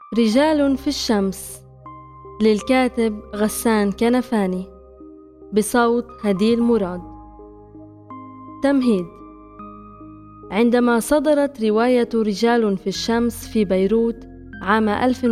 رجال في الشمس للكاتب غسان كنفاني بصوت هديل مراد. تمهيد. عندما صدرت رواية رجال في الشمس في بيروت عام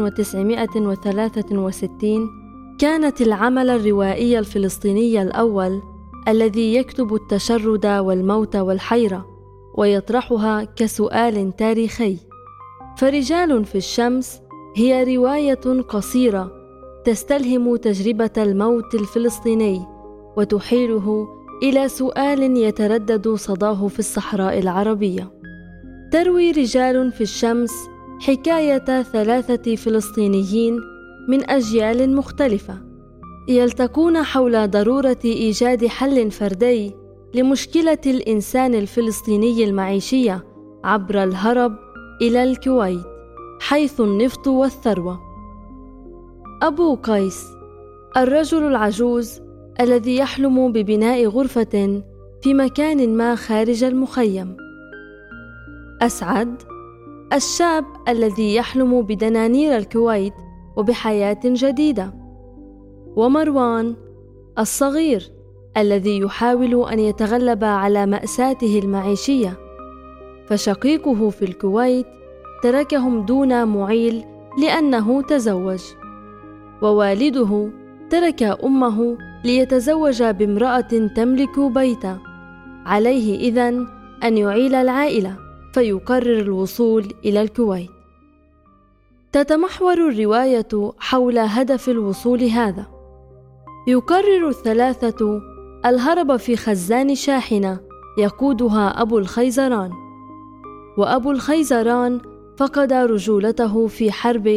1963 كانت العمل الروائي الفلسطيني الأول الذي يكتب التشرد والموت والحيرة ويطرحها كسؤال تاريخي. فرجال في الشمس هي رواية قصيرة تستلهم تجربة الموت الفلسطيني وتحيله إلى سؤال يتردد صداه في الصحراء العربية. تروي رجال في الشمس حكاية 3 فلسطينيين من أجيال مختلفة يلتقون حول ضرورة إيجاد حل فردي لمشكلة الإنسان الفلسطيني المعيشية عبر الهرب إلى الكويت حيث النفط والثروة. أبو قيس الرجل العجوز الذي يحلم ببناء غرفة في مكان ما خارج المخيم. أسعد الشاب الذي يحلم بدنانير الكويت وبحياة جديدة. ومروان الصغير الذي يحاول أن يتغلب على مأساته المعيشية، فشقيقه في الكويت تركهم دون معيل لأنه تزوج، ووالده ترك أمه ليتزوج بامرأة تملك بيتا. عليه إذن أن يعيل العائلة فيقرر الوصول إلى الكويت. تتمحور الرواية حول هدف الوصول هذا. يقرر ال3 الهرب في خزان شاحنة يقودها أبو الخيزران، وأبو الخيزران فقد رجولته في حرب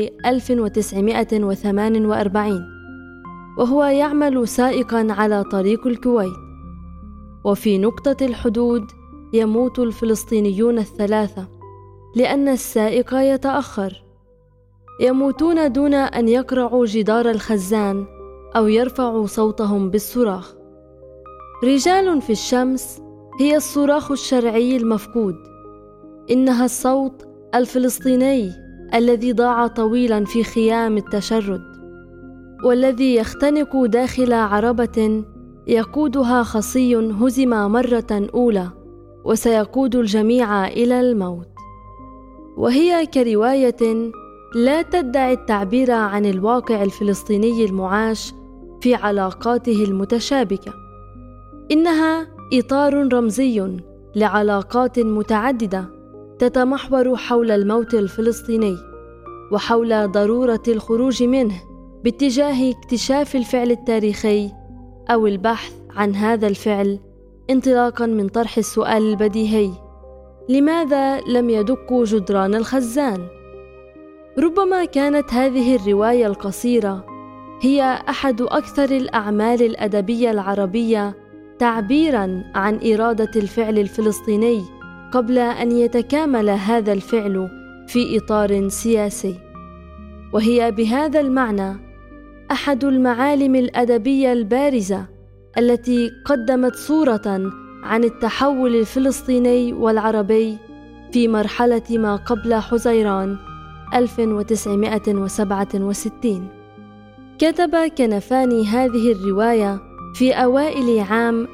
1948 وهو يعمل سائقا على طريق الكويت. وفي نقطة الحدود يموت الفلسطينيون ال3 لأن السائق يتأخر. يموتون دون أن يقرعوا جدار الخزان أو يرفعوا صوتهم بالصراخ. رجال في الشمس هي الصراخ الشرعي المفقود. إنها الصوت الفلسطيني الذي ضاع طويلا في خيام التشرد، والذي يختنق داخل عربة يقودها خصي هزم مرة أولى وسيقود الجميع إلى الموت. وهي كرواية لا تدعي التعبير عن الواقع الفلسطيني المعاش في علاقاته المتشابكة. إنها إطار رمزي لعلاقات متعددة تتمحور حول الموت الفلسطيني وحول ضرورة الخروج منه باتجاه اكتشاف الفعل التاريخي أو البحث عن هذا الفعل، انطلاقا من طرح السؤال البديهي: لماذا لم يدقوا جدران الخزان؟ ربما كانت هذه الرواية القصيرة هي أحد أكثر الأعمال الأدبية العربية تعبيراً عن إرادة الفعل الفلسطيني قبل أن يتكامل هذا الفعل في إطار سياسي. وهي بهذا المعنى أحد المعالم الأدبية البارزة التي قدمت صورة عن التحول الفلسطيني والعربي في مرحلة ما قبل حزيران 1967. كتب كنفاني هذه الرواية في أوائل عام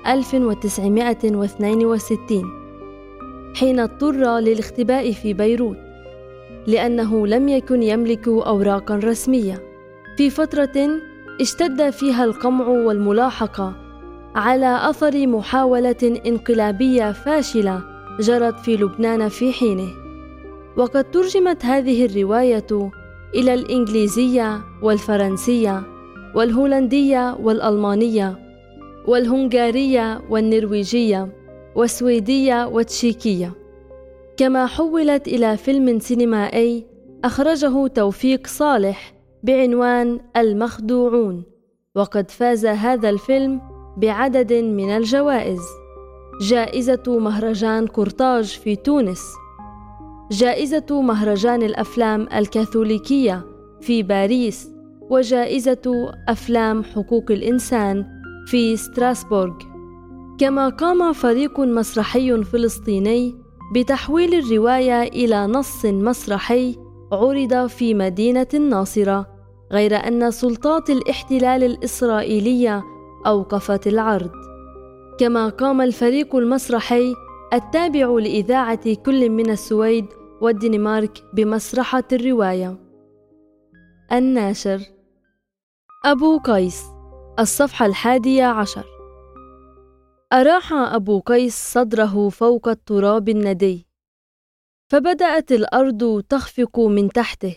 1962 حين اضطر للاختباء في بيروت لأنه لم يكن يملك أوراقا رسمية، في فترة اشتد فيها القمع والملاحقة على أثر محاولة انقلابية فاشلة جرت في لبنان في حينه. وقد ترجمت هذه الرواية إلى الإنجليزية والفرنسية والهولندية والألمانية والهنغارية والنرويجية والسويدية والتشيكية، كما حولت إلى فيلم سينمائي أخرجه توفيق صالح بعنوان المخدوعون، وقد فاز هذا الفيلم بعدد من الجوائز: جائزة مهرجان قرطاج في تونس، جائزة مهرجان الأفلام الكاثوليكية في باريس، وجائزة أفلام حقوق الإنسان في ستراسبورغ. كما قام فريق مسرحي فلسطيني بتحويل الرواية إلى نص مسرحي عُرض في مدينة الناصرة، غير أن سلطات الاحتلال الإسرائيلية أوقفت العرض. كما قام الفريق المسرحي التابع لإذاعة كل من السويد والدنمارك بمسرحة الرواية. الناشر أبو قيس، الصفحة 11. أراح أبو قيس صدره فوق التراب الندي، فبدأت الأرض تخفق من تحته،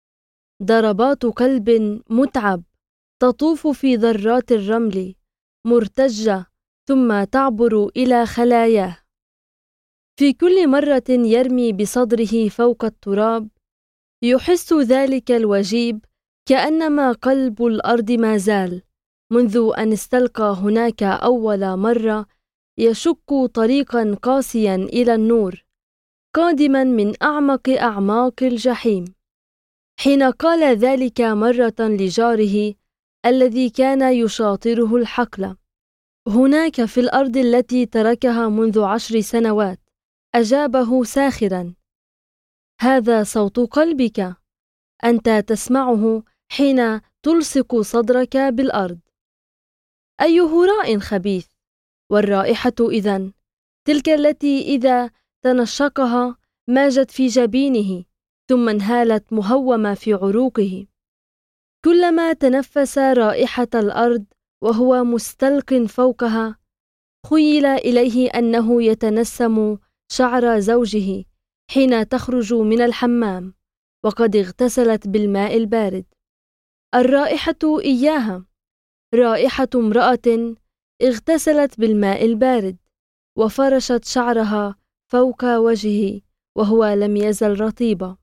ضربات كلب متعب تطوف في ذرات الرمل مرتجة ثم تعبر إلى خلاياه. في كل مرة يرمي بصدره فوق التراب يحس ذلك الوجيب كأنما قلب الأرض ما زال منذ أن استلقى هناك أول مرة يشق طريقا قاسيا إلى النور قادما من أعمق أعماق الجحيم. حين قال ذلك مرة لجاره الذي كان يشاطره الحقل هناك في الأرض التي تركها منذ 10 سنوات، أجابه ساخرا: هذا صوت قلبك، أنت تسمعه حين تلصق صدرك بالأرض. أي هراء خبيث! والرائحة إذن تلك التي إذا تنشقها ماجت في جبينه ثم انهالت مهومة في عروقه. كلما تنفس رائحة الأرض وهو مستلق فوقها خيل إليه أنه يتنسم شعر زوجه حين تخرج من الحمام وقد اغتسلت بالماء البارد. الرائحة إياها رائحة امرأة اغتسلت بالماء البارد وفرشت شعرها فوق وجهه وهو لم يزل رطيبا.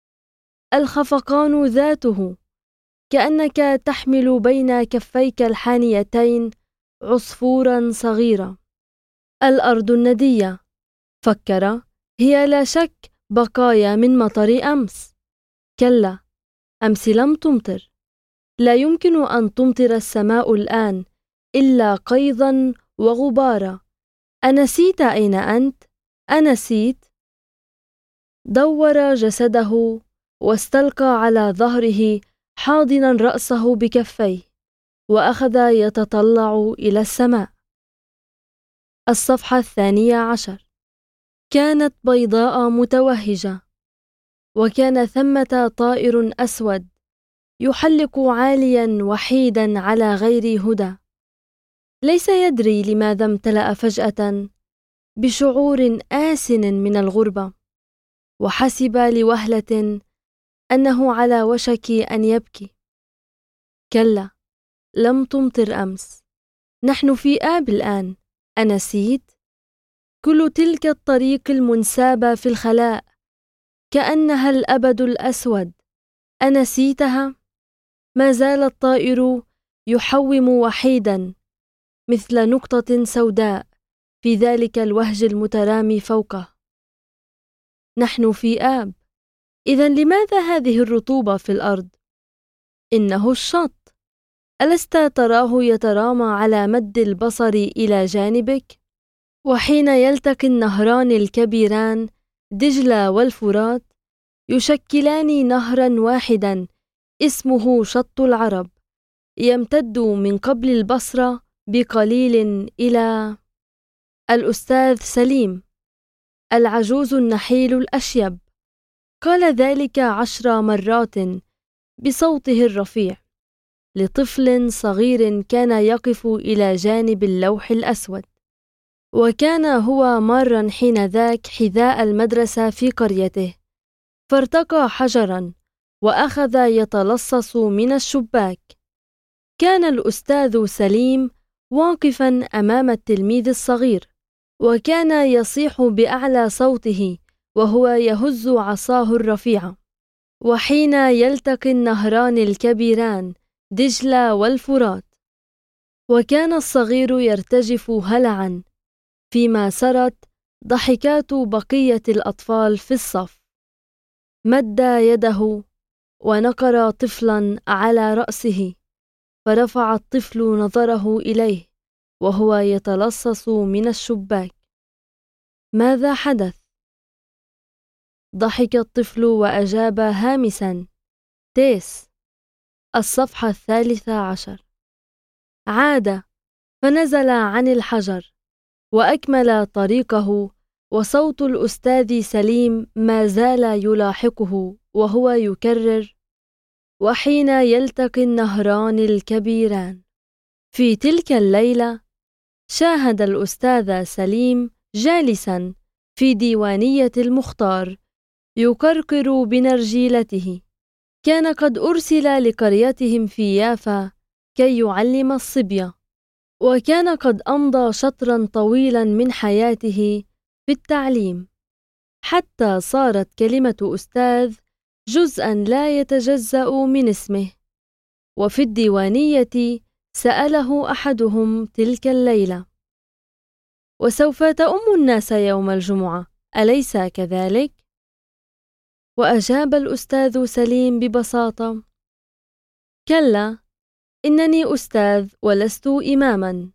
الخفقان ذاته كأنك تحمل بين كفيك الحانيتين عصفورا صغيرا. الأرض الندية، فكر، هي لا شك بقايا من مطر أمس. كلا، أمس لم تمطر، لا يمكن أن تمطر السماء الآن إلا قيظا وغبارا. أنسيت أين أنت؟ أنسيت؟ دور جسده واستلقى على ظهره حاضنا رأسه بكفيه وأخذ يتطلع إلى السماء. الصفحة 12. كانت بيضاء متوهجة، وكان ثمة طائر أسود يحلق عاليا وحيدا على غير هدى. ليس يدري لماذا امتلأ فجأة بشعور آسن من الغربة، وحسب لوهلة أنه على وشك أن يبكي. كلا، لم تمطر أمس، نحن في آب الآن. أنسيت؟ كل تلك الطريق المنسابة في الخلاء كأنها الأبد الأسود، أنسيتها؟ ما زال الطائر يحوم وحيدا مثل نقطة سوداء في ذلك الوهج المترامي فوقه. نحن في آب، إذن لماذا هذه الرطوبة في الأرض؟ إنه الشط، ألست تراه يترامى على مد البصر إلى جانبك؟ وحين يلتقي النهران الكبيران دجلة والفرات يشكلان نهرا واحدا اسمه شط العرب، يمتد من قبل البصرة بقليل إلى الأستاذ سليم العجوز النحيل الأشيب قال ذلك 10 مرات بصوته الرفيع لطفل صغير كان يقف إلى جانب اللوح الأسود. وكان هو مارا حينذاك حذاء المدرسة في قريته، فارتقى حجرا وأخذ يتلصص من الشباك. كان الأستاذ سليم واقفا أمام التلميذ الصغير، وكان يصيح بأعلى صوته وهو يهز عصاه الرفيعة: وحين يلتقي النهران الكبيران دجلة والفرات. وكان الصغير يرتجف هلعا فيما سرت ضحكات بقية الأطفال في الصف. مد يده ونقر طفلا على رأسه، فرفع الطفل نظره إليه وهو يتلصص من الشباك. ماذا حدث؟ ضحك الطفل وأجاب هامسا: تيس. الصفحة 13. عاد فنزل عن الحجر وأكمل طريقه، وصوت الأستاذ سليم ما زال يلاحقه وهو يكرر: وحين يلتقي النهران الكبيران. في تلك الليلة شاهد الأستاذ سليم جالسا في ديوانية المختار يقرقر بنرجيلته. كان قد أرسل لقريتهم في يافا كي يعلم الصبية، وكان قد أمضى شطرا طويلا من حياته في التعليم، حتى صارت كلمة أستاذ جزءا لا يتجزأ من اسمه. وفي الديوانية سأله أحدهم تلك الليلة: وسوف تؤم الناس يوم الجمعة، أليس كذلك؟ وأجاب الأستاذ سليم ببساطة: كلا، إنني أستاذ ولست إماما.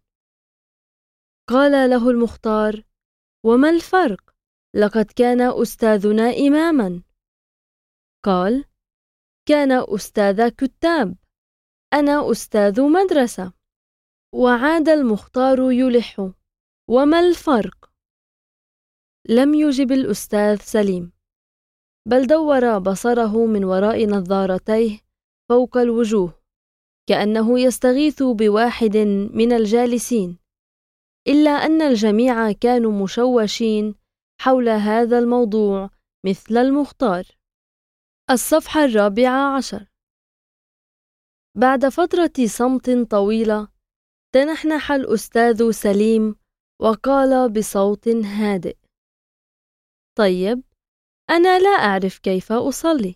قال له المختار: وما الفرق؟ لقد كان أستاذنا إماما. قال: كان أستاذ كتاب، أنا أستاذ مدرسة. وعاد المختار يلح: وما الفرق؟ لم يجب الأستاذ سليم، بل دور بصره من وراء نظارتيه فوق الوجوه كأنه يستغيث بواحد من الجالسين، إلا أن الجميع كانوا مشوشين حول هذا الموضوع مثل المختار. الصفحة 14. بعد فترة صمت طويلة تنحنح الأستاذ سليم وقال بصوت هادئ: طيب، أنا لا أعرف كيف أصلي.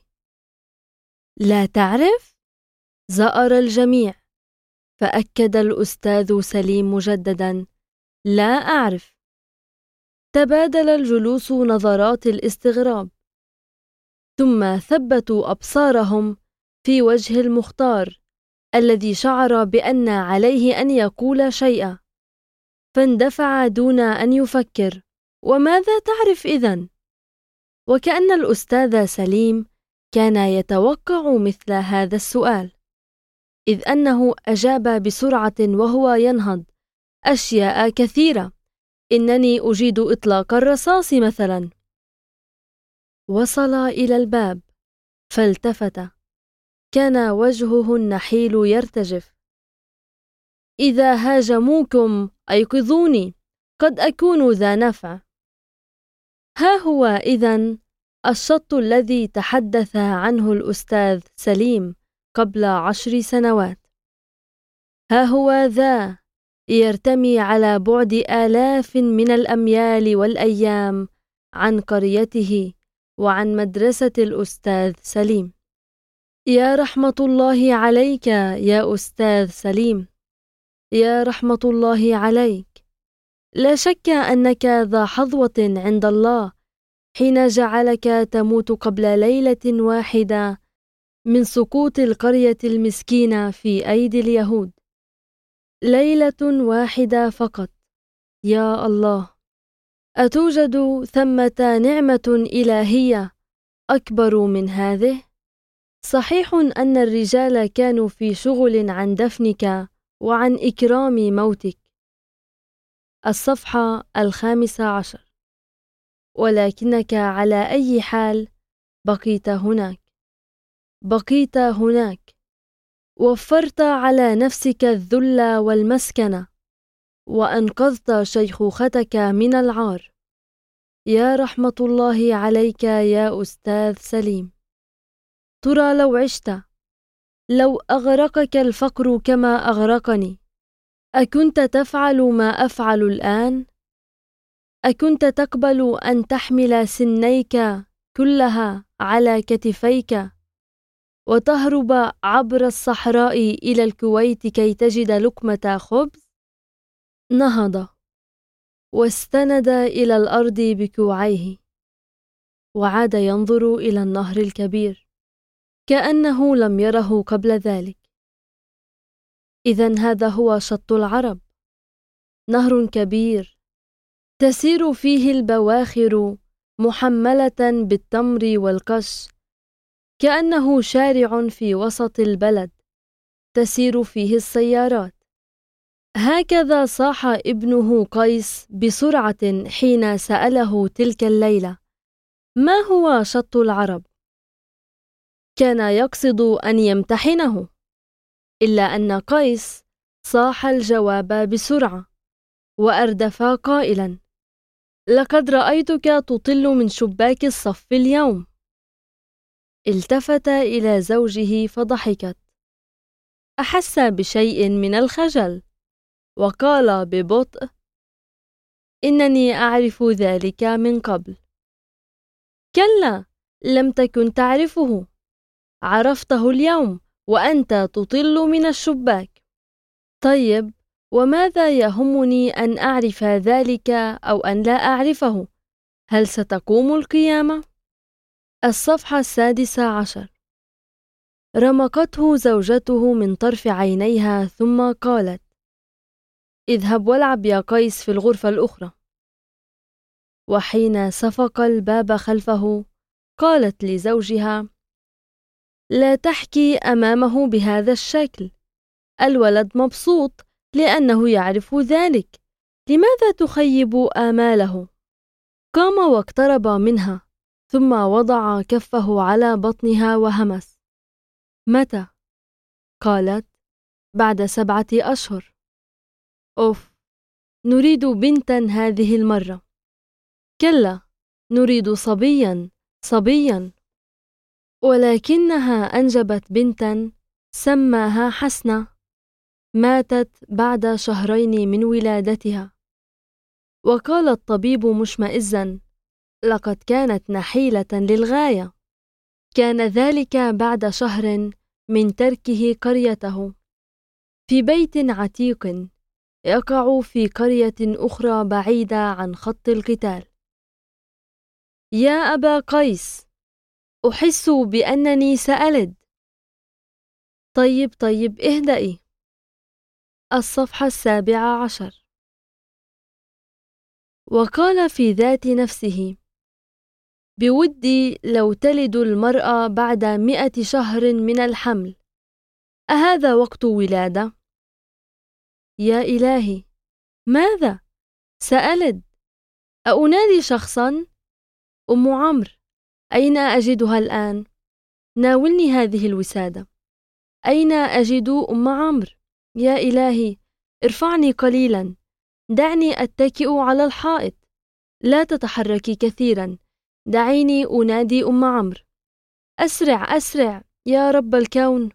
لا تعرف؟ زأر الجميع، فأكد الأستاذ سليم مجددا: لا أعرف. تبادل الجلوس نظرات الاستغراب، ثم ثبتوا أبصارهم في وجه المختار الذي شعر بأن عليه أن يقول شيئا، فاندفع دون أن يفكر: وماذا تعرف إذن؟ وكأن الأستاذ سليم كان يتوقع مثل هذا السؤال، إذ أنه أجاب بسرعة وهو ينهض: أشياء كثيرة، إنني أجيد إطلاق الرصاص مثلا. وصل إلى الباب فالتفت، كان وجهه النحيل يرتجف: إذا هاجموكم أيقظوني، قد أكون ذا نفع. ها هو إذن الشط الذي تحدث عنه الأستاذ سليم قبل 10 سنوات. ها هو ذا يرتمي على بعد آلاف من الأميال والأيام عن قريته وعن مدرسة الأستاذ سليم. يا رحمة الله عليك يا أستاذ سليم، يا رحمة الله عليك. لا شك أنك ذا حظوة عند الله حين جعلك تموت قبل ليلة واحدة من سقوط القرية المسكينة في أيدي اليهود. ليلة واحدة فقط. يا الله، أتوجد ثمة نعمة إلهية أكبر من هذه؟ صحيح أن الرجال كانوا في شغل عن دفنك وعن إكرام موتك. الصفحة 15. ولكنك على أي حال بقيت هناك، بقيت هناك، وفرت على نفسك الذل والمسكنة، وأنقذت شيخوختك من العار. يا رحمة الله عليك يا أستاذ سليم. ترى لو عشت، لو أغرقك الفقر كما أغرقني، أكنت تفعل ما أفعل الآن؟ أكنت تقبل أن تحمل سنيك كلها على كتفيك وتهرب عبر الصحراء إلى الكويت كي تجد لقمة خبز؟ نهض واستند إلى الأرض بكوعيه، وعاد ينظر إلى النهر الكبير كأنه لم يره قبل ذلك. إذن هذا هو شط العرب، نهر كبير تسير فيه البواخر محملة بالتمر والقش، كأنه شارع في وسط البلد تسير فيه السيارات. هكذا صاح ابنه قيس بسرعة حين سأله تلك الليلة: ما هو شط العرب؟ كان يقصد أن يمتحنه، إلا أن قيس صاح الجواب بسرعة وأردف قائلا: لقد رأيتك تطل من شباك الصف اليوم. التفت إلى زوجه فضحكت. أحس بشيء من الخجل وقال ببطء: إنني أعرف ذلك من قبل. كلا، لم تكن تعرفه، عرفته اليوم وأنت تطل من الشباك. طيب، وماذا يهمني أن أعرف ذلك أو أن لا أعرفه؟ هل ستقوم القيامة؟ الصفحة 16. رمقته زوجته من طرف عينيها ثم قالت: اذهب والعب يا قيس في الغرفة الأخرى. وحين صفق الباب خلفه قالت لزوجها: لا تحكي أمامه بهذا الشكل، الولد مبسوط لأنه يعرف ذلك، لماذا تخيب آماله؟ قام واقترب منها ثم وضع كفه على بطنها وهمس. متى؟ قالت: بعد 7 أشهر. أوف، نريد بنتا هذه المرة. كلا، نريد صبيا صبيا. ولكنها أنجبت بنتا سماها حسنة، ماتت بعد 2 شهر من ولادتها. وقال الطبيب مشمئزا: لقد كانت نحيلة للغاية. كان ذلك بعد 1 شهر من تركه قريته في بيت عتيق يقع في قرية أخرى بعيدة عن خط القتال. يا أبا قيس، أحس بأنني سألد. طيب اهدئي. الصفحة 17. وقال في ذات نفسه: بودي لو تلد المرأة بعد 100 شهر من الحمل، أهذا وقت ولادة؟ يا إلهي، ماذا؟ سألد. أنادي شخصا؟ أم عمرو، أين أجدها الآن؟ ناولني هذه الوسادة. أين أجد أم عمرو؟ يا إلهي، ارفعني قليلا، دعني أتكئ على الحائط، لا تتحركي كثيرا، دعيني أنادي أم عمرو. أسرع أسرع يا رب الكون.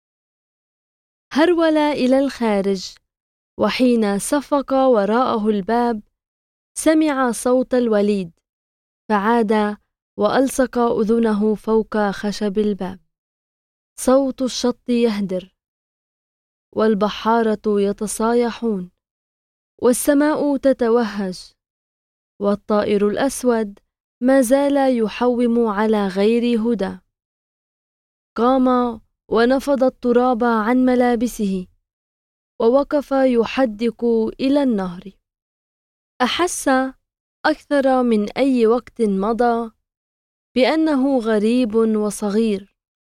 هرول إلى الخارج، وحين صفق وراءه الباب سمع صوت الوليد، فعاد وألصق أذنه فوق خشب الباب. صوت الشط يهدر، والبحارة يتصايحون، والسماء تتوهج، والطائر الأسود ما زال يحوم على غير هدى. قام ونفض التراب عن ملابسه ووقف يحدق إلى النهر. أحس أكثر من أي وقت مضى بأنه غريب وصغير.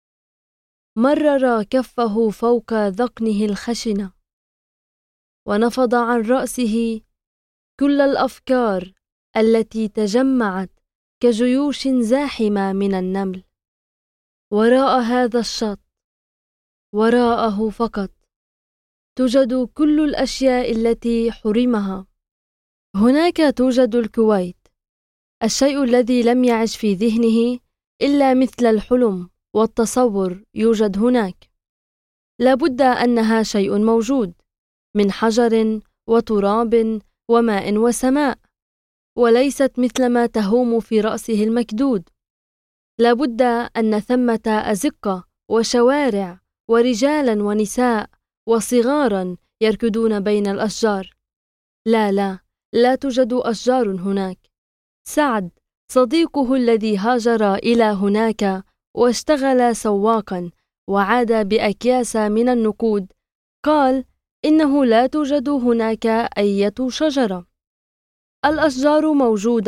مرر كفه فوق ذقنه الخشنة ونفض عن رأسه كل الأفكار التي تجمعت كجيوش زاحمة من النمل. وراء هذا الشط، وراءه فقط، توجد كل الأشياء التي حرمها. هناك توجد الكويت، الشيء الذي لم يعش في ذهنه إلا مثل الحلم والتصور يوجد هناك. لابد أنها شيء موجود من حجر وتراب وماء وسماء، وليست مثل ما تهوم في رأسه المكدود. لابد أن ثمة أزقة وشوارع ورجالا ونساء وصغارا يركضون بين الأشجار. لا توجد أشجار هناك. سعد صديقه الذي هاجر إلى هناك واشتغل سواقا وعاد بأكياس من النقود قال إنه لا توجد هناك أي شجرة. الأشجار موجودة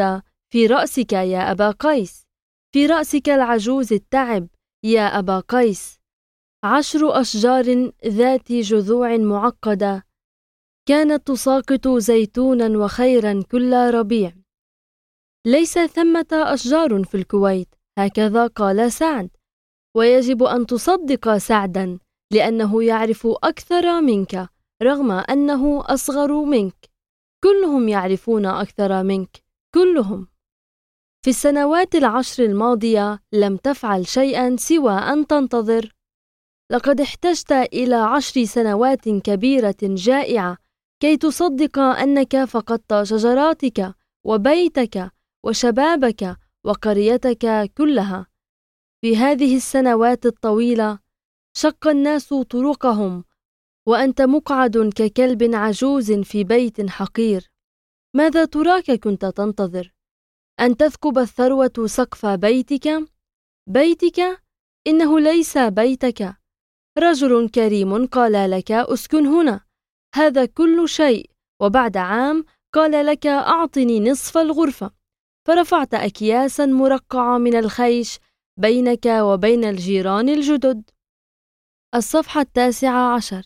في رأسك يا أبا قيس، في رأسك العجوز التعب يا أبا قيس. 10 أشجار ذات جذوع معقدة كانت تساقط زيتونا وخيرا كل ربيع. ليس ثمة أشجار في الكويت، هكذا قال سعد، ويجب أن تصدق سعدا لأنه يعرف أكثر منك رغم أنه أصغر منك. كلهم يعرفون أكثر منك، كلهم. في السنوات 10 الماضية لم تفعل شيئا سوى أن تنتظر. لقد احتجت إلى 10 سنوات كبيرة جائعة كي تصدق أنك فقدت شجراتك وبيتك وشبابك وقريتك كلها. في هذه السنوات الطويلة شق الناس طرقهم وأنت مقعد ككلب عجوز في بيت حقير. ماذا تراك كنت تنتظر؟ أن تثقب الثروة سقف بيتك؟ بيتك؟ إنه ليس بيتك. رجل كريم قال لك اسكن هنا، هذا كل شيء، وبعد عام قال لك أعطني نصف الغرفة، فرفعت أكياسا مرقعة من الخيش بينك وبين الجيران الجدد. الصفحة 19.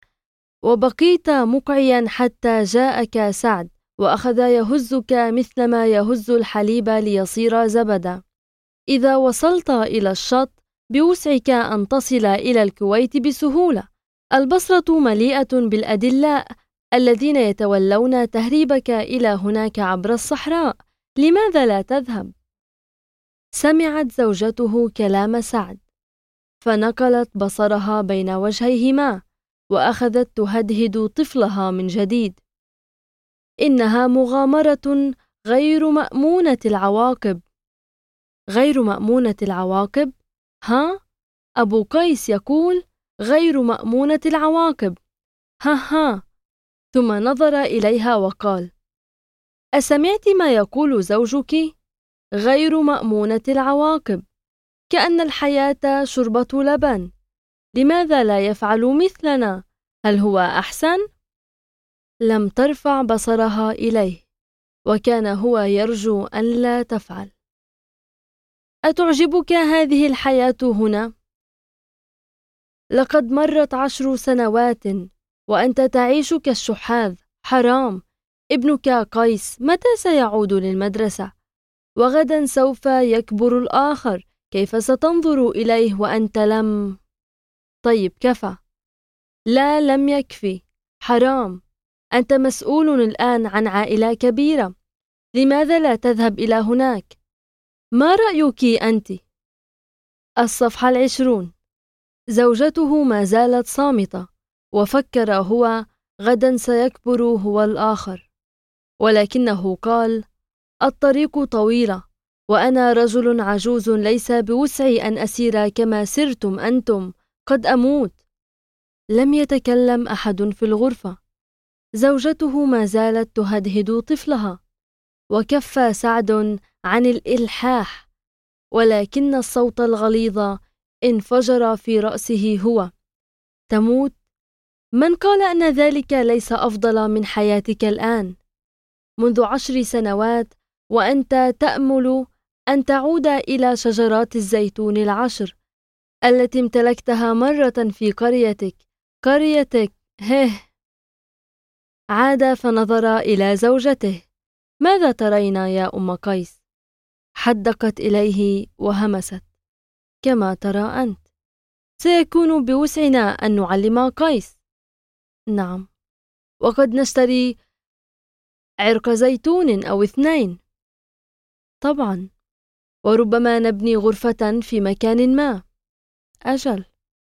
وبقيت مقعيا حتى جاءك سعد وأخذ يهزك مثلما يهز الحليب ليصير زبدا. إذا وصلت إلى الشط بوسعك أن تصل إلى الكويت بسهولة. البصرة مليئة بالأدلاء الذين يتولون تهريبك إلى هناك عبر الصحراء. لماذا لا تذهب؟ سمعت زوجته كلام سعد، فنقلت بصرها بين وجهيهما وأخذت تهدهد طفلها من جديد. إنها مغامرة غير مأمونة العواقب. غير مأمونة العواقب؟ ها؟ أبو قيس يقول غير مأمونة العواقب. ها. ثم نظر إليها وقال: أسمعت ما يقول زوجك؟ غير مأمونة العواقب، كأن الحياة شربة لبن. لماذا لا يفعل مثلنا؟ هل هو أحسن؟ لم ترفع بصرها إليه، وكان هو يرجو أن لا تفعل. أتعجبك هذه الحياة هنا؟ لقد مرت 10 سنوات وأنت تعيش كالشحاذ. حرام. ابنك قيس متى سيعود للمدرسة؟ وغدا سوف يكبر الآخر. كيف ستنظر إليه وأنت لم؟ طيب كفى. لا، لم يكفي. حرام. أنت مسؤول الآن عن عائلة كبيرة. لماذا لا تذهب إلى هناك؟ ما رأيك أنت؟ الصفحة 20. زوجته ما زالت صامتة، وفكر هو غدا سيكبر هو الآخر، ولكنه قال: الطريق طويلة، وأنا رجل عجوز ليس بوسعي أن أسير كما سرتم أنتم. قد أموت. لم يتكلم أحد في الغرفة. زوجته ما زالت تهدهد طفلها، وكف سعد عن الإلحاح، ولكن الصوت الغليظ انفجر في رأسه هو: تموت؟ من قال أن ذلك ليس أفضل من حياتك الآن؟ منذ 10 سنوات وأنت تأمل أن تعود إلى شجرات الزيتون 10 التي امتلكتها مرة في قريتك. عاد فنظر إلى زوجته: ماذا ترين يا أم قيس؟ حدقت إليه وهمست: كما ترى أنت. سيكون بوسعنا أن نعلم قيس. نعم، وقد نشتري عرق زيتون أو 2. طبعا، وربما نبني غرفة في مكان ما. أجل،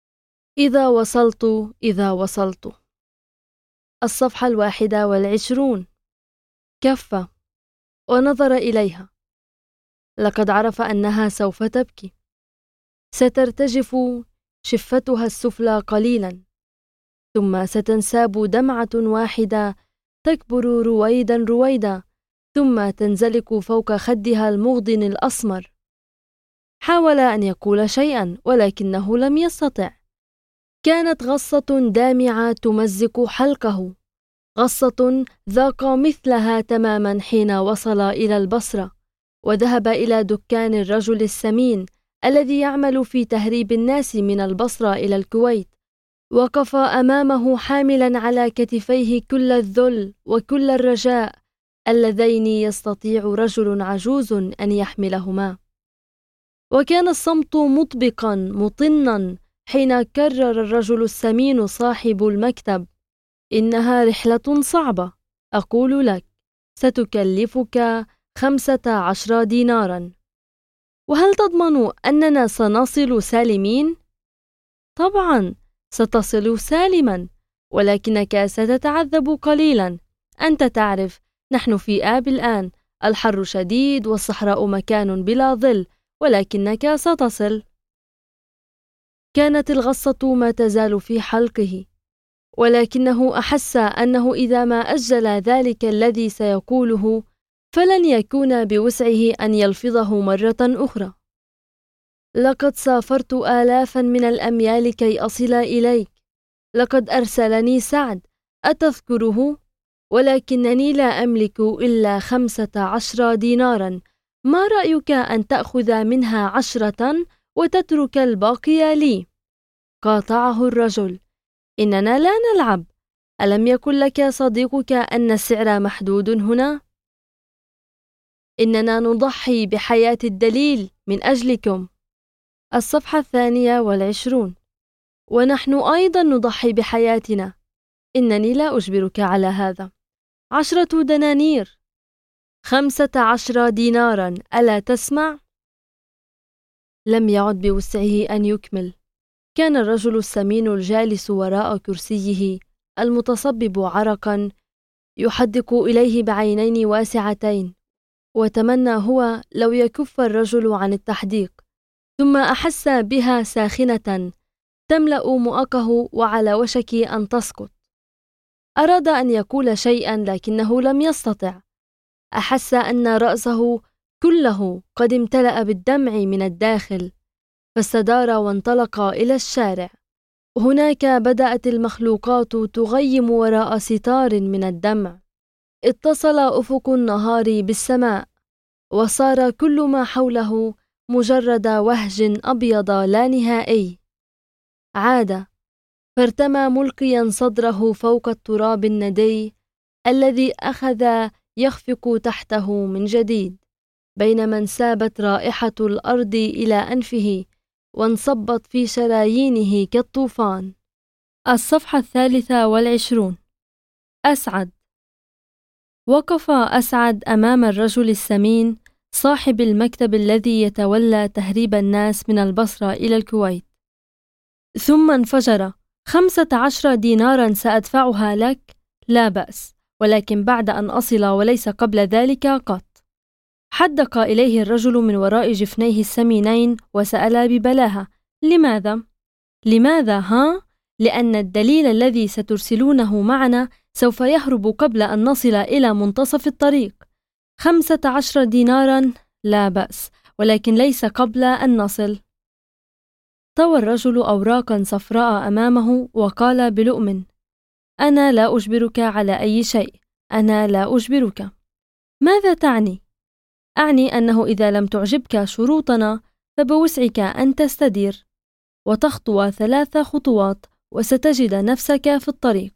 إذا وصلت. الصفحة 21. كف ونظر إليها. لقد عرف أنها سوف تبكي. سترتجف شفتها السفلى قليلا، ثم ستنساب دمعة واحدة تكبر رويدا ثم تنزلق فوق خدها المغضن الأسمر. حاول أن يقول شيئا ولكنه لم يستطع. كانت غصة دامعة تمزق حلقه، غصة ذاق مثلها تماما حين وصل إلى البصرة. وذهب إلى دكان الرجل السمين الذي يعمل في تهريب الناس من البصرة إلى الكويت. وقف أمامه حاملا على كتفيه كل الذل وكل الرجاء اللذين يستطيع رجل عجوز أن يحملهما. وكان الصمت مطبقا مطنا حين كرر الرجل السمين صاحب المكتب: إنها رحلة صعبة، أقول لك ستكلفك 15 دينارا. وهل تضمن أننا سنصل سالمين؟ طبعا ستصل سالما، ولكنك ستتعذب قليلا. أنت تعرف، نحن في آب الآن، الحر شديد والصحراء مكان بلا ظل، ولكنك ستصل. كانت الغصة ما تزال في حلقه، ولكنه أحس أنه إذا ما أجل ذلك الذي سيقوله فلن يكون بوسعه أن يلفظه مرة أخرى. لقد سافرت آلافا من الأميال كي أصل إليك. لقد أرسلني سعد، أتذكره؟ ولكنني لا أملك إلا 15 دينارا. ما رأيك أن تأخذ منها 10 وتترك الباقي لي؟ قاطعه الرجل: إننا لا نلعب. ألم يقل لك صديقك أن السعر محدود هنا؟ إننا نضحي بحياة الدليل من أجلكم. الصفحة 22. ونحن أيضا نضحي بحياتنا. إنني لا أجبرك على هذا. 10 دنانير، 15 دينارا، ألا تسمع؟ لم يعد بوسعه أن يكمل. كان الرجل السمين الجالس وراء كرسيه المتصبب عرقا يحدق إليه بعينين واسعتين، وتمنى هو لو يكف الرجل عن التحديق. ثم أحس بها ساخنة تملأ مؤقه وعلى وشك أن تسقط. أراد أن يقول شيئا لكنه لم يستطع. أحس أن رأسه كله قد امتلأ بالدمع من الداخل، فاستدار وانطلق إلى الشارع. هناك بدأت المخلوقات تغيم وراء ستار من الدمع. اتصل أفق النهار بالسماء، وصار كل ما حوله مجرد وهج أبيض لا نهائي. عاد، فارتمى ملقيا صدره فوق التراب الندي الذي أخذ يخفق تحته من جديد، بينما انسابت رائحة الأرض إلى أنفه وانصبت في شرايينه كالطوفان. الصفحة 23. أسعد. وقف أسعد أمام الرجل السمين صاحب المكتب الذي يتولى تهريب الناس من البصرة إلى الكويت، ثم انفجر: 15 دينارا سأدفعها لك، لا بأس، ولكن بعد أن أصل وليس قبل ذلك قط. حدق إليه الرجل من وراء جفنيه السمينين وسأل ببلاهة: لماذا؟ لماذا ها؟ لأن الدليل الذي سترسلونه معنا سوف يهرب قبل أن نصل إلى منتصف الطريق. 15 دينارا، لا بأس، ولكن ليس قبل أن نصل. طوى الرجل أوراقا صفراء أمامه وقال بلؤم: أنا لا أجبرك على أي شيء، أنا لا أجبرك. ماذا تعني؟ أعني أنه إذا لم تعجبك شروطنا فبوسعك أن تستدير وتخطو 3 خطوات وستجد نفسك في الطريق.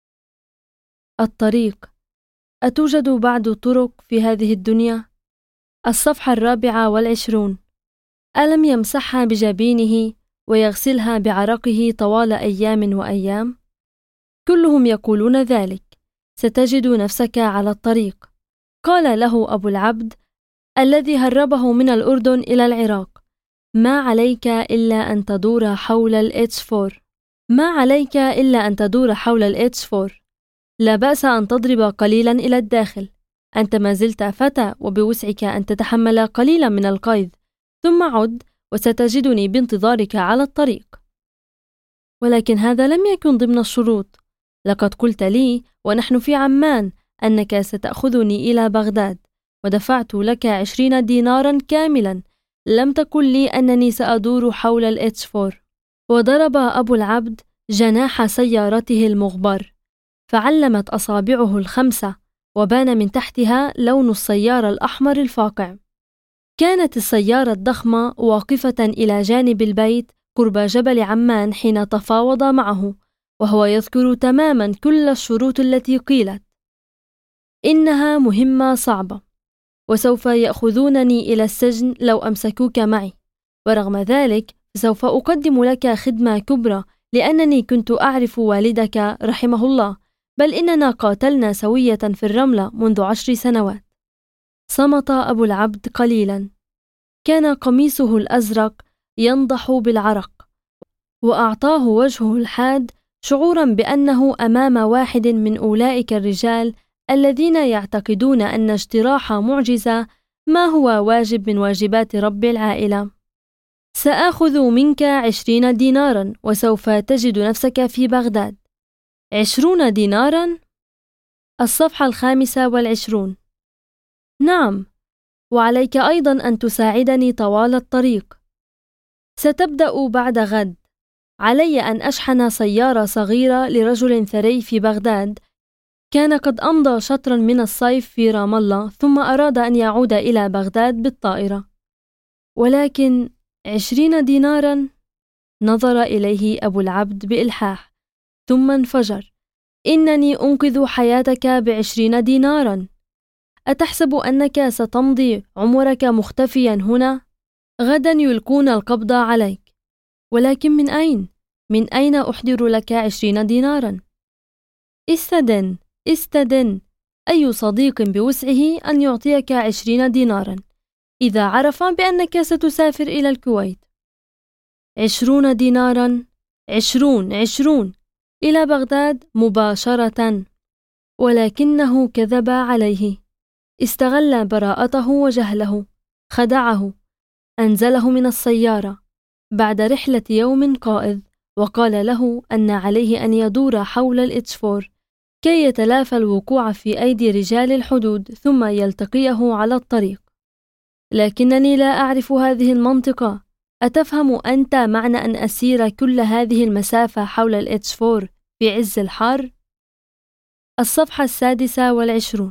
الطريق، أتوجد بعد طرق في هذه الدنيا؟ الصفحة 24. ألم يمسحها بجبينه ويغسلها بعرقه طوال أيام وأيام؟ كلهم يقولون ذلك. ستجد نفسك على الطريق. قال له أبو العبد الذي هربه من الأردن إلى العراق: ما عليك إلا أن تدور حول الإتش-4. ما عليك إلا أن تدور حول الإتش-4. لا بأس أن تضرب قليلا إلى الداخل. أنت ما زلت فتى وبوسعك أن تتحمل قليلا من القيد، ثم عد وستجدني بانتظارك على الطريق. ولكن هذا لم يكن ضمن الشروط. لقد قلت لي ونحن في عمان أنك ستأخذني إلى بغداد، ودفعت لك 20 دينارا كاملا. لم تقل لي أنني سأدور حول الإتش-4. وضرب أبو العبد جناح سيارته المغبر، فعلمت أصابعه ال5 وبان من تحتها لون السيارة الأحمر الفاقع. كانت السيارة الضخمة واقفة إلى جانب البيت قرب جبل عمان حين تفاوض معه، وهو يذكر تماما كل الشروط التي قيلت. إنها مهمة صعبة، وسوف يأخذونني إلى السجن لو أمسكوك معي، ورغم ذلك سوف أقدم لك خدمة كبرى لأنني كنت أعرف والدك رحمه الله، بل إننا قاتلنا سوية في الرملة منذ 10 سنوات. صمت أبو العبد قليلا. كان قميصه الأزرق ينضح بالعرق، وأعطاه وجهه الحاد شعورا بأنه أمام واحد من أولئك الرجال الذين يعتقدون أن اجتراح معجزة ما هو واجب من واجبات رب العائلة. سآخذ منك 20 دينارا وسوف تجد نفسك في بغداد. 20 دينارا؟ الصفحة 25. نعم، وعليك أيضا أن تساعدني طوال الطريق. ستبدأ بعد غد. علي أن أشحن سيارة صغيرة لرجل ثري في بغداد كان قد أمضى شطرا من الصيف في رام الله، ثم أراد أن يعود إلى بغداد بالطائرة. ولكن 20 دينارا؟ نظر إليه أبو العبد بإلحاح، ثم انفجر. إنني أنقذ حياتك ب20 دينارا. أتحسب أنك ستمضي عمرك مختفيا هنا؟ غدا يلقون القبض عليك. ولكن من أين؟ من أين أحضر لك 20 دينارا؟ استدن استدن. أي صديق بوسعه أن يعطيك 20 دينارا إذا عرف بأنك ستسافر إلى الكويت؟ 20 دينارا، 20 إلى بغداد مباشرة. ولكنه كذب عليه. استغل براءته وجهله، خدعه. أنزله من السيارة بعد رحلة يوم قائض، وقال له أن عليه أن يدور حول الإتشفور كي يتلافى الوقوع في أيدي رجال الحدود ثم يلتقيه على الطريق. لكنني لا أعرف هذه المنطقة. أتفهم أنت معنى أن أسير كل هذه المسافة حول الإتشفور في عز الحر؟ الصفحة 26.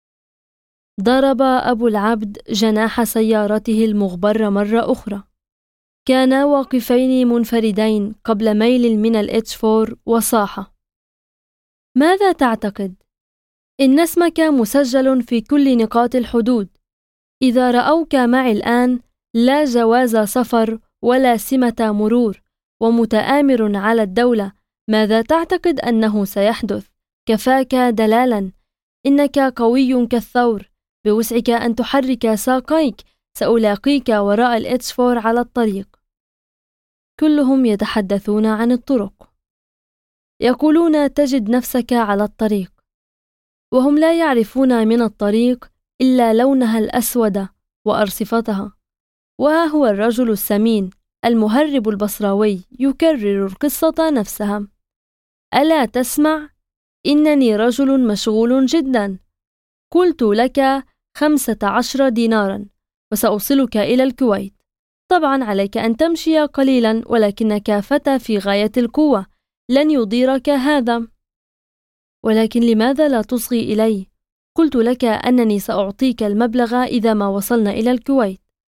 ضرب أبو العبد جناح سيارته المغبر مرة أخرى. كانا واقفين منفردين قبل ميل من الإتشفور، وصاح: ماذا تعتقد؟ إن اسمك مسجل في كل نقاط الحدود. إذا رأوك معي الآن لا جواز سفر ولا سمة مرور، ومتآمر على الدولة، ماذا تعتقد أنه سيحدث؟ كفاك دلالا. إنك قوي كالثور، بوسعك أن تحرك ساقيك. سألاقيك وراء الإتشفور على الطريق. كلهم يتحدثون عن الطرق. يقولون تجد نفسك على الطريق، وهم لا يعرفون من الطريق إلا لونها الأسود وأرصفتها. وها هو الرجل السمين المهرب البصراوي يكرر القصة نفسها. ألا تسمع؟ إنني رجل مشغول جدا. قلت لك 15 دينارا وسأوصلك إلى الكويت. طبعا عليك أن تمشي قليلا، ولكنك فتى في غاية القوة، لن يضيرك هذا. ولكن لماذا لا تصغي إلي؟ قلت لك أنني سأعطيك المبلغ إذا ما وصلنا إلى الكويت.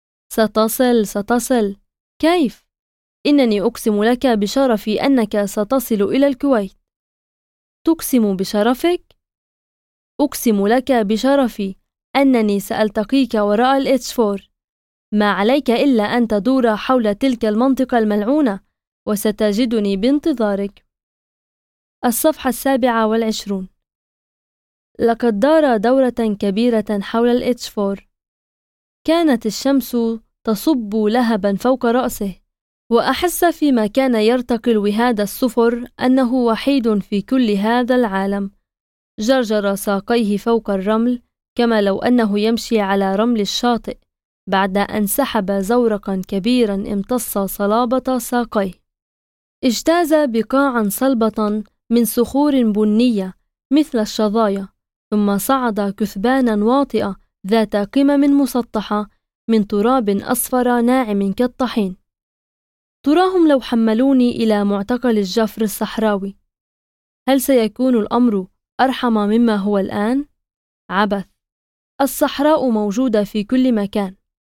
ستصل. كيف؟ إنني أقسم لك بشرفي أنك ستصل إلى الكويت. تقسم بشرفك؟ أقسم لك بشرفي أنني سألتقيك وراء الإتشفور. ما عليك إلا أن تدور حول تلك المنطقة الملعونة، وستجدني بانتظارك. الصفحة 27. لقد دار دورة كبيرة حول الإتشفور. كانت الشمس تصب لهبا فوق رأسه، وأحس فيما كان يرتقي الوهاد الصفر أنه وحيد في كل هذا العالم. جرجر ساقيه فوق الرمل كما لو أنه يمشي على رمل الشاطئ، بعد أن سحب زورقا كبيرا امتص صلابة ساقيه. اجتاز بقاعا صلبة من صخور بنية مثل الشظايا، ثم صعد كثبانا واطئة ذات قمم مسطحة من تراب أصفر ناعم كالطحين. تراهم لو حملوني إلى معتقل الجفر الصحراوي. هل سيكون الأمر أرحم مما هو الآن؟ عبث. الصحراء موجودة في كل مكان.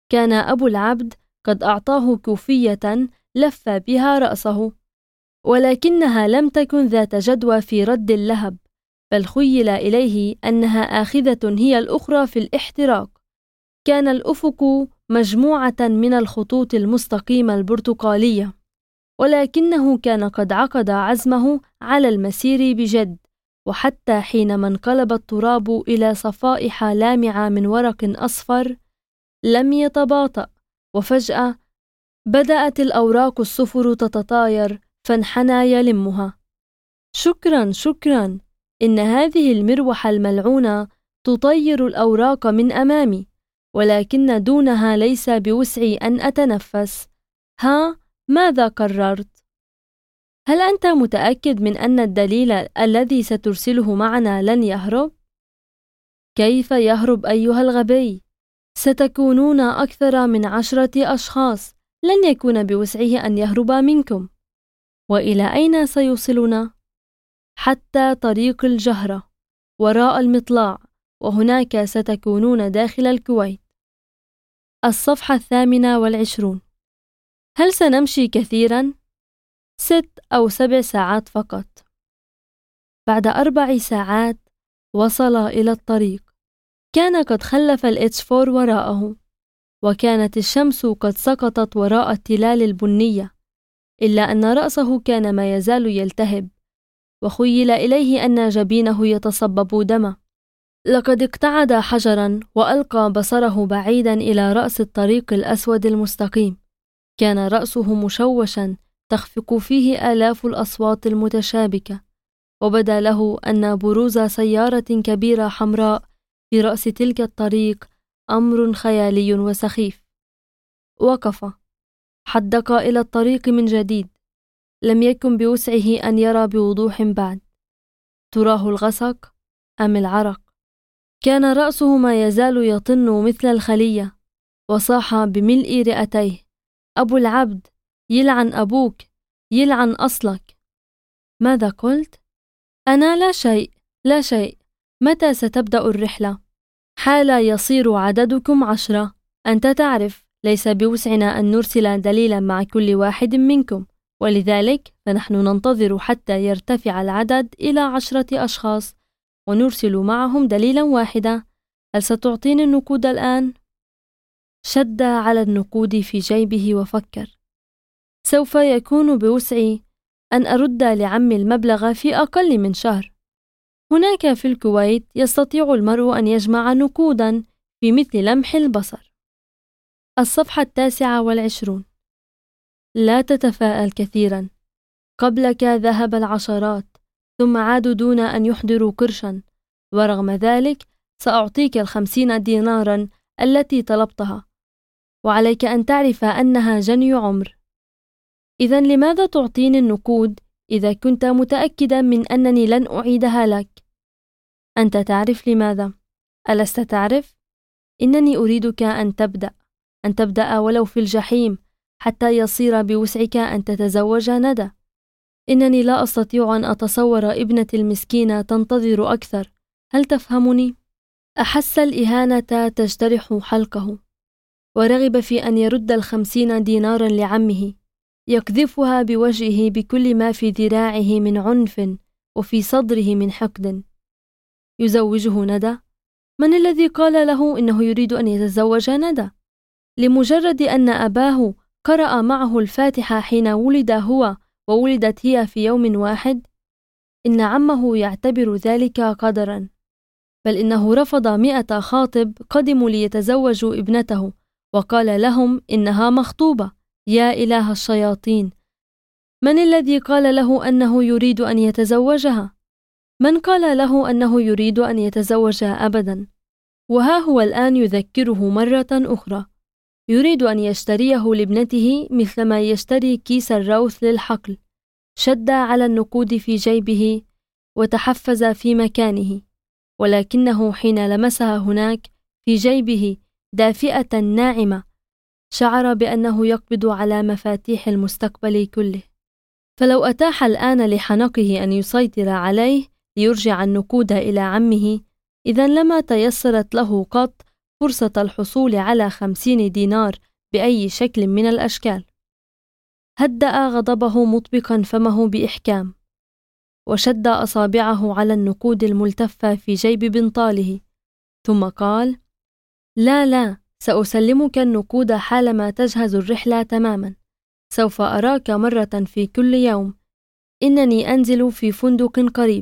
كان أبو العبد قد أعطاه كوفية لف بها رأسه، ولكنها لم تكن ذات جدوى في رد اللهب، بل خيل إليه أنها آخذة هي الأخرى في الاحتراق. كان الأفق مجموعة من الخطوط المستقيمة البرتقالية، ولكنه كان قد عقد عزمه على المسير بجد، وحتى حينما انقلب التراب إلى صفائح لامعة من ورق أصفر لم يتباطأ، وفجأة بدأت الأوراق الصفر تتطاير، فانحنى يلمها. شكرا شكرا، إن هذه المروحة الملعونة تطير الأوراق من أمامي، ولكن دونها ليس بوسعي أن أتنفس. ها، ماذا قررت؟ هل أنت متأكد من أن الدليل الذي سترسله معنا لن يهرب؟ كيف يهرب أيها الغبي؟ ستكونون أكثر من 10 أشخاص، لن يكون بوسعه أن يهرب منكم. وإلى أين سيوصلنا؟ حتى طريق الجهرة وراء المطلع، وهناك ستكونون داخل الكويت. الصفحة 28. هل سنمشي كثيرا؟ 6 أو 7 ساعات فقط. بعد 4 ساعات وصل إلى الطريق. كان قد خلف الإتشفور وراءه، وكانت الشمس قد سقطت وراء التلال البنية، إلا أن رأسه كان ما يزال يلتهب، وخيل إليه أن جبينه يتصبب دما. لقد اقتعد حجرا وألقى بصره بعيدا إلى رأس الطريق الأسود المستقيم. كان رأسه مشوشا تخفق فيه آلاف الأصوات المتشابكة، وبدا له أن بروز سيارة كبيرة حمراء في رأس تلك الطريق أمر خيالي وسخيف. وقف، حدق إلى الطريق من جديد. لم يكن بوسعه أن يرى بوضوح بعد. تراه الغسق أم العرق؟ كان رأسه ما يزال يطن مثل الخلية، وصاح بملء رئتيه: أبو العبد، يلعن أبوك، يلعن أصلك. ماذا قلت؟ أنا لا شيء، لا شيء. متى ستبدأ الرحلة؟ حال يصير عددكم 10. أنت تعرف، ليس بوسعنا أن نرسل دليلا مع كل واحد منكم، ولذلك فنحن ننتظر حتى يرتفع العدد إلى 10 أشخاص ونرسل معهم دليلا واحدا. هل ستعطيني النقود الآن؟ شد على النقود في جيبه وفكر: سوف يكون بوسعي أن أرد لعمي المبلغ في أقل من شهر. هناك في الكويت يستطيع المرء أن يجمع نقودا في مثل لمح البصر. الصفحة 29. لا تتفاءل كثيرا. قبلك ذهب العشرات، ثم عادوا دون أن يحضروا قرشا، ورغم ذلك سأعطيك 50 دينارا التي طلبتها، وعليك أن تعرف أنها جني عمر. إذن لماذا تعطيني النقود إذا كنت متأكدا من أنني لن أعيدها لك؟ أنت تعرف لماذا، ألست تعرف؟ إنني أريدك أن تبدأ ولو في الجحيم، حتى يصير بوسعك أن تتزوج ندى. إنني لا أستطيع أن أتصور ابنتي المسكينة تنتظر أكثر. هل تفهمني؟ أحس الإهانة تجترح حلقه، ورغب في أن يرد 50 دينارا لعمه، يقذفها بوجهه بكل ما في ذراعه من عنف وفي صدره من حقد. يزوجه ندى؟ من الذي قال له إنه يريد أن يتزوج ندى؟ لمجرد أن أباه قرأ معه الفاتحة حين ولد هو وولدت هي في يوم واحد؟ إن عمه يعتبر ذلك قدرا، بل إنه رفض 100 خاطب قدموا ليتزوجوا ابنته، وقال لهم إنها مخطوبة. يا إله الشياطين، من الذي قال له أنه يريد أن يتزوجها؟ من قال له أنه يريد أن يتزوجها أبدا؟ وها هو الآن يذكره مرة أخرى، يريد أن يشتريه لابنته مثلما يشتري كيس الروث للحقل. شد على النقود في جيبه وتحفز في مكانه، ولكنه حين لمسها هناك في جيبه دافئة ناعمة شعر بأنه يقبض على مفاتيح المستقبل كله. فلو أتاح الآن لحنقه أن يسيطر عليه ليرجع النقود إلى عمه، إذن لما تيسرت له قط فرصة الحصول على 50 دينار بأي شكل من الأشكال. هدأ غضبه مطبقا فمه بإحكام، وشد أصابعه على النقود الملتفة في جيب بنطاله، ثم قال: لا، سأسلمك النقود حالما تجهز الرحلة تماما. سوف أراك مرة في كل يوم. إنني أنزل في فندق قريب.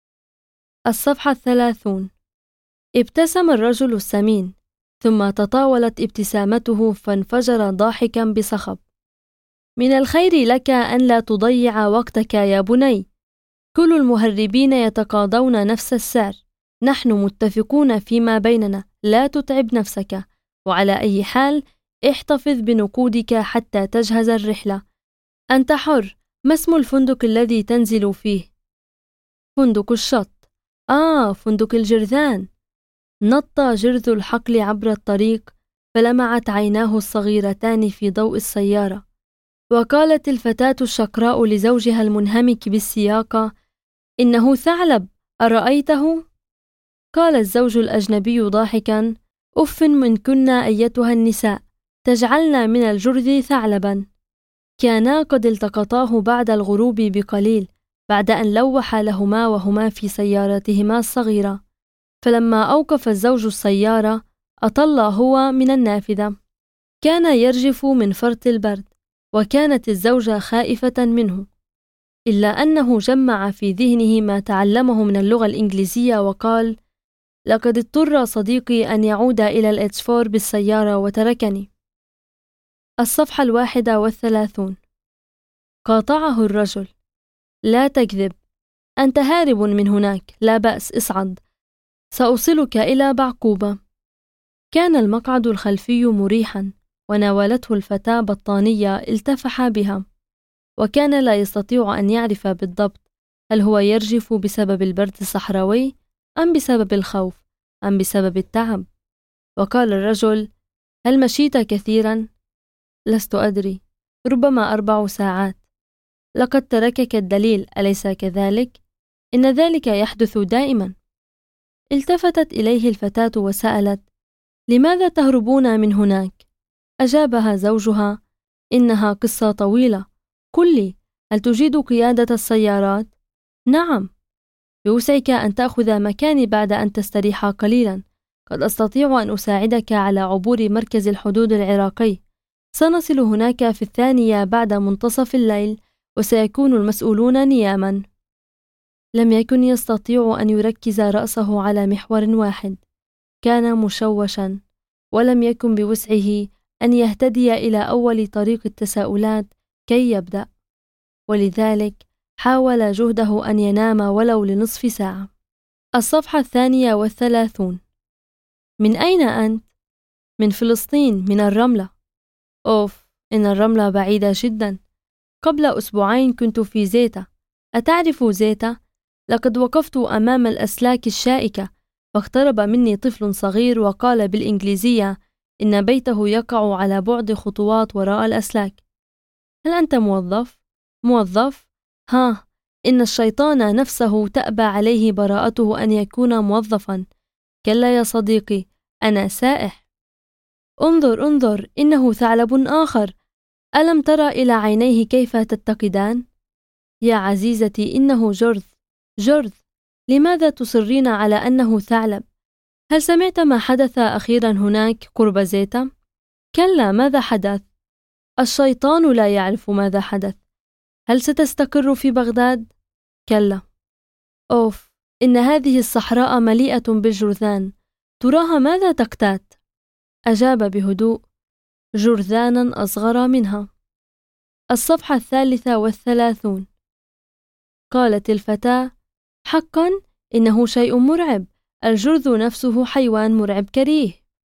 الصفحة 30. ابتسم الرجل السمين، ثم تطاولت ابتسامته فانفجر ضاحكا بصخب. من الخير لك أن لا تضيع وقتك يا بني. كل المهربين يتقاضون نفس السعر. نحن متفقون فيما بيننا، لا تتعب نفسك، وعلى أي حال احتفظ بنقودك حتى تجهز الرحلة. أنت حر. ما اسم الفندق الذي تنزل فيه؟ فندق الشط. فندق الجرذان. نط جرذ الحقل عبر الطريق، فلمعت عيناه الصغيرتان في ضوء السيارة. وقالت الفتاة الشقراء لزوجها المنهمك بالسياقة: إنه ثعلب، أرأيته؟ قال الزوج الأجنبي ضاحكا: أف منكن أيتها النساء، تجعلن من الجرذ ثعلبا. كانا قد التقطاه بعد الغروب بقليل، بعد أن لوح لهما وهما في سيارتهما الصغيرة. فلما أوقف الزوج السيارة أطل هو من النافذة. كان يرجف من فرط البرد، وكانت الزوجة خائفة منه، إلا أنه جمع في ذهنه ما تعلمه من اللغة الإنجليزية وقال: لقد اضطر صديقي أن يعود إلى الإتشفور بالسيارة وتركني. الصفحة 31. قاطعه الرجل: لا تكذب، أنت هارب من هناك، لا بأس، اصعد، سأوصلك إلى بعقوبة. كان المقعد الخلفي مريحا، وناولته الفتاة بطانية التفح بها، وكان لا يستطيع أن يعرف بالضبط هل هو يرجف بسبب البرد الصحراوي أم بسبب الخوف أم بسبب التعب. وقال الرجل: هل مشيت كثيرا؟ لست أدري، ربما 4 ساعات. لقد تركك الدليل، أليس كذلك؟ إن ذلك يحدث دائما. التفتت إليه الفتاة وسألت: لماذا تهربون من هناك؟ أجابها زوجها: إنها قصة طويلة. قل لي، هل تجيد قيادة السيارات؟ نعم. يوسعك أن تأخذ مكاني بعد أن تستريح قليلا. قد أستطيع أن أساعدك على عبور مركز الحدود العراقي. سنصل هناك في 2 بعد منتصف الليل، وسيكون المسؤولون نياما. لم يكن يستطيع أن يركز رأسه على محور واحد. كان مشوشا، ولم يكن بوسعه أن يهتدي إلى أول طريق التساؤلات كي يبدأ، ولذلك حاول جهده أن ينام ولو لنصف ساعة. الصفحة 32. من أين أنت؟ من فلسطين، من الرملة. أوف، إن الرملة بعيدة جدا. قبل 2 أسبوع كنت في زيتا. أتعرف زيتا؟ لقد وقفت أمام الأسلاك الشائكة، فاقترب مني طفل صغير وقال بالإنجليزية إن بيته يقع على بعد خطوات وراء الأسلاك. هل أنت موظف؟ موظف؟ إن الشيطان نفسه تأبى عليه براءته أن يكون موظفا. كلا يا صديقي، أنا سائح. انظر، إنه ثعلب آخر. ألم ترى إلى عينيه كيف تتقدان؟ يا عزيزتي، إنه جرذ. لماذا تصرين على أنه ثعلب؟ هل سمعت ما حدث أخيرا هناك قرب زيتا؟ كلا، ماذا حدث؟ الشيطان لا يعرف ماذا حدث. هل ستستقر في بغداد؟ كلا. أوف، إن هذه الصحراء مليئة بالجرذان. تراها ماذا تقتات؟ أجاب بهدوء: جرذانا أصغر منها. الصفحة 33. قالت الفتاة: حقا، إنه شيء مرعب. الجرذ نفسه حيوان مرعب كريه.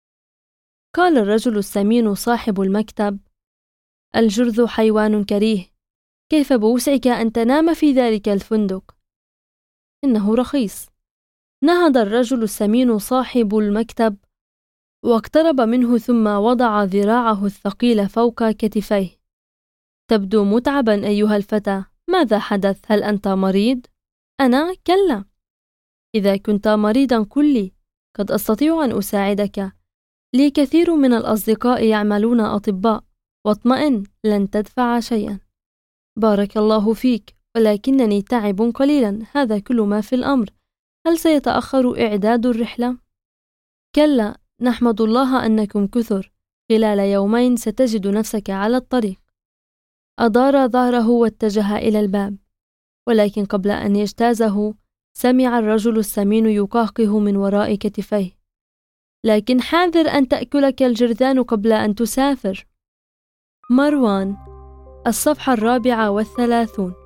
قال الرجل السمين صاحب المكتب: الجرذ حيوان كريه، كيف بوسعك أن تنام في ذلك الفندق؟ إنه رخيص. نهض الرجل السمين صاحب المكتب واقترب منه، ثم وضع ذراعه الثقيل فوق كتفيه. تبدو متعبا أيها الفتى، ماذا حدث؟ هل أنت مريض؟ أنا؟ كلا. إذا كنت مريضا قل لي، قد أستطيع أن أساعدك. لي كثير من الأصدقاء يعملون أطباء، واطمئن لن تدفع شيئا. بارك الله فيك، ولكنني تعب قليلا، هذا كل ما في الأمر. هل سيتأخر إعداد الرحلة؟ كلا، نحمد الله أنكم كثر، خلال يومين ستجد نفسك على الطريق. أدار ظهره واتجه إلى الباب، ولكن قبل أن يجتازه سمع الرجل السمين يقهقه من وراء كتفيه: لكن حاذر أن تأكلك الجرذان قبل أن تسافر. مروان، الصفحة 34.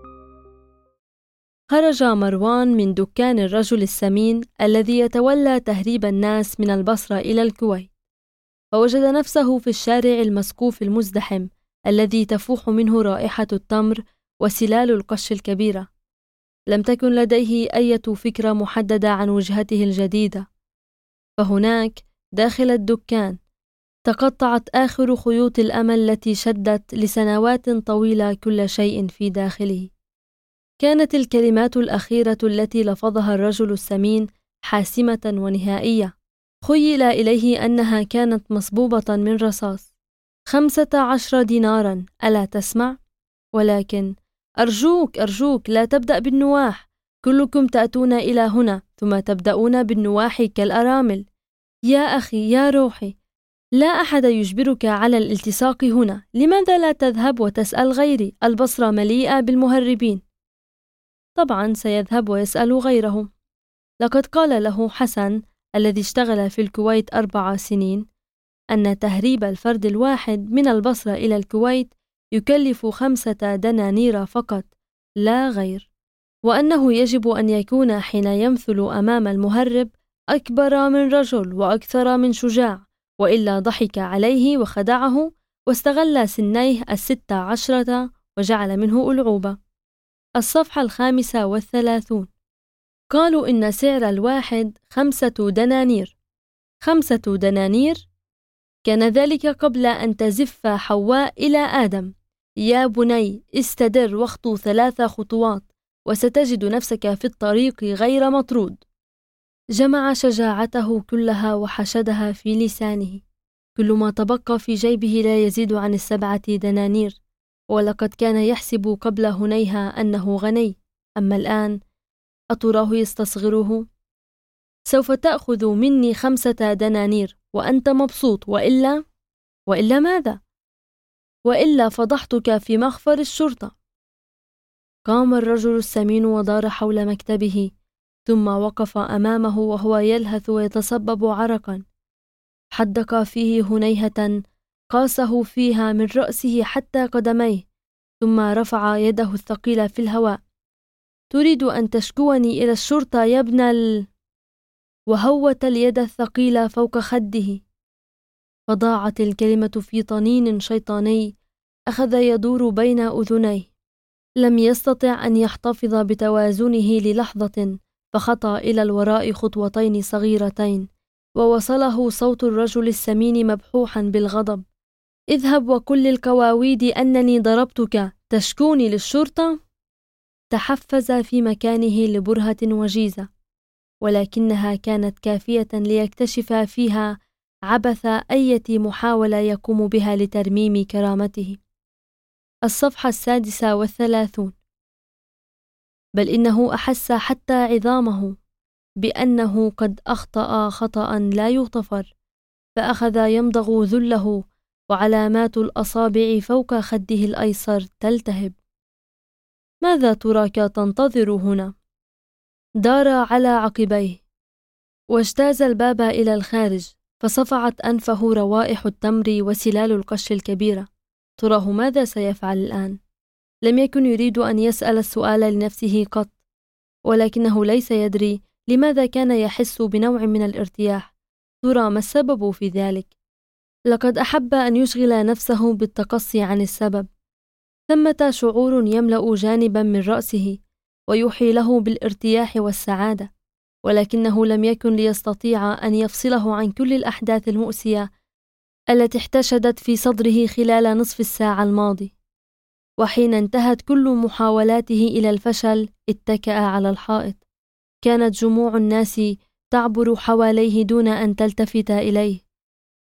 خرج مروان من دكان الرجل السمين الذي يتولى تهريب الناس من البصرة إلى الكويت، فوجد نفسه في الشارع المسقوف المزدحم الذي تفوح منه رائحة التمر وسلال القش الكبيرة. لم تكن لديه أي فكرة محددة عن وجهته الجديدة، فهناك داخل الدكان تقطعت آخر خيوط الأمل التي شدت لسنوات طويلة كل شيء في داخله. كانت الكلمات الأخيرة التي لفظها الرجل السمين حاسمة ونهائية. خيل إليه أنها كانت مصبوبة من رصاص. 15 دينارا، ألا تسمع؟ ولكن أرجوك لا تبدأ بالنواح. كلكم تأتون إلى هنا ثم تبدأون بالنواح كالأرامل. يا أخي، يا روحي، لا أحد يجبرك على الالتصاق هنا. لماذا لا تذهب وتسأل غيري؟ البصرة مليئة بالمهربين. طبعا سيذهب ويسأل غيره. لقد قال له حسن الذي اشتغل في الكويت 4 سنين أن تهريب الفرد الواحد من البصرة إلى الكويت يكلف 5 دنانير فقط لا غير، وأنه يجب أن يكون حين يمثل أمام المهرب أكبر من رجل وأكثر من شجاع، وإلا ضحك عليه وخدعه واستغل سنيه 16 وجعل منه ألعوبة. الصفحة 35. قالوا إن سعر الواحد 5 دنانير. 5 دنانير؟ كان ذلك قبل أن تزف حواء إلى آدم. يا بني، استدر واخطو 3 خطوات وستجد نفسك في الطريق غير مطرود. جمع شجاعته كلها وحشدها في لسانه. كل ما تبقى في جيبه لا يزيد عن 7 دنانير، ولقد كان يحسب قبل هنيها أنه غني. أما الآن أتراه يستصغره؟ سوف تأخذ مني 5 دنانير وأنت مبسوط، وإلا ماذا؟ وإلا فضحتك في مخفر الشرطة. قام الرجل السمين ودار حول مكتبه، ثم وقف أمامه وهو يلهث ويتصبب عرقا. حدق فيه هنيهة قاسه فيها من رأسه حتى قدميه، ثم رفع يده الثقيلة في الهواء. تريد أن تشكوني إلى الشرطة يا ابن وهوت اليد الثقيلة فوق خده، فضاعت الكلمة في طنين شيطاني أخذ يدور بين أذنيه. لم يستطع أن يحتفظ بتوازنه للحظة، فخطى إلى الوراء خطوتين صغيرتين، ووصله صوت الرجل السمين مبحوحا بالغضب: اذهب وقل للقواويد أنني ضربتك، تشكوني للشرطة؟ تحفز في مكانه لبرهة وجيزة، ولكنها كانت كافية ليكتشف فيها عبث أية محاولة يقوم بها لترميم كرامته. الصفحة 36. بل إنه أحس حتى عظامه بأنه قد أخطأ خطأ لا يغتفر، فأخذ يمضغ ذله، وعلامات الأصابع فوق خده الأيسر تلتهب. ماذا تراك تنتظر هنا؟ دار على عقبيه واجتاز الباب إلى الخارج، فصفعت أنفه روائح التمر وسلال القش الكبيرة. تراه ماذا سيفعل الآن؟ لم يكن يريد أن يسأل السؤال لنفسه قط، ولكنه ليس يدري لماذا كان يحس بنوع من الارتياح. ترى ما السبب في ذلك؟ لقد أحب أن يشغل نفسه بالتقصي عن السبب. ثمة شعور يملأ جانبا من رأسه ويوحي له بالارتياح والسعادة، ولكنه لم يكن ليستطيع أن يفصله عن كل الأحداث المؤسية التي احتشدت في صدره خلال نصف الساعة الماضي. وحين انتهت كل محاولاته إلى الفشل اتكأ على الحائط. كانت جموع الناس تعبر حواليه دون أن تلتفت إليه.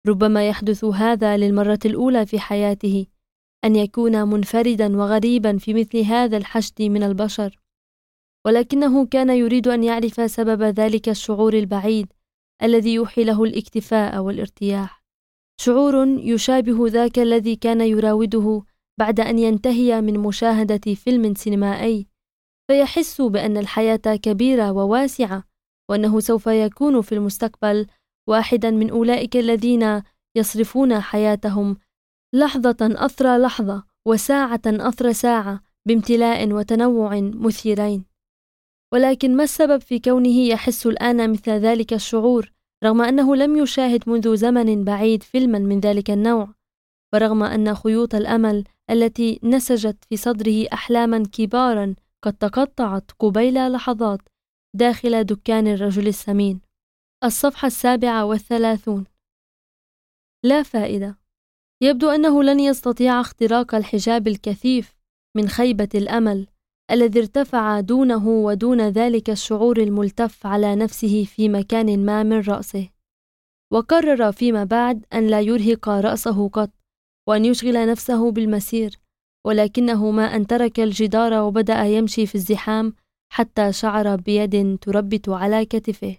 ربما يحدث هذا للمرة الأولى في حياته، أن يكون منفردا وغريبا في مثل هذا الحشد من البشر، ولكنه كان يريد أن يعرف سبب ذلك الشعور البعيد الذي يوحي له الاكتفاء والارتياح، شعور يشابه ذاك الذي كان يراوده بعد أن ينتهي من مشاهدة فيلم سينمائي، فيحس بأن الحياة كبيرة وواسعة، وأنه سوف يكون في المستقبل واحدا من أولئك الذين يصرفون حياتهم لحظة أثر لحظة وساعة أثر ساعة بامتلاء وتنوع مثيرين. ولكن ما السبب في كونه يحس الآن مثل ذلك الشعور رغم أنه لم يشاهد منذ زمن بعيد فيلما من ذلك النوع، ورغم أن خيوط الأمل التي نسجت في صدره أحلاما كبارا قد تقطعت قبيل لحظات داخل دكان الرجل السمين. الصفحة 37. لا فائدة. يبدو أنه لن يستطيع اختراق الحجاب الكثيف من خيبة الأمل الذي ارتفع دونه ودون ذلك الشعور الملتف على نفسه في مكان ما من رأسه، وقرر فيما بعد أن لا يرهق رأسه قط وأن يشغل نفسه بالمسير، ولكنه ما أن ترك الجدار وبدأ يمشي في الزحام حتى شعر بيد تربت على كتفه.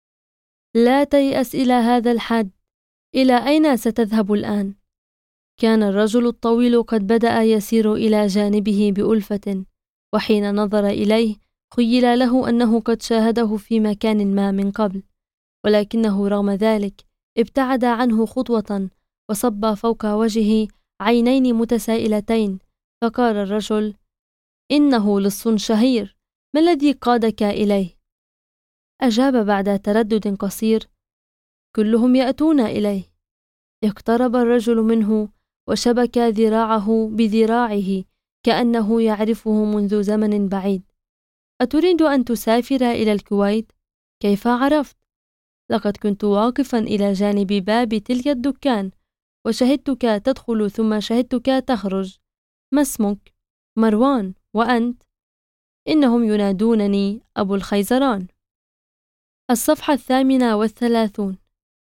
لا تيأس إلى هذا الحد، إلى أين ستذهب الآن؟ كان الرجل الطويل قد بدأ يسير إلى جانبه بألفة، وحين نظر إليه خيل له أنه قد شاهده في مكان ما من قبل، ولكنه رغم ذلك ابتعد عنه خطوة وصب فوق وجهه عينين متسائلتين، فقال الرجل: إنه لص شهير، ما الذي قادك إليه؟ أجاب بعد تردد قصير: كلهم يأتون إليه. اقترب الرجل منه وشبك ذراعه بذراعه كأنه يعرفه منذ زمن بعيد. أتريد أن تسافر إلى الكويت؟ كيف عرفت؟ لقد كنت واقفا إلى جانب باب تلك الدكان وشهدتك تدخل ثم شهدتك تخرج. ما اسمك؟ مروان. وأنت؟ إنهم ينادونني أبو الخيزران. الصفحة 38.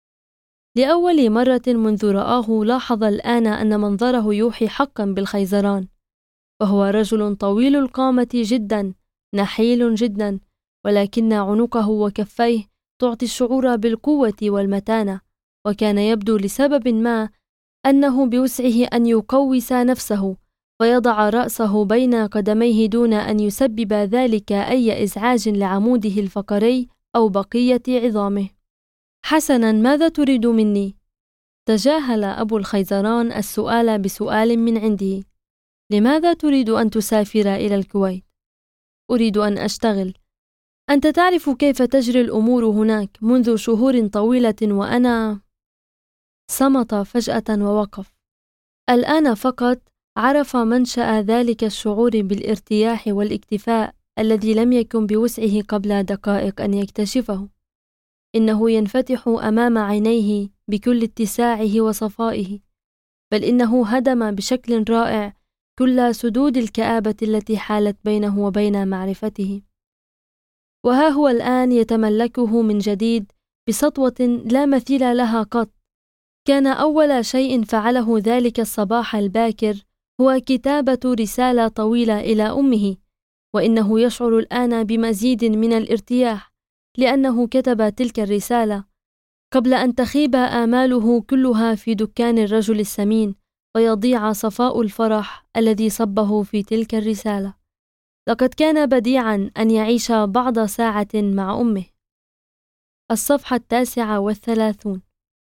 لأول مرة منذ رآه لاحظ الآن أن منظره يوحي حقا بالخيزران، وهو رجل طويل القامة جدا، نحيل جدا، ولكن عنقه وكفيه تعطي الشعور بالقوة والمتانة، وكان يبدو لسبب ما أنه بوسعه أن يقوس نفسه ويضع رأسه بين قدميه دون أن يسبب ذلك أي إزعاج لعموده الفقري أو بقية عظامه. حسنا، ماذا تريد مني؟ تجاهل أبو الخيزران السؤال بسؤال من عنده. لماذا تريد أن تسافر إلى الكويت؟ أريد أن أشتغل. أنت تعرف كيف تجري الأمور هناك منذ شهور طويلة وأنا… صمت فجأة ووقف. الآن فقط عرف منشأ ذلك الشعور بالارتياح والاكتفاء الذي لم يكن بوسعه قبل دقائق أن يكتشفه. إنه ينفتح أمام عينيه بكل اتساعه وصفائه، بل إنه هدم بشكل رائع كل سدود الكآبة التي حالت بينه وبين معرفته، وها هو الآن يتملكه من جديد بسطوة لا مثيل لها قط. كان أول شيء فعله ذلك الصباح الباكر هو كتابة رسالة طويلة إلى أمه، وإنه يشعر الآن بمزيد من الارتياح لأنه كتب تلك الرسالة قبل أن تخيب آماله كلها في دكان الرجل السمين ويضيع صفاء الفرح الذي صبه في تلك الرسالة. لقد كان بديعا أن يعيش بعض ساعة مع أمه. الصفحة 39.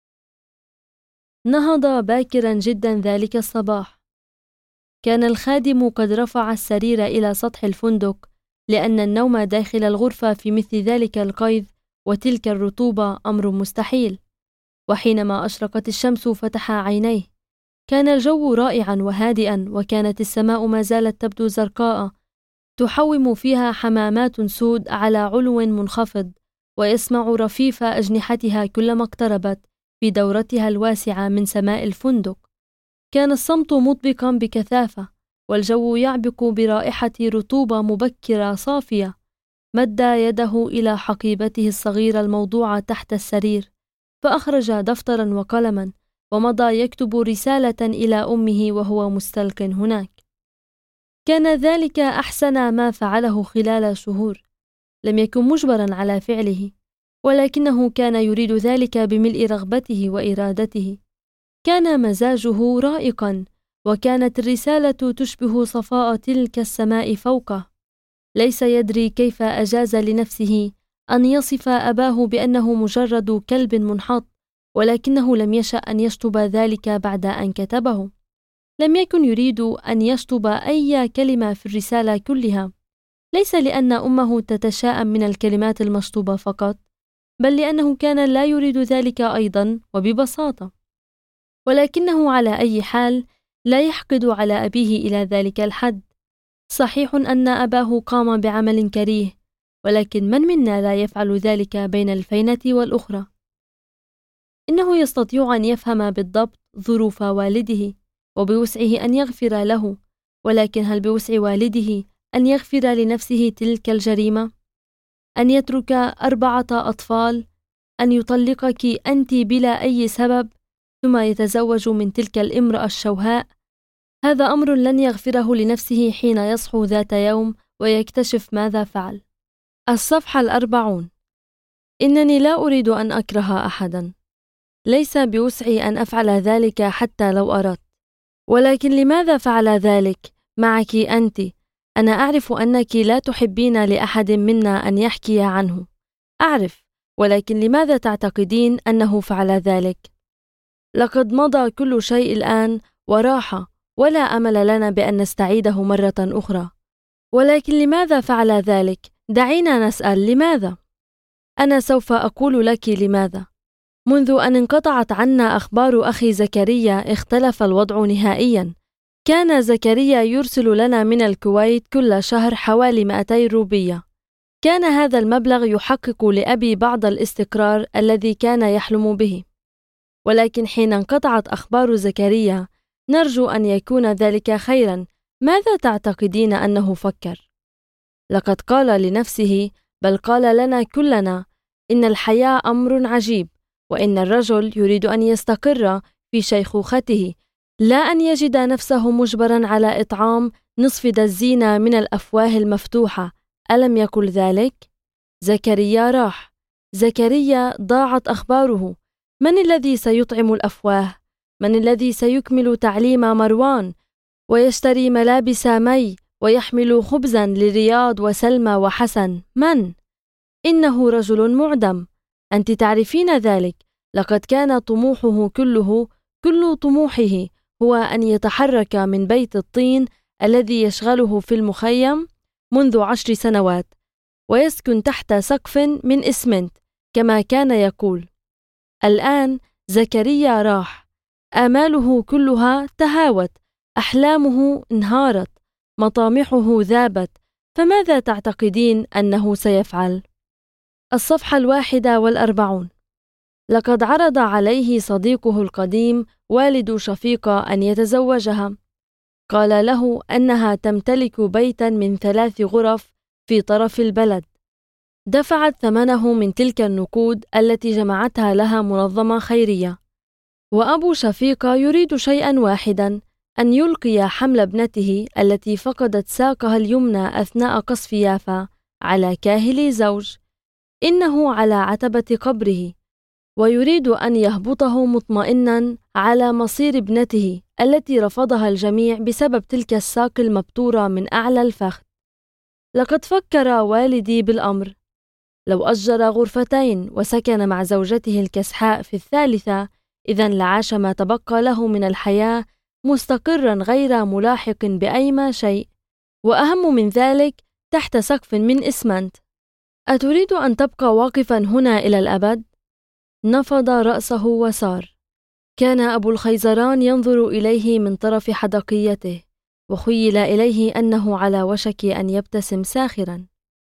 نهض باكرا جدا ذلك الصباح. كان الخادم قد رفع السرير إلى سطح الفندق، لأن النوم داخل الغرفة في مثل ذلك القيظ وتلك الرطوبة أمر مستحيل. وحينما أشرقت الشمس فتح عينيه. كان الجو رائعا وهادئا، وكانت السماء ما زالت تبدو زرقاء تحوم فيها حمامات سود على علو منخفض، ويسمع رفيف أجنحتها كلما اقتربت في دورتها الواسعة من سماء الفندق. كان الصمت مطبقا بكثافة، والجو يعبق برائحة رطوبة مبكرة صافية. مد يده إلى حقيبته الصغيرة الموضوعة تحت السرير، فأخرج دفترا وقلما ومضى يكتب رسالة إلى أمه وهو مستلق هناك. كان ذلك أحسن ما فعله خلال شهور. لم يكن مجبرا على فعله، ولكنه كان يريد ذلك بملء رغبته وإرادته. كان مزاجه رائقا، وكانت الرسالة تشبه صفاء تلك السماء فوقه. ليس يدري كيف أجاز لنفسه أن يصف أباه بأنه مجرد كلب منحط، ولكنه لم يشأ أن يشطب ذلك بعد أن كتبه. لم يكن يريد أن يشطب أي كلمة في الرسالة كلها، ليس لأن أمه تتشائم من الكلمات المشطوبة فقط، بل لأنه كان لا يريد ذلك أيضا وببساطة. ولكنه على أي حال لا يحقد على أبيه إلى ذلك الحد. صحيح أن أباه قام بعمل كريه، ولكن من منا لا يفعل ذلك بين الفينة والأخرى؟ إنه يستطيع أن يفهم بالضبط ظروف والده، وبوسعه أن يغفر له، ولكن هل بوسع والده أن يغفر لنفسه تلك الجريمة؟ أن يترك 4 أطفال، أن يطلقك أنت بلا أي سبب، ثم يتزوج من تلك الامرأة الشوهاء؟ هذا أمر لن يغفره لنفسه حين يصحو ذات يوم ويكتشف ماذا فعل. الصفحة 40. إنني لا أريد أن أكره أحدا. ليس بوسعي أن أفعل ذلك حتى لو أردت. ولكن لماذا فعل ذلك؟ معك أنت. أنا أعرف أنك لا تحبين لأحد منا أن يحكي عنه. أعرف، ولكن لماذا تعتقدين أنه فعل ذلك؟ لقد مضى كل شيء الآن وراح، ولا أمل لنا بأن نستعيده مرة أخرى. ولكن لماذا فعل ذلك؟ دعينا نسأل لماذا؟ أنا سوف أقول لك لماذا. منذ أن انقطعت عنا أخبار أخي زكريا اختلف الوضع نهائيا. كان زكريا يرسل لنا من الكويت كل شهر حوالي 200 روبية. كان هذا المبلغ يحقق لأبي بعض الاستقرار الذي كان يحلم به. ولكن حين انقطعت أخبار زكريا، نرجو أن يكون ذلك خيرا. ماذا تعتقدين أنه فكر؟ لقد قال لنفسه، بل قال لنا كلنا، إن الحياة أمر عجيب، وإن الرجل يريد أن يستقر في شيخوخته، لا أن يجد نفسه مجبرا على إطعام نصف دزينة من الأفواه المفتوحة. ألم يقل ذلك؟ زكريا راح. زكريا ضاعت أخباره. من الذي سيطعم الأفواه؟ من الذي سيكمل تعليم مروان ويشتري ملابس مي ويحمل خبزا لرياض وسلمى وحسن؟ من؟ إنه رجل معدم. أنت تعرفين ذلك. لقد كان طموحه كل طموحه هو أن يتحرك من بيت الطين الذي يشغله في المخيم منذ 10 سنوات، ويسكن تحت سقف من إسمنت كما كان يقول. الآن زكريا راح. آماله كلها تهاوت، أحلامه انهارت، مطامحه ذابت. فماذا تعتقدين أنه سيفعل؟ الصفحة 41. لقد عرض عليه صديقه القديم والد شفيقة أن يتزوجها. قال له أنها تمتلك بيتا من 3 غرف في طرف البلد. دفعت ثمنه من تلك النقود التي جمعتها لها منظمة خيرية. وأبو شفيقة يريد شيئا واحدا، أن يلقي حمل ابنته التي فقدت ساقها اليمنى أثناء قصف يافا على كاهل زوج. إنه على عتبة قبره، ويريد أن يهبطه مطمئنا على مصير ابنته التي رفضها الجميع بسبب تلك الساق المبتورة من أعلى الفخذ. لقد فكر والدي بالأمر. لو أجر غرفتين وسكن مع زوجته الكسحاء في الثالثة، إذن لعاش ما تبقى له من الحياة مستقرا غير ملاحق بأي شيء، وأهم من ذلك تحت سقف من إسمنت. أتريد أن تبقى واقفا هنا إلى الأبد؟ نفض رأسه وسار. كان أبو الخيزران ينظر إليه من طرف حدقيته، وخيل إليه أنه على وشك أن يبتسم ساخرا.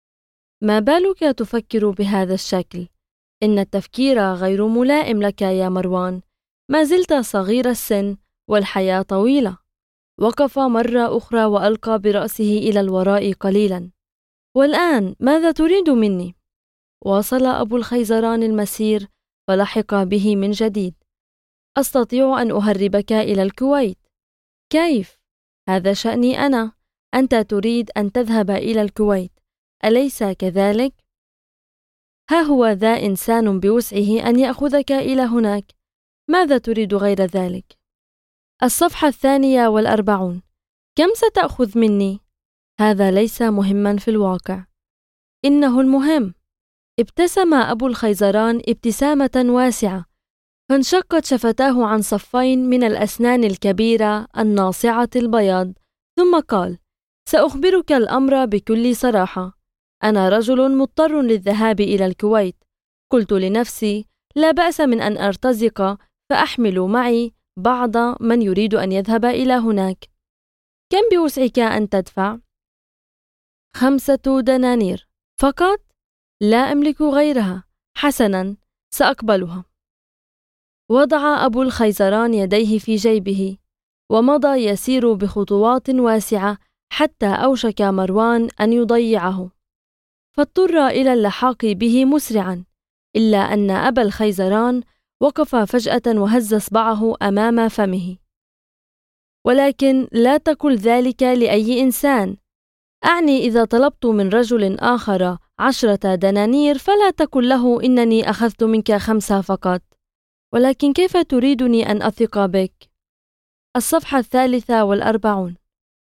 ما بالك تفكر بهذا الشكل؟ إن التفكير غير ملائم لك يا مروان. ما زلت صغير السن والحياة طويلة. وقف مرة أخرى وألقى برأسه إلى الوراء قليلا. والآن ماذا تريد مني؟ واصل أبو الخيزران المسير فلحق به من جديد: أستطيع أن أهربك إلى الكويت. كيف؟ هذا شأني أنا. أنت تريد أن تذهب إلى الكويت، أليس كذلك؟ ها هو ذا إنسان بوسعه أن يأخذك إلى هناك، ماذا تريد غير ذلك؟ الصفحة 42. كم ستأخذ مني؟ هذا ليس مهما في الواقع. إنه المهم. ابتسم أبو الخيزران ابتسامة واسعة، فانشقت شفتاه عن صفين من الأسنان الكبيرة الناصعة البياض، ثم قال: سأخبرك الأمر بكل صراحة. أنا رجل مضطر للذهاب إلى الكويت. قلت لنفسي: لا بأس من أن أرتزق، فأحمل معي بعض من يريد أن يذهب إلى هناك. كم بوسعك أن تدفع؟ 5 دنانير فقط؟ لا أملك غيرها. حسنا، سأقبلها. وضع أبو الخيزران يديه في جيبه، ومضى يسير بخطوات واسعة حتى أوشك مروان أن يضيعه، فاضطر إلى اللحاق به مسرعا، إلا أن أبا الخيزران وقف فجأة وهز إصبعه أمام فمه. ولكن لا تقل ذلك لأي إنسان. أعني إذا طلبت من رجل آخر 10 دنانير فلا تقل له إنني أخذت منك 5 فقط. ولكن كيف تريدني أن أثق بك؟ الصفحة 43.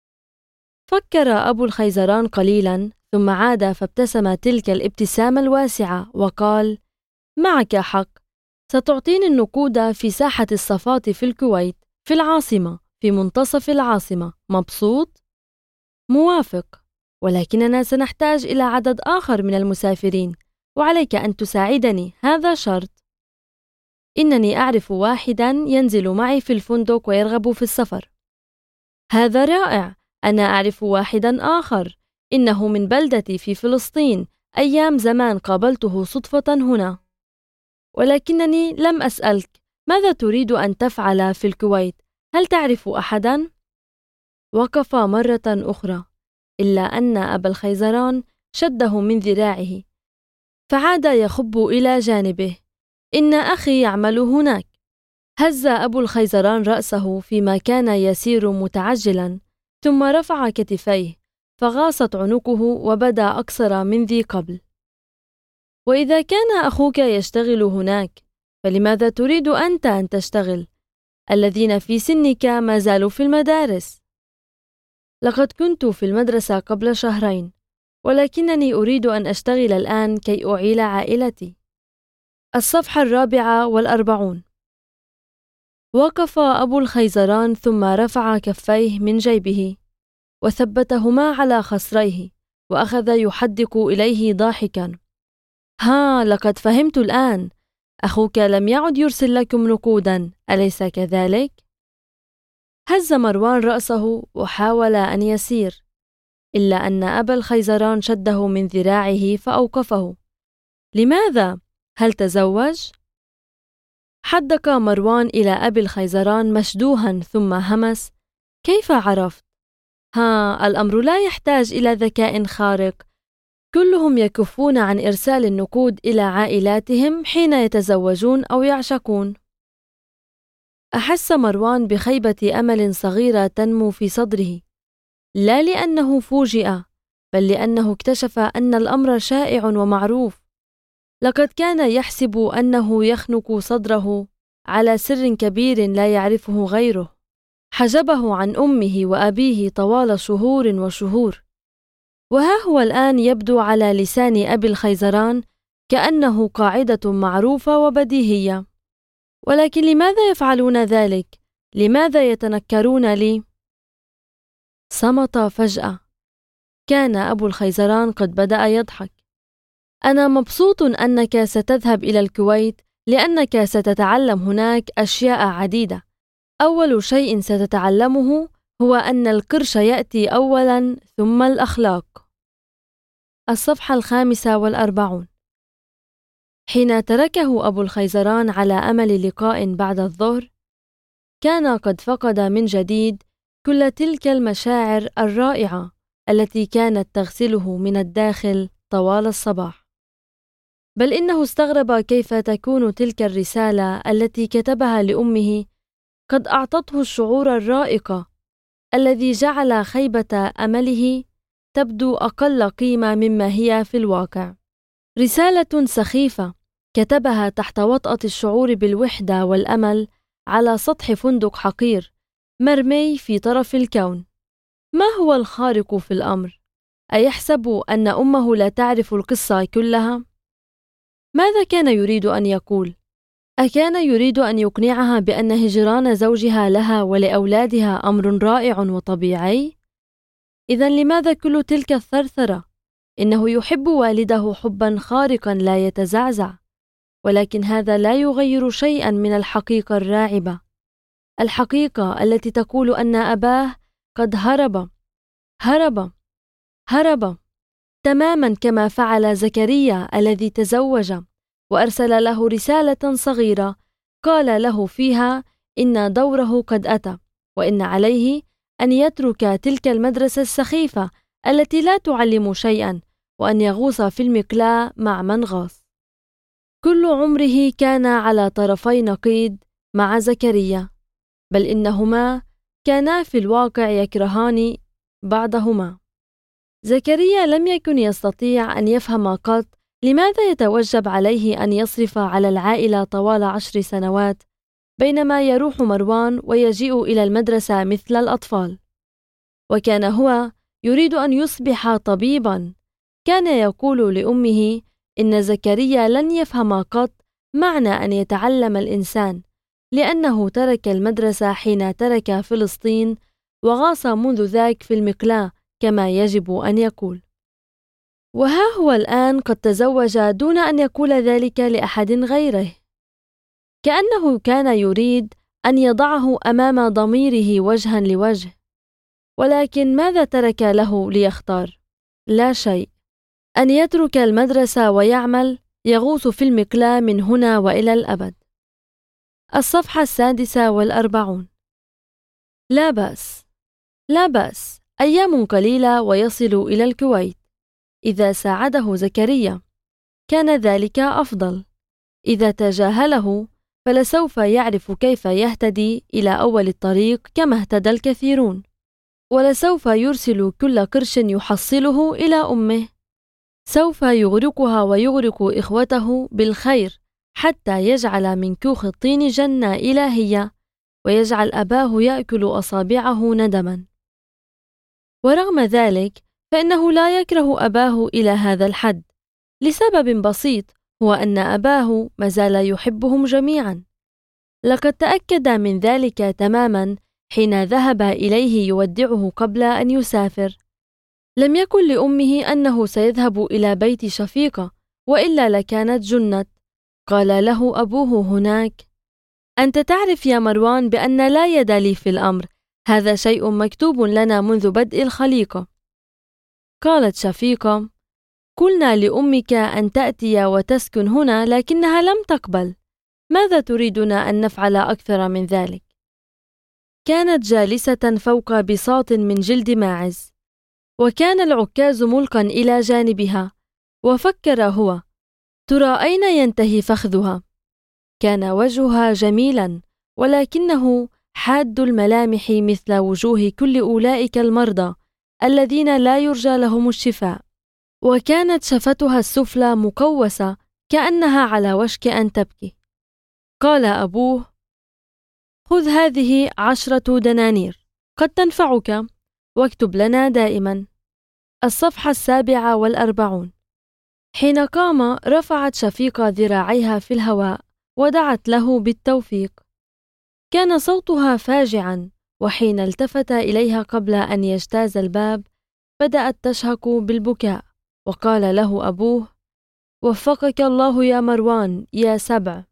فكر أبو الخيزران قليلا، ثم عاد فابتسم تلك الابتسامة الواسعة وقال: معك حق، ستعطيني النقود في ساحة الصفات في الكويت، في العاصمة، في منتصف العاصمة. مبسوط؟ موافق، ولكننا سنحتاج إلى عدد آخر من المسافرين، وعليك أن تساعدني، هذا شرط. إنني أعرف واحدا ينزل معي في الفندق ويرغب في السفر. هذا رائع، أنا أعرف واحدا آخر، إنه من بلدتي في فلسطين، أيام زمان قابلته صدفة هنا. ولكنني لم أسألك، ماذا تريد أن تفعل في الكويت؟ هل تعرف أحدا؟ وقف مرة أخرى، إلا أن أبا الخيزران شده من ذراعه، فعاد يخب إلى جانبه: إن أخي يعمل هناك. هز أبو الخيزران رأسه فيما كان يسير متعجلا، ثم رفع كتفيه، فغاصت عنقه وبدا أقصر من ذي قبل. وإذا كان أخوك يشتغل هناك، فلماذا تريد أنت أن تشتغل؟ الذين في سنك ما زالوا في المدارس. لقد كنت في المدرسة قبل 2 شهر، ولكنني أريد أن أشتغل الآن كي أعيل عائلتي. الصفحة 44. وقف أبو الخيزران ثم رفع كفيه من جيبه وثبتهما على خصريه، وأخذ يحدق إليه ضاحكا: ها، لقد فهمت الآن. أخوك لم يعد يرسل لكم نقودا، أليس كذلك؟ هز مروان رأسه وحاول أن يسير، إلا أن أبا الخيزران شده من ذراعه فأوقفه. لماذا؟ هل تزوج؟ حدق مروان إلى أبي الخيزران مشدوها، ثم همس: كيف عرفت؟ ها، الأمر لا يحتاج إلى ذكاء خارق، كلهم يكفون عن إرسال النقود إلى عائلاتهم حين يتزوجون أو يعشقون. أحس مروان بخيبة أمل صغيرة تنمو في صدره، لا لأنه فوجئ، بل لأنه اكتشف أن الأمر شائع ومعروف. لقد كان يحسب أنه يخنق صدره على سر كبير لا يعرفه غيره، حجبه عن أمه وأبيه طوال شهور وشهور، وها هو الآن يبدو على لسان أبي الخيزران كأنه قاعدة معروفة وبديهية. ولكن لماذا يفعلون ذلك؟ لماذا يتنكرون لي؟ صمت فجأة. كان أبو الخيزران قد بدأ يضحك. أنا مبسوط أنك ستذهب إلى الكويت، لأنك ستتعلم هناك أشياء عديدة. أول شيء ستتعلمه هو أن القرش يأتي أولا ثم الأخلاق. الصفحة 45. حين تركه أبو الخيزران على أمل لقاء بعد الظهر، كان قد فقد من جديد كل تلك المشاعر الرائعة التي كانت تغسله من الداخل طوال الصباح. بل إنه استغرب كيف تكون تلك الرسالة التي كتبها لأمه قد أعطته الشعور الرائق الذي جعل خيبة أمله تبدو أقل قيمة مما هي في الواقع. رسالة سخيفة كتبها تحت وطأة الشعور بالوحدة والأمل على سطح فندق حقير مرمي في طرف الكون. ما هو الخارق في الأمر؟ أيحسب أن أمه لا تعرف القصة كلها؟ ماذا كان يريد أن يقول؟ أكان يريد أن يقنعها بأن هجران زوجها لها ولأولادها أمر رائع وطبيعي؟ إذن لماذا كل تلك الثرثرة؟ إنه يحب والده حبا خارقا لا يتزعزع، ولكن هذا لا يغير شيئا من الحقيقة الراعبة، الحقيقة التي تقول أن أباه قد هرب تماما كما فعل زكريا الذي تزوج وأرسل له رسالة صغيرة قال له فيها إن دوره قد أتى، وإن عليه أن يترك تلك المدرسة السخيفة التي لا تعلم شيئا، وأن يغوص في المقلاة مع من غاص. كل عمره كان على طرفي نقيض مع زكريا، بل إنهما كانا في الواقع يكرهان بعضهما. زكريا لم يكن يستطيع أن يفهم قط لماذا يتوجب عليه أن يصرف على العائلة طوال 10 سنوات، بينما يروح مروان ويجيء إلى المدرسة مثل الأطفال. وكان هو يريد أن يصبح طبيبا. كان يقول لأمه إن زكريا لن يفهم قط معنى أن يتعلم الإنسان، لأنه ترك المدرسة حين ترك فلسطين وغاص منذ ذاك في المقلاة كما يجب أن يقول. وها هو الآن قد تزوج دون أن يقول ذلك لأحد غيره، كأنه كان يريد أن يضعه أمام ضميره وجها لوجه. ولكن ماذا ترك له ليختار؟ لا شيء. أن يترك المدرسة ويعمل يغوص في المقلاة من هنا وإلى الأبد. الصفحة 46. لا بأس، أيام قليلة ويصل إلى الكويت. إذا ساعده زكريا كان ذلك أفضل، إذا تجاهله فلسوف يعرف كيف يهتدي إلى أول الطريق كما اهتدى الكثيرون، ولسوف يرسل كل قرش يحصله إلى أمه. سوف يغرقها ويغرق إخوته بالخير حتى يجعل من كوخ الطين جنة إلهية، ويجعل أباه يأكل أصابعه ندما. ورغم ذلك فإنه لا يكره أباه إلى هذا الحد، لسبب بسيط، هو أن أباه ما زال يحبهم جميعا. لقد تأكد من ذلك تماما حين ذهب إليه يودعه قبل أن يسافر. لم يكن لأمه أنه سيذهب إلى بيت شفيقة، وإلا لكانت جنت. قال له أبوه هناك: أنت تعرف يا مروان بأن لا يد لي في الأمر، هذا شيء مكتوب لنا منذ بدء الخليقة. قالت شفيقة: قلنا لأمك أن تأتي وتسكن هنا لكنها لم تقبل، ماذا تريدنا أن نفعل أكثر من ذلك؟ كانت جالسة فوق بساط من جلد ماعز، وكان العكاز ملقا إلى جانبها، وفكر هو: ترى أين ينتهي فخذها؟ كان وجهها جميلا، ولكنه حاد الملامح مثل وجوه كل أولئك المرضى الذين لا يرجى لهم الشفاء. وكانت شفتها السفلى مقوسة كأنها على وشك أن تبكي. قال أبوه: خذ هذه 10 دنانير قد تنفعك، واكتب لنا دائما. الصفحة 47. حين قام رفعت شفيقة ذراعيها في الهواء ودعت له بالتوفيق. كان صوتها فاجعا، وحين التفت إليها قبل أن يجتاز الباب بدأت تشهق بالبكاء. وقال له أبوه: وفقك الله يا مروان يا سبع.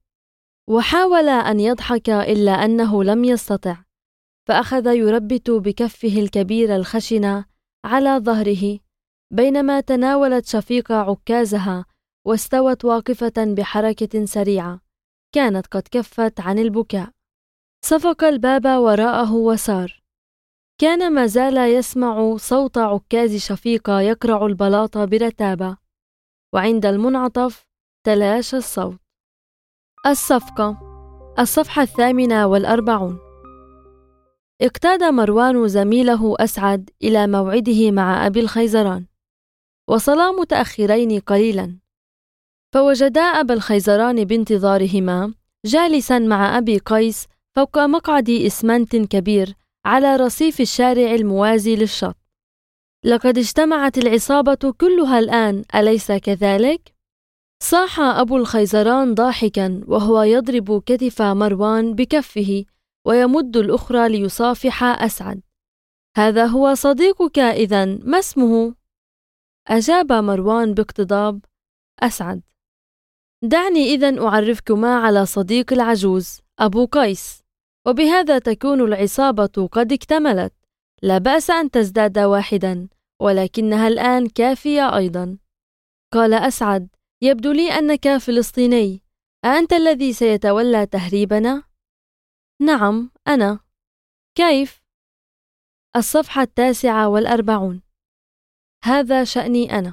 وحاول أن يضحك إلا أنه لم يستطع، فأخذ يربت بكفه الكبير الخشنة على ظهره، بينما تناولت شفيقة عكازها واستوت واقفة بحركة سريعة. كانت قد كفت عن البكاء. صفق الباب وراءه وسار. كان ما زال يسمع صوت عكاز شفيقة يقرع البلاط برتابة، وعند المنعطف تلاشى الصوت. الصفقة. الصفحة 48. اقتاد مروان زميله أسعد إلى موعده مع أبي الخيزران، وصلا متأخرين قليلا، فوجدا أبا الخيزران بانتظارهما جالسا مع أبي قيس فوق مقعد إسمنت كبير على رصيف الشارع الموازي للشط. لقد اجتمعت العصابة كلها الآن، أليس كذلك؟ صاح أبو الخيزران ضاحكا وهو يضرب كتف مروان بكفه ويمد الأخرى ليصافح أسعد. هذا هو صديقك إذن، ما اسمه؟ أجاب مروان باقتضاب أسعد. دعني إذن أعرفكما على صديق العجوز أبو قيس، وبهذا تكون العصابة قد اكتملت. لا بأس أن تزداد واحدا، ولكنها الآن كافية أيضا. قال أسعد: يبدو لي أنك فلسطيني، أأنت الذي سيتولى تهريبنا؟ نعم أنا. كيف؟ الصفحة 49. هذا شأني أنا.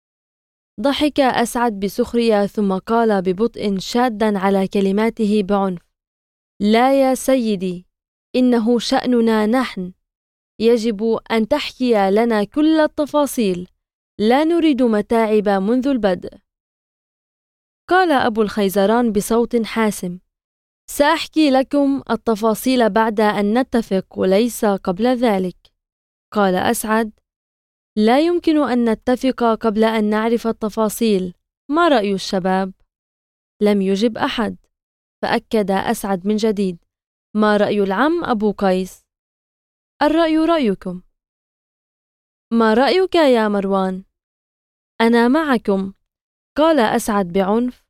ضحك أسعد بسخرية ثم قال ببطء شادا على كلماته بعنف: لا يا سيدي، إنه شأننا نحن، يجب أن تحكي لنا كل التفاصيل، لا نريد متاعب منذ البدء. قال أبو الخيزران بصوت حاسم: سأحكي لكم التفاصيل بعد أن نتفق وليس قبل ذلك. قال أسعد: لا يمكن أن نتفق قبل أن نعرف التفاصيل، ما رأي الشباب؟ لم يجب أحد، فأكد أسعد من جديد: ما رأي العم أبو قيس؟ الرأي رأيكم. ما رأيك يا مروان؟ أنا معكم. قال أسعد بعنف: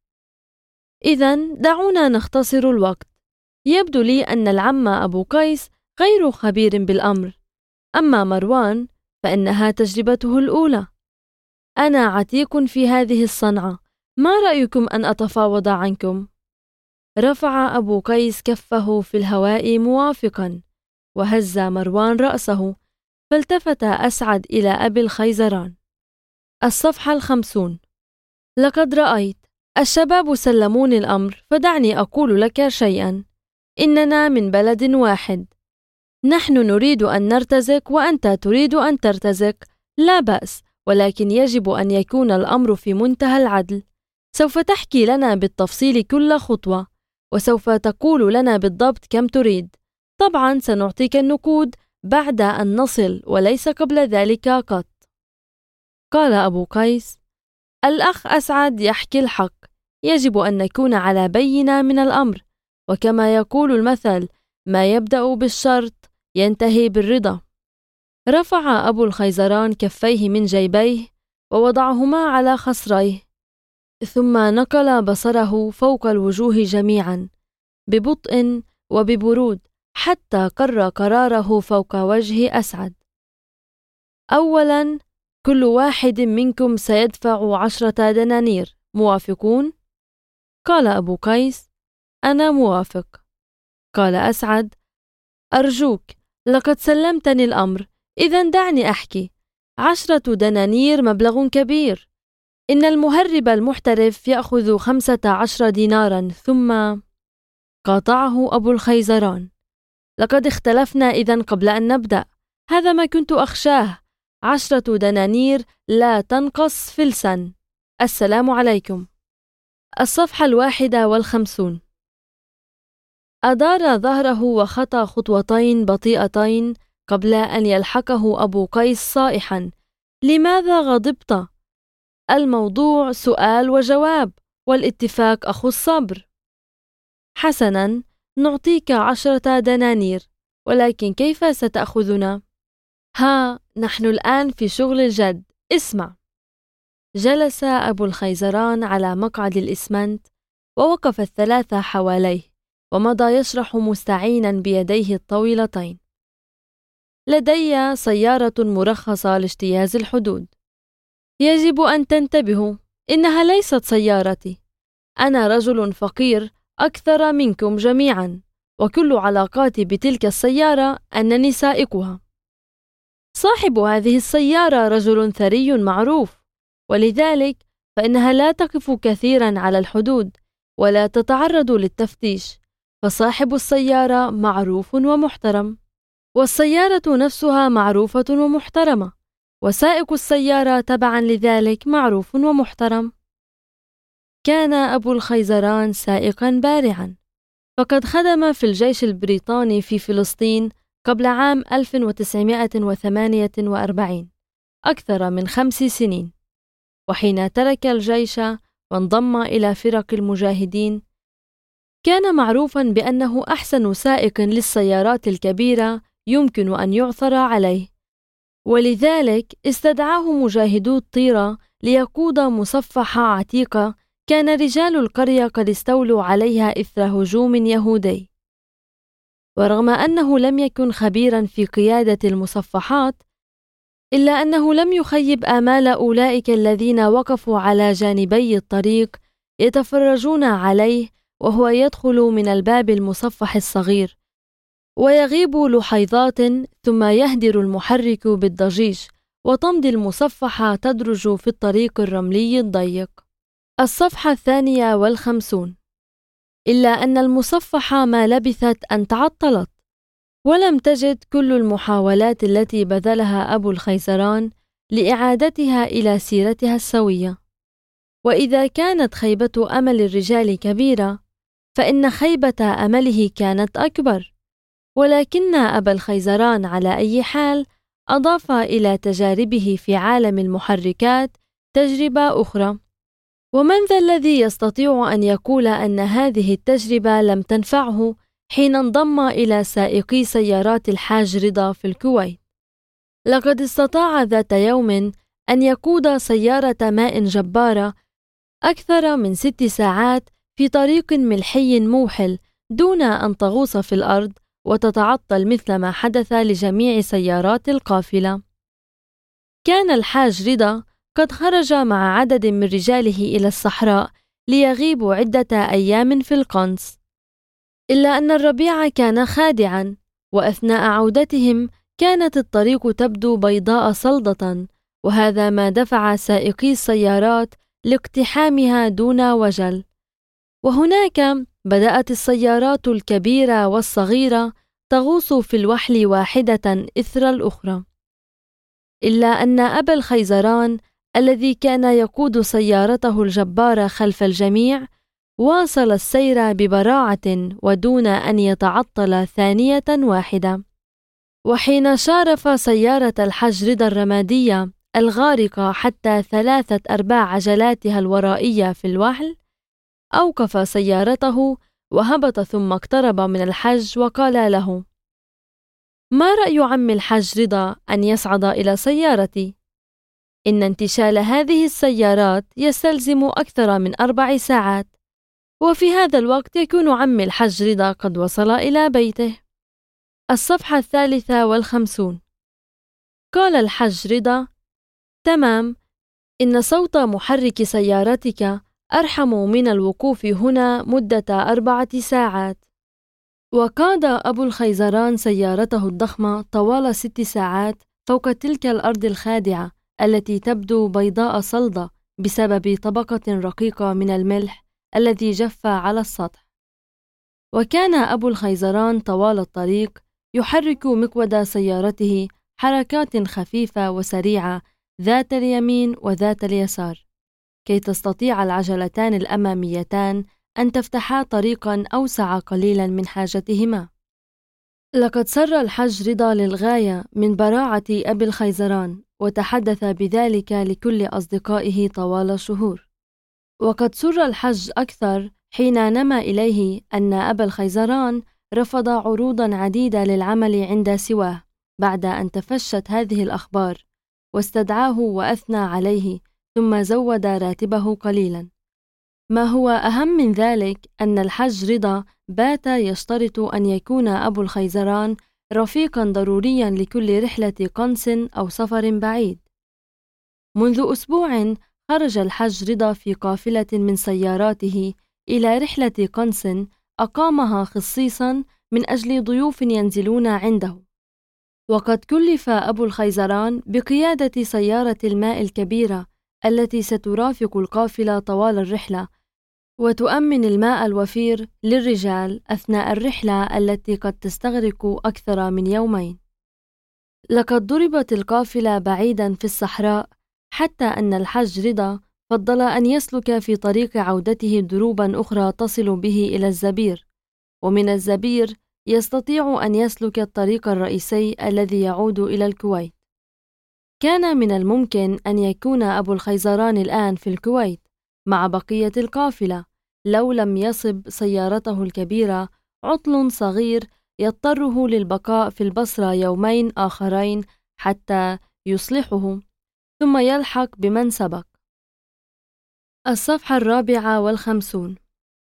إذن دعونا نختصر الوقت. يبدو لي أن العم أبو قيس غير خبير بالأمر، أما مروان فإنها تجربته الأولى. أنا عتيق في هذه الصنعة، ما رأيكم أن أتفاوض عنكم؟ رفع أبو قيس كفه في الهواء موافقا، وهز مروان رأسه، فالتفت أسعد إلى أبي الخيزران. الصفحة 50. لقد رأيت الشباب سلموني الأمر، فدعني أقول لك شيئا. إننا من بلد واحد، نحن نريد أن نرتزق وأنت تريد أن ترتزق، لا بأس، ولكن يجب أن يكون الأمر في منتهى العدل. سوف تحكي لنا بالتفصيل كل خطوة، وسوف تقول لنا بالضبط كم تريد. طبعا سنعطيك النقود بعد أن نصل وليس قبل ذلك قط. قال أبو قيس: الأخ أسعد يحكي الحق، يجب أن نكون على بينة من الأمر، وكما يقول المثل: ما يبدأ بالشرط ينتهي بالرضا. رفع أبو الخيزران كفيه من جيبيه ووضعهما على خصريه، ثم نقل بصره فوق الوجوه جميعا ببطء وببرود حتى قر قراره فوق وجه أسعد. أولا، كل واحد منكم سيدفع 10 دنانير، موافقون؟ قال أبو قيس: أنا موافق. قال أسعد: أرجوك، لقد سلمتني الأمر، إذن دعني أحكي. 10 دنانير مبلغ كبير. إن المهرب المحترف يأخذ 15 دينارا. ثم قاطعه أبو الخيزران: لقد اختلفنا إذن قبل أن نبدأ، هذا ما كنت أخشاه. 10 دنانير لا تنقص فلسا. السلام عليكم. الصفحة 51. أدار ظهره وخطى خطوتين بطيئتين قبل أن يلحقه أبو قيس صائحا: لماذا غضبت؟ الموضوع سؤال وجواب، والاتفاق أخو الصبر. حسنا، نعطيك 10 دنانير، ولكن كيف ستأخذنا؟ ها، نحن الآن في شغل الجد، اسمع. جلس أبو الخيزران على مقعد الإسمنت، ووقف الثلاثة حواليه، ومضى يشرح مستعينا بيديه الطويلتين: لدي سيارة مرخصة لاجتياز الحدود. يجب أن تنتبهوا، إنها ليست سيارتي. أنا رجل فقير أكثر منكم جميعا، وكل علاقاتي بتلك السيارة أنني سائقها. صاحب هذه السيارة رجل ثري معروف، ولذلك فإنها لا تقف كثيرا على الحدود ولا تتعرض للتفتيش، فصاحب السيارة معروف ومحترم، والسيارة نفسها معروفة ومحترمة، وسائق السيارة تبعا لذلك معروف ومحترم. كان أبو الخيزران سائقا بارعا، فقد خدم في الجيش البريطاني في فلسطين قبل عام 1948 أكثر من 5 سنين، وحين ترك الجيش وانضم إلى فرق المجاهدين كان معروفا بأنه أحسن سائق للسيارات الكبيرة يمكن أن يعثر عليه، ولذلك استدعاه مجاهدو الطيرة ليقود مصفحة عتيقة كان رجال القرية قد استولوا عليها إثر هجوم يهودي. ورغم أنه لم يكن خبيرا في قيادة المصفحات، إلا أنه لم يخيب آمال أولئك الذين وقفوا على جانبي الطريق يتفرجون عليه وهو يدخل من الباب المصفح الصغير، ويغيب لحظات ثم يهدر المحرك بالضجيج، وتمضي المصفحة تدرج في الطريق الرملي الضيق. الصفحة 52. إلا أن المصفحة ما لبثت أن تعطلت، ولم تجد كل المحاولات التي بذلها أبو الخيزران لإعادتها إلى سيرتها السوية. وإذا كانت خيبة أمل الرجال كبيرة، فإن خيبة أمله كانت أكبر. ولكن أبا الخيزران على أي حال أضاف إلى تجاربه في عالم المحركات تجربة أخرى. ومن ذا الذي يستطيع أن يقول أن هذه التجربة لم تنفعه حين انضم إلى سائقي سيارات الحاج رضا في الكويت؟ لقد استطاع ذات يوم أن يقود سيارة ماء جبارة أكثر من 6 ساعات في طريق ملحي موحل دون أن تغوص في الأرض وتتعطل مثل ما حدث لجميع سيارات القافلة. كان الحاج رضا قد خرج مع عدد من رجاله إلى الصحراء ليغيبوا عدة أيام في القنص، إلا أن الربيع كان خادعا، وأثناء عودتهم كانت الطريق تبدو بيضاء صلدة، وهذا ما دفع سائقي السيارات لاقتحامها دون وجل. وهناك بدأت السيارات الكبيرة والصغيرة تغوص في الوحل واحدة إثر الأخرى، إلا أن أبا الخيزران الذي كان يقود سيارته الجبارة خلف الجميع واصل السير ببراعة ودون أن يتعطل ثانية واحدة. وحين شارف سيارة الحاج رضا الرمادية الغارقة حتى 3/4 عجلاتها الورائية في الوحل، أوقف سيارته وهبط ثم اقترب من الحج وقال له: ما رأي عم الحاج رضا أن يصعد إلى سيارتي؟ إن انتشال هذه السيارات يستلزم أكثر من 4 ساعات، وفي هذا الوقت يكون عم الحاج رضا قد وصل إلى بيته. الصفحة 53. قال الحاج رضا: تمام، إن صوت محرك سيارتك أرحم من الوقوف هنا مدة 4 ساعات. وقاد أبو الخيزران سيارته الضخمة طوال 6 ساعات فوق تلك الأرض الخادعة التي تبدو بيضاء صلدة بسبب طبقة رقيقة من الملح الذي جف على السطح. وكان أبو الخيزران طوال الطريق يحرك مقود سيارته حركات خفيفة وسريعة ذات اليمين وذات اليسار، كي تستطيع العجلتان الأماميتان أن تفتحا طريقا أوسع قليلا من حاجتهما. لقد سر الحاج رضا للغاية من براعة أبي الخيزران، وتحدث بذلك لكل أصدقائه طوال شهور. وقد سر الحج أكثر حين نما إليه أن أبا الخيزران رفض عروضا عديدة للعمل عند سواه بعد أن تفشت هذه الأخبار، واستدعاه وأثنى عليه ثم زود راتبه قليلا. ما هو أهم من ذلك أن الحاج رضا بات يشترط أن يكون أبو الخيزران رفيقا ضروريا لكل رحلة قنص أو سفر بعيد. منذ أسبوع خرج الحاج رضا في قافلة من سياراته إلى رحلة قنص أقامها خصيصا من أجل ضيوف ينزلون عنده، وقد كلف أبو الخيزران بقيادة سيارة الماء الكبيرة التي سترافق القافلة طوال الرحلة وتؤمن الماء الوفير للرجال أثناء الرحلة التي قد تستغرق أكثر من يومين. لقد ضربت القافلة بعيدا في الصحراء حتى أن الحج رضا فضل أن يسلك في طريق عودته دروبا أخرى تصل به إلى الزبير، ومن الزبير يستطيع أن يسلك الطريق الرئيسي الذي يعود إلى الكويت. كان من الممكن أن يكون أبو الخيزران الآن في الكويت مع بقية القافلة لو لم يصب سيارته الكبيرة عطل صغير يضطره للبقاء في البصرة يومين آخرين حتى يصلحه ثم يلحق بمن سبق. الصفحة 54.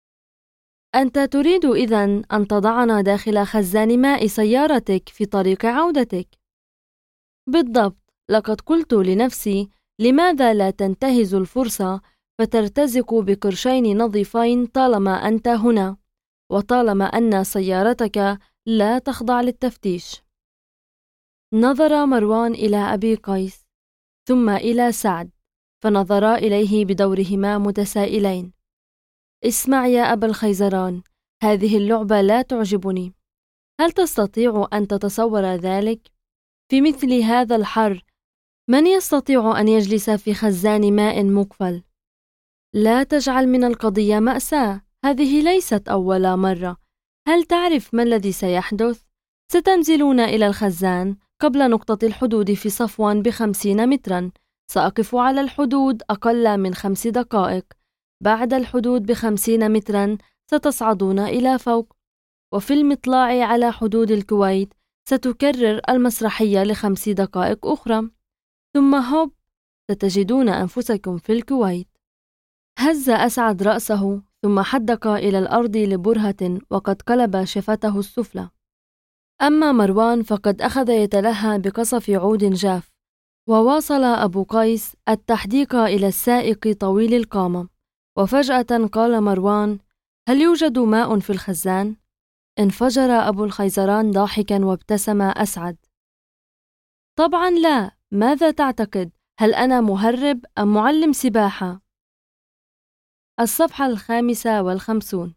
أنت تريد إذن أن تضعنا داخل خزان ماء سيارتك في طريق عودتك. بالضبط، لقد قلت لنفسي لماذا لا تنتهز الفرصة فترتزق بقرشين نظيفين طالما أنت هنا وطالما أن سيارتك لا تخضع للتفتيش. نظر مروان إلى أبي قيس ثم إلى سعد فنظرا إليه بدورهما متسائلين. اسمع يا أبا الخيزران، هذه اللعبة لا تعجبني. هل تستطيع أن تتصور ذلك؟ في مثل هذا الحر من يستطيع أن يجلس في خزان ماء مقفل؟ لا تجعل من القضية مأساة، هذه ليست أول مرة. هل تعرف ما الذي سيحدث؟ ستنزلون إلى الخزان قبل نقطة الحدود في صفوان ب50 مترا. سأقف على الحدود أقل من 5 دقائق. بعد الحدود ب50 مترا ستصعدون إلى فوق، وفي المطلع على حدود الكويت ستكرر المسرحية ل5 دقائق أخرى، ثم هوب ستجدون أنفسكم في الكويت. هز أسعد رأسه ثم حدق إلى الأرض لبرهة وقد قلب شفته السفلى. أما مروان فقد أخذ يتلهى بقصف عود جاف، وواصل أبو قيس التحديق إلى السائق طويل القامة. وفجأة قال مروان: هل يوجد ماء في الخزان؟ انفجر أبو الخيزران ضاحكا وابتسم أسعد. طبعا لا، ماذا تعتقد؟ هل أنا مهرب أم معلم سباحة؟ الصفحة 55.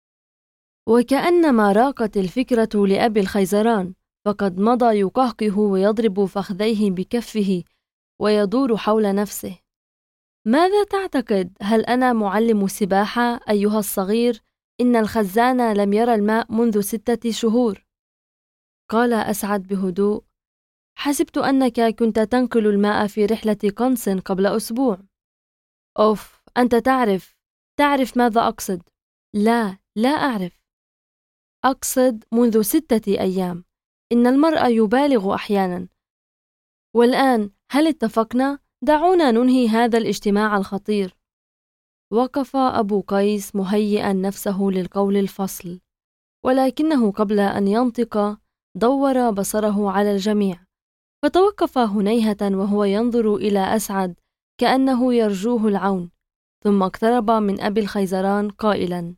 وكأنما راقت الفكرة لأبي الخيزران، فقد مضى يقهقه ويضرب فخذيه بكفه ويدور حول نفسه. ماذا تعتقد؟ هل أنا معلم سباحة أيها الصغير؟ إن الخزان لم يرى الماء منذ 6 شهور. قال أسعد بهدوء: حسبت أنك كنت تنقل الماء في رحلة قنص قبل أسبوع. أوف، أنت تعرف ماذا أقصد؟ لا أعرف. أقصد منذ 6 أيام. إن المرء يبالغ أحيانا. والآن هل اتفقنا؟ دعونا ننهي هذا الاجتماع الخطير. وقف أبو قيس مهيئا نفسه للقول الفصل، ولكنه قبل أن ينطق دور بصره على الجميع، فتوقف هنيهة وهو ينظر إلى أسعد كأنه يرجوه العون، ثم اقترب من أبي الخيزران قائلا: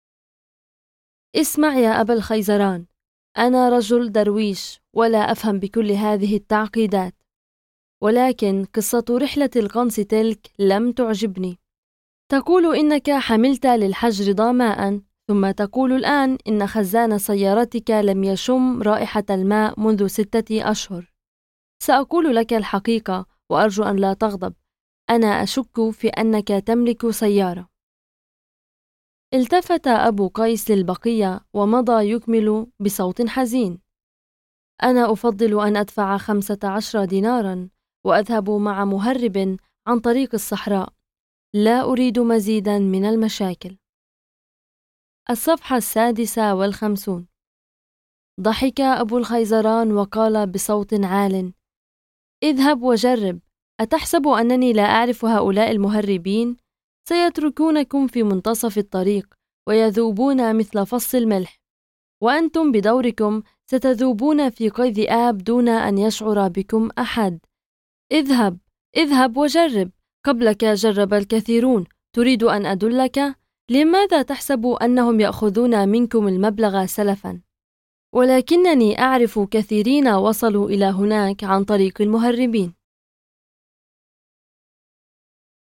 اسمع يا أبا الخيزران، أنا رجل درويش ولا أفهم بكل هذه التعقيدات، ولكن قصة رحلة القنص تلك لم تعجبني. تقول إنك حملت للحج رضا ماء، ثم تقول الآن إن خزان سيارتك لم يشم رائحة الماء منذ 6 أشهر. سأقول لك الحقيقة وأرجو أن لا تغضب، أنا أشك في أنك تملك سيارة. التفت أبو قيس للبقية ومضى يكمل بصوت حزين: أنا أفضل أن أدفع 15 دينارا وأذهب مع مهرب عن طريق الصحراء. لا أريد مزيدا من المشاكل. الصفحة 56. ضحك أبو الخيزران وقال بصوت عال: اذهب وجرب. أتحسب أنني لا أعرف هؤلاء المهربين؟ سيتركونكم في منتصف الطريق ويذوبون مثل فص الملح، وأنتم بدوركم ستذوبون في قيد آب دون أن يشعر بكم أحد. اذهب وجرب. قبلك جرب الكثيرون. تريد أن أدلك؟ لماذا تحسب أنهم يأخذون منكم المبلغ سلفا؟ ولكنني أعرف كثيرين وصلوا إلى هناك عن طريق المهربين.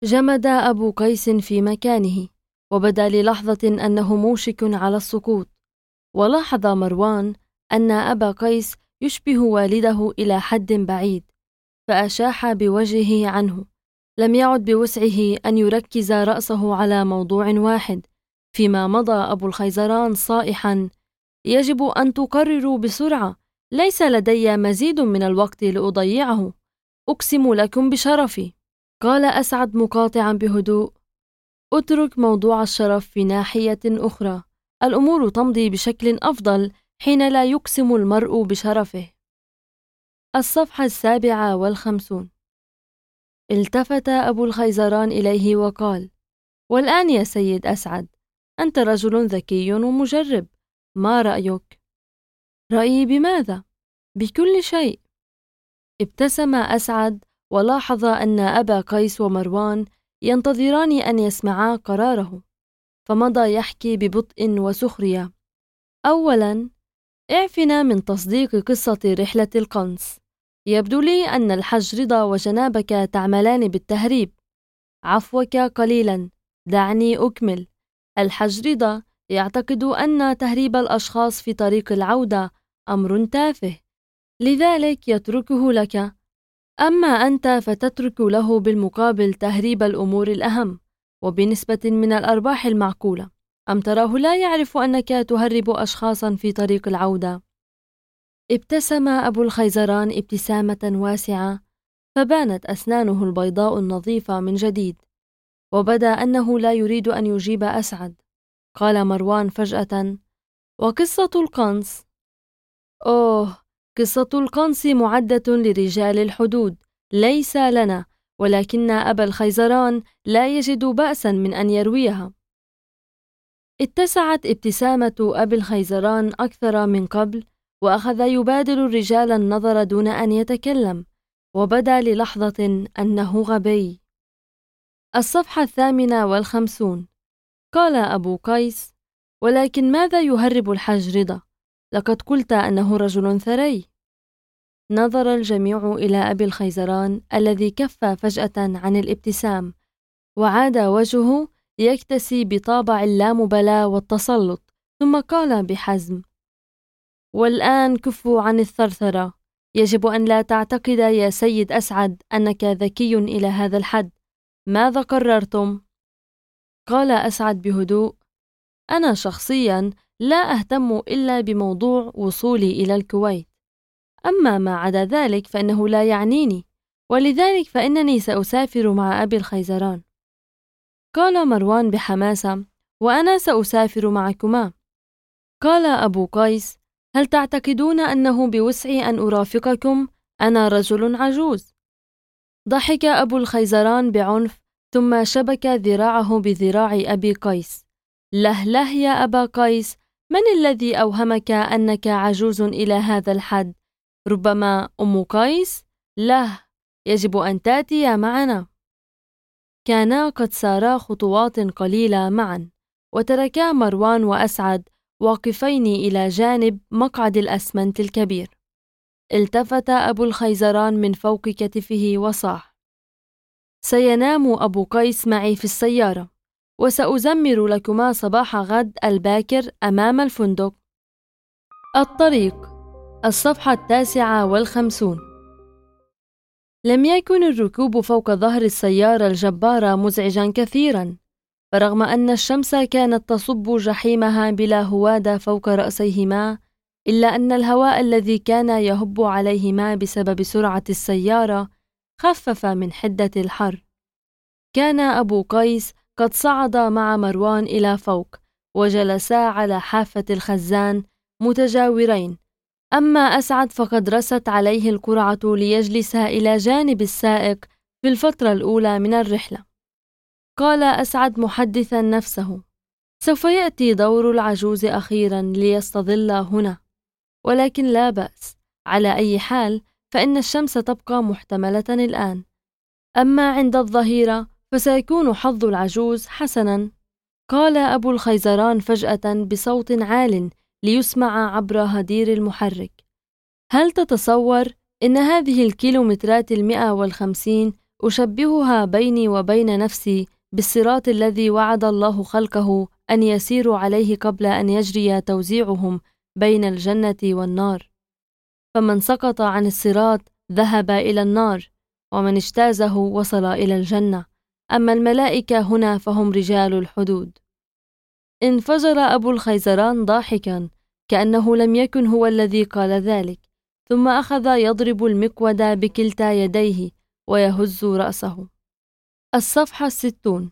جمد أبو قيس في مكانه، وبدا للحظة أنه موشك على السقوط. ولاحظ مروان أن أبا قيس يشبه والده إلى حد بعيد، فأشاح بوجهه عنه. لم يعد بوسعه أن يركز رأسه على موضوع واحد. فيما مضى أبو الخيزران صائحا: يجب أن تقرروا بسرعة، ليس لدي مزيد من الوقت لأضيعه، أقسم لكم بشرفي. قال أسعد مقاطعا بهدوء: اترك موضوع الشرف في ناحية أخرى، الأمور تمضي بشكل أفضل حين لا يقسم المرء بشرفه. الصفحة 57. التفت أبو الخيزران إليه وقال: والآن يا سيد أسعد، أنت رجل ذكي ومجرب، ما رأيك؟ رأيي بماذا؟ بكل شيء. ابتسم أسعد ولاحظ أن أبا قيس ومروان ينتظران أن يسمعا قراره، فمضى يحكي ببطء وسخرية: أولاً، اعفنا من تصديق قصة رحلة القنص. يبدو لي أن الحج رضا وجنابك تعملان بالتهريب. عفوك قليلاً، دعني أكمل. الحج رضا يعتقد أن تهريب الأشخاص في طريق العودة أمر تافه، لذلك يتركه لك. أما أنت فتترك له بالمقابل تهريب الأمور الأهم وبنسبة من الأرباح المعقولة. أم تراه لا يعرف أنك تهرب أشخاصا في طريق العودة؟ ابتسم أبو الخيزران ابتسامة واسعة، فبانت أسنانه البيضاء النظيفة من جديد، وبدا أنه لا يريد أن يجيب أسعد. قال مروان فجأة: وقصة القنص؟ أوه، قصة القنص معدة لرجال الحدود، ليس لنا، ولكن أبا الخيزران لا يجد بأسا من أن يرويها. اتسعت ابتسامة أبي الخيزران أكثر من قبل، وأخذ يبادل الرجال النظر دون أن يتكلم، وبدا للحظة أنه غبي. الصفحة 58. قال أبو قيس: ولكن ماذا يهرب الحج رضا؟ لقد قلت أنه رجل ثري. نظر الجميع إلى أبي الخيزران الذي كف فجأة عن الابتسام، وعاد وجهه يكتسي بطابع اللامبالاة والتسلط، ثم قال بحزم: والآن كفوا عن الثرثرة. يجب أن لا تعتقد يا سيد أسعد أنك ذكي إلى هذا الحد. ماذا قررتم؟ قال أسعد بهدوء: أنا شخصيا لا أهتم إلا بموضوع وصولي إلى الكويت، أما ما عدا ذلك فإنه لا يعنيني، ولذلك فإنني سأسافر مع أبي الخيزران. قال مروان بحماسة: وأنا سأسافر معكما. قال أبو قيس: هل تعتقدون أنه بوسعي أن أرافقكم؟ أنا رجل عجوز. ضحك أبو الخيزران بعنف، ثم شبك ذراعه بذراع أبي قيس. له يا أبا قيس، من الذي أوهمك أنك عجوز إلى هذا الحد؟ ربما أم قيس؟ له، يجب أن تأتي معنا. كانا قد سارا خطوات قليلة معا، وتركا مروان وأسعد واقفين إلى جانب مقعد الأسمنت الكبير. التفت أبو الخيزران من فوق كتفه وصاح: سينام أبو قيس معي في السيارة، وسأزمر لكما صباح غد الباكر أمام الفندق. الطريق. الصفحة 59. لم يكن الركوب فوق ظهر السيارة الجبارة مزعجا كثيرا، فرغم أن الشمس كانت تصب جحيمها بلا هواد فوق رأسيهما، إلا أن الهواء الذي كان يهب عليهما بسبب سرعة السيارة خفف من حدة الحر. كان أبو قيس قد صعد مع مروان إلى فوق، وجلسا على حافة الخزان متجاورين، أما أسعد فقد رست عليه القرعة ليجلس إلى جانب السائق في الفترة الأولى من الرحلة. قال أسعد محدثا نفسه: سوف يأتي دور العجوز أخيرا ليستظل هنا، ولكن لا بأس، على أي حال فإن الشمس تبقى محتملة الآن، أما عند الظهيرة فسيكون حظ العجوز حسنا. قال أبو الخيزران فجأة بصوت عال ليسمع عبر هدير المحرك: هل تتصور إن هذه الكيلومترات 150 أشبهها بيني وبين نفسي بالصراط الذي وعد الله خلقه أن يسيروا عليه قبل أن يجري توزيعهم بين الجنة والنار. فمن سقط عن الصراط ذهب إلى النار، ومن اجتازه وصل إلى الجنة. أما الملائكة هنا فهم رجال الحدود. انفجر أبو الخيزران ضاحكا كأنه لم يكن هو الذي قال ذلك، ثم أخذ يضرب المقود بكلتا يديه ويهز رأسه. الصفحة 60.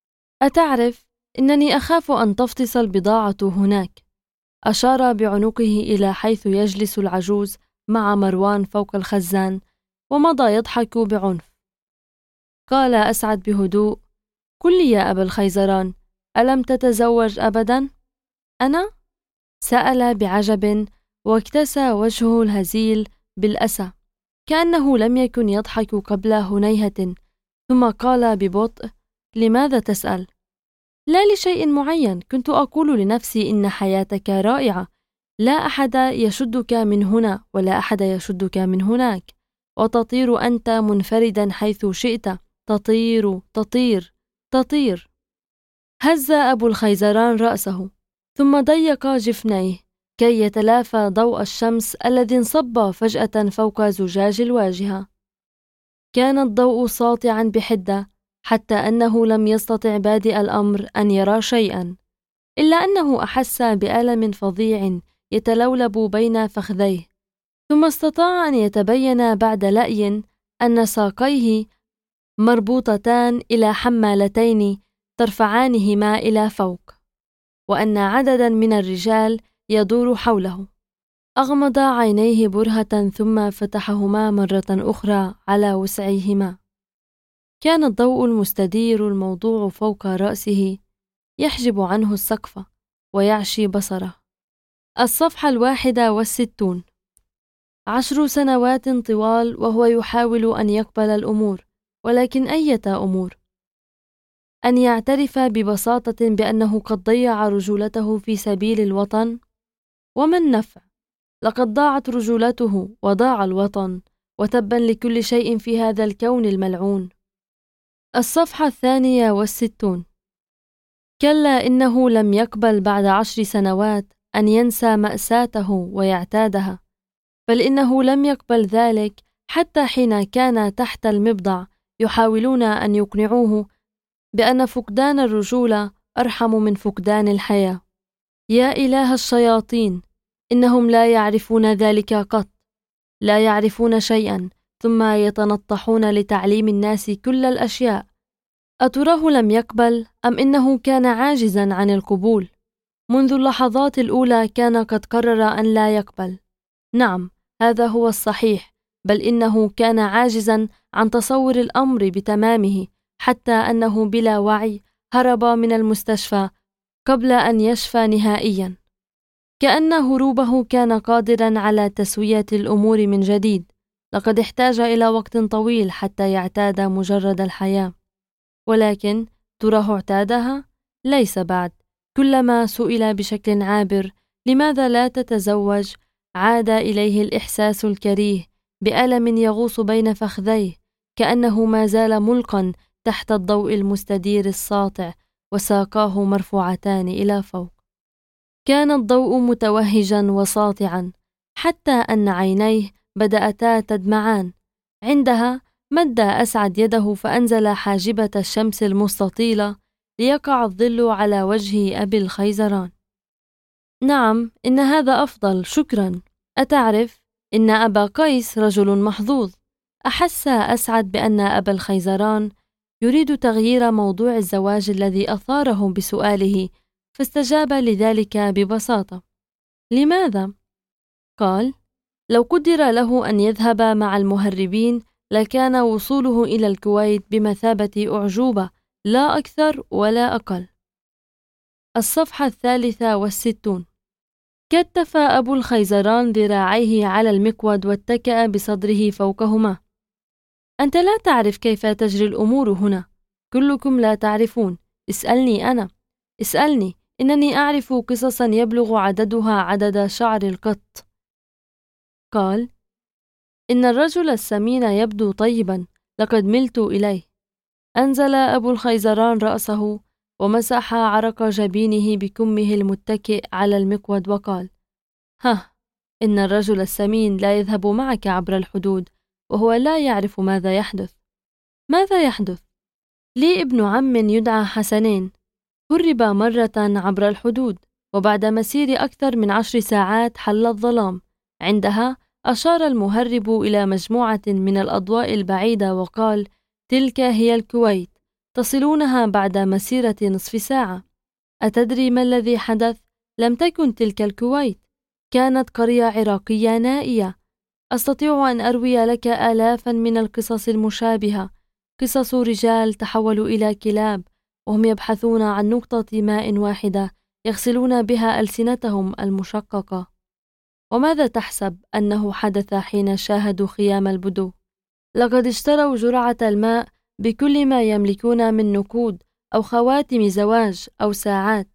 أتعرف، إنني أخاف أن تفطس البضاعة هناك. أشار بعنقه إلى حيث يجلس العجوز مع مروان فوق الخزان، ومضى يضحك بعنف. قال أسعد بهدوء: قل لي يا أبا الخيزران، ألم تتزوج أبدا؟ أنا؟ سأل بعجب، واكتسى وجهه الهزيل بالأسى كأنه لم يكن يضحك قبل هنيهة، ثم قال ببطء: لماذا تسأل؟ لا لشيء معين، كنت أقول لنفسي إن حياتك رائعة، لا أحد يشدك من هنا ولا أحد يشدك من هناك، وتطير أنت منفردا حيث شئت، تطير تطير تطير. هز أبو الخيزران رأسه، ثم ضيق جفنيه كي يتلافى ضوء الشمس الذي انصب فجأة فوق زجاج الواجهة. كان الضوء ساطعا بحدة، حتى أنه لم يستطع بادئ الأمر أن يرى شيئا، إلا أنه أحس بألم فظيع يتلولب بين فخذيه، ثم استطاع أن يتبين بعد لأي أن ساقيه مربوطتان إلى حمالتين ترفعانهما إلى فوق، وأن عددا من الرجال يدور حوله. أغمض عينيه برهة ثم فتحهما مرة أخرى على وسعيهما. كان الضوء المستدير الموضوع فوق رأسه يحجب عنه السقف ويعشي بصره. الصفحة 61. 10 سنوات طوال وهو يحاول أن يقبل الأمور، ولكن أية أمور؟ أن يعترف ببساطة بأنه قد ضيع رجولته في سبيل الوطن. وما النفع؟ لقد ضاعت رجولته وضاع الوطن، وتبا لكل شيء في هذا الكون الملعون. الصفحة 62. كلا، إنه لم يقبل بعد 10 سنوات أن ينسى مأساته ويعتادها، بل إنه لم يقبل ذلك حتى حين كان تحت المبضع يحاولون أن يقنعوه بأن فقدان الرجولة أرحم من فقدان الحياة. يا إله الشياطين، إنهم لا يعرفون ذلك قط، لا يعرفون شيئا، ثم يتنطحون لتعليم الناس كل الأشياء. أتراه لم يقبل أم إنه كان عاجزا عن القبول؟ منذ اللحظات الأولى كان قد قرر أن لا يقبل. نعم، هذا هو الصحيح، بل إنه كان عاجزا عن تصور الأمر بتمامه، حتى أنه بلا وعي هرب من المستشفى قبل أن يشفى نهائيا، كأن هروبه كان قادرا على تسوية الأمور من جديد. لقد احتاج إلى وقت طويل حتى يعتاد مجرد الحياة، ولكن تراه اعتادها؟ ليس بعد. كلما سئل بشكل عابر لماذا لا تتزوج، عاد إليه الإحساس الكريه بألم يغوص بين فخذيه، كأنه ما زال ملقا تحت الضوء المستدير الساطع وساقاه مرفوعتان إلى فوق. كان الضوء متوهجا وساطعا حتى أن عينيه بدأتا تدمعان. عندها مد أسعد يده فأنزل حاجبة الشمس المستطيلة ليقع الظل على وجه أبي الخيزران. نعم، إن هذا أفضل، شكرا. أتعرف، إن أبا قيس رجل محظوظ. أحس أسعد بأن أبا الخيزران يريد تغيير موضوع الزواج الذي أثاره بسؤاله، فاستجاب لذلك ببساطة. لماذا؟ قال: لو قدر له أن يذهب مع المهربين لكان وصوله إلى الكويت بمثابة أعجوبة، لا أكثر ولا أقل. الصفحة 63. كتف أبو الخيزران ذراعيه على المقود واتكأ بصدره فوقهما. أنت لا تعرف كيف تجري الأمور هنا، كلكم لا تعرفون. اسألني أنا، اسألني، إنني أعرف قصصا يبلغ عددها عدد شعر القط. قال: إن الرجل السمين يبدو طيبا، لقد ملت إليه. أنزل أبو الخيزران رأسه ومسح عرق جبينه بكمه المتكئ على المقود وقال: إن الرجل السمين لا يذهب معك عبر الحدود وهو لا يعرف ماذا يحدث. ماذا يحدث؟ لي ابن عم يدعى حسنين، هرب مرة عبر الحدود، وبعد مسير أكثر من 10 ساعات حل الظلام. عندها أشار المهرب إلى مجموعة من الأضواء البعيدة وقال: تلك هي الكويت، تصلونها بعد مسيرة نصف ساعة. أتدري ما الذي حدث؟ لم تكن تلك الكويت، كانت قرية عراقية نائية. أستطيع أن أروي لك آلافا من القصص المشابهة، قصص رجال تحولوا إلى كلاب وهم يبحثون عن نقطة ماء واحدة يغسلون بها ألسنتهم المشققة. وماذا تحسب أنه حدث حين شاهدوا خيام البدو؟ لقد اشتروا جرعة الماء بكل ما يملكون من نقود أو خواتم زواج أو ساعات.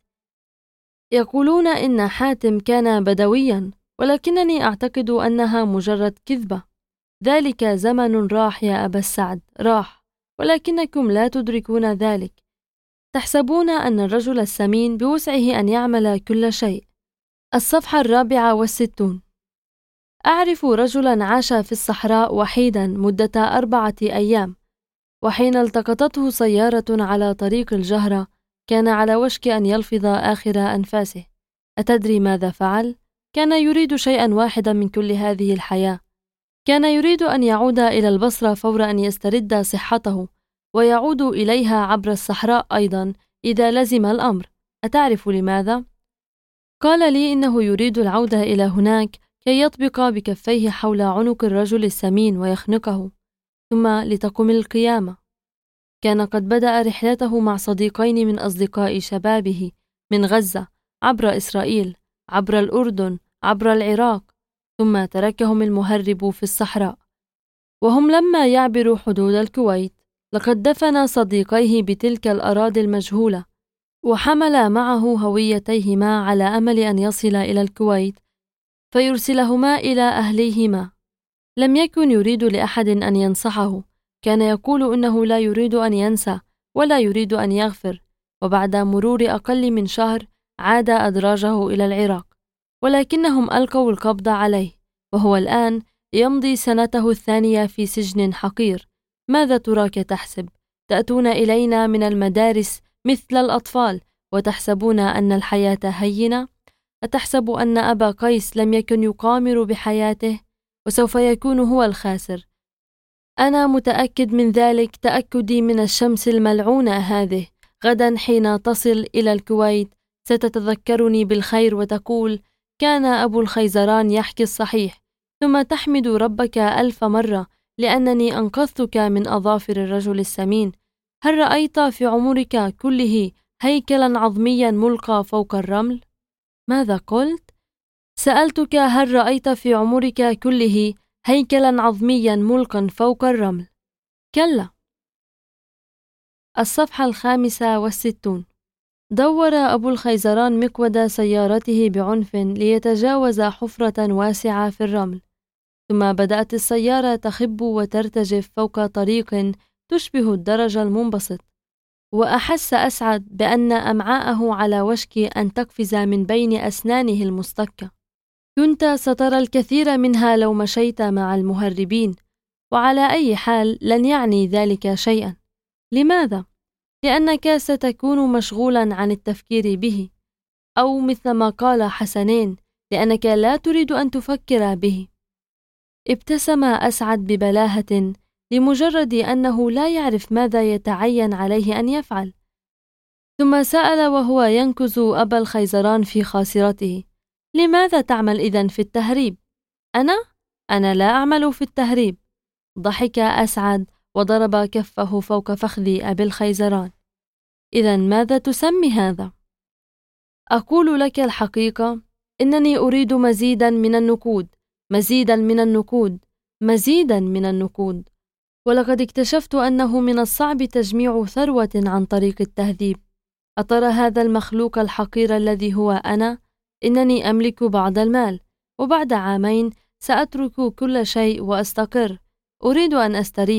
يقولون إن حاتم كان بدويا، ولكنني أعتقد أنها مجرد كذبة. ذلك زمن راح يا أبا السعد، راح، ولكنكم لا تدركون ذلك. تحسبون أن الرجل السمين بوسعه أن يعمل كل شيء. الصفحة 64. أعرف رجلا عاش في الصحراء وحيدا مدة 4 أيام، وحين التقطته سيارة على طريق الجهرة كان على وشك أن يلفظ آخر أنفاسه. أتدري ماذا فعل؟ كان يريد شيئا واحدا من كل هذه الحياة، كان يريد أن يعود إلى البصرة فور أن يسترد صحته، ويعود إليها عبر الصحراء أيضا إذا لزم الأمر. أتعرف لماذا؟ قال لي إنه يريد العودة إلى هناك كي يطبق بكفيه حول عنق الرجل السمين ويخنقه، ثم لتقم القيامة. كان قد بدأ رحلته مع صديقين من أصدقاء شبابه من غزة عبر إسرائيل، عبر الأردن، عبر العراق، ثم تركهم المهرب في الصحراء. وهم لما يعبروا حدود الكويت لقد دفن صديقيه بتلك الأراضي المجهولة، وحمل معه هويتيهما على أمل أن يصل إلى الكويت فيرسلهما إلى أهليهما. لم يكن يريد لأحد أن ينصحه، كان يقول إنه لا يريد أن ينسى ولا يريد أن يغفر. وبعد مرور أقل من شهر عاد أدراجه إلى العراق، ولكنهم ألقوا القبض عليه، وهو الآن يمضي سنته الثانية في سجن حقير. ماذا تراك تحسب؟ تأتون إلينا من المدارس مثل الأطفال وتحسبون أن الحياة هينة؟ أتحسب أن أبا قيس لم يكن يقامر بحياته وسوف يكون هو الخاسر؟ أنا متأكد من ذلك تأكدي من الشمس الملعونة هذه. غدا حين تصل إلى الكويت ستتذكرني بالخير وتقول: كان أبو الخيزران يحكي الصحيح، ثم تحمد ربك 1000 مرة لأنني أنقذتك من أظافر الرجل السمين. هل رأيت في عمرك كله هيكلا عظميا ملقى فوق الرمل؟ ماذا قلت؟ سألتك هل رأيت في عمرك كله هيكلا عظميا ملقا فوق الرمل؟ كلا. الصفحة 65. دور أبو الخيزران مقود سيارته بعنف ليتجاوز حفرة واسعة في الرمل، ثم بدأت السيارة تخب وترتجف فوق طريق تشبه الدرج المنبسط، وأحس أسعد بأن أمعاءه على وشك أن تقفز من بين أسنانه المصطكة. كنت سترى الكثير منها لو مشيت مع المهربين، وعلى أي حال لن يعني ذلك شيئا. لماذا؟ لأنك ستكون مشغولا عن التفكير به، أو مثل ما قال حسنين، لأنك لا تريد أن تفكر به. ابتسم أسعد ببلاهة لمجرد أنه لا يعرف ماذا يتعين عليه أن يفعل، ثم سأل وهو ينكز أبا الخيزران في خاصرته: لماذا تعمل إذن في التهريب؟ أنا لا أعمل في التهريب. ضحك أسعد وضرب كفه فوق فخذ أبي الخيزران. إذن ماذا تسمي هذا؟ أقول لك الحقيقة، إنني أريد مزيدا من النقود، مزيدا من النقود، مزيدا من النقود. ولقد اكتشفت أنه من الصعب تجميع ثروة عن طريق التهذيب. أترى هذا المخلوق الحقير الذي هو أنا؟ إنني أملك بعض المال، وبعد 2 عام سأترك كل شيء وأستقر. أريد أن أستريح،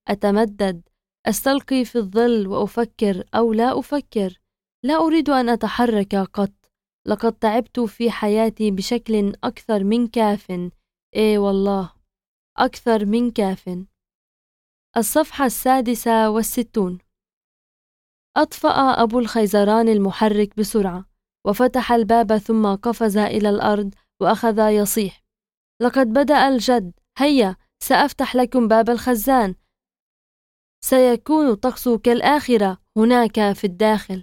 أتمدد، أستلقي في الظل وأفكر أو لا أفكر. لا أريد أن أتحرك قط. لقد تعبت في حياتي بشكل أكثر من كاف. إيه والله، أكثر من كاف. الصفحة 66. أطفأ أبو الخيزران المحرك بسرعة وفتح الباب، ثم قفز إلى الأرض وأخذ يصيح: لقد بدأ الجد، هيا سأفتح لكم باب الخزان، سيكون الطقس كالآخرة هناك في الداخل.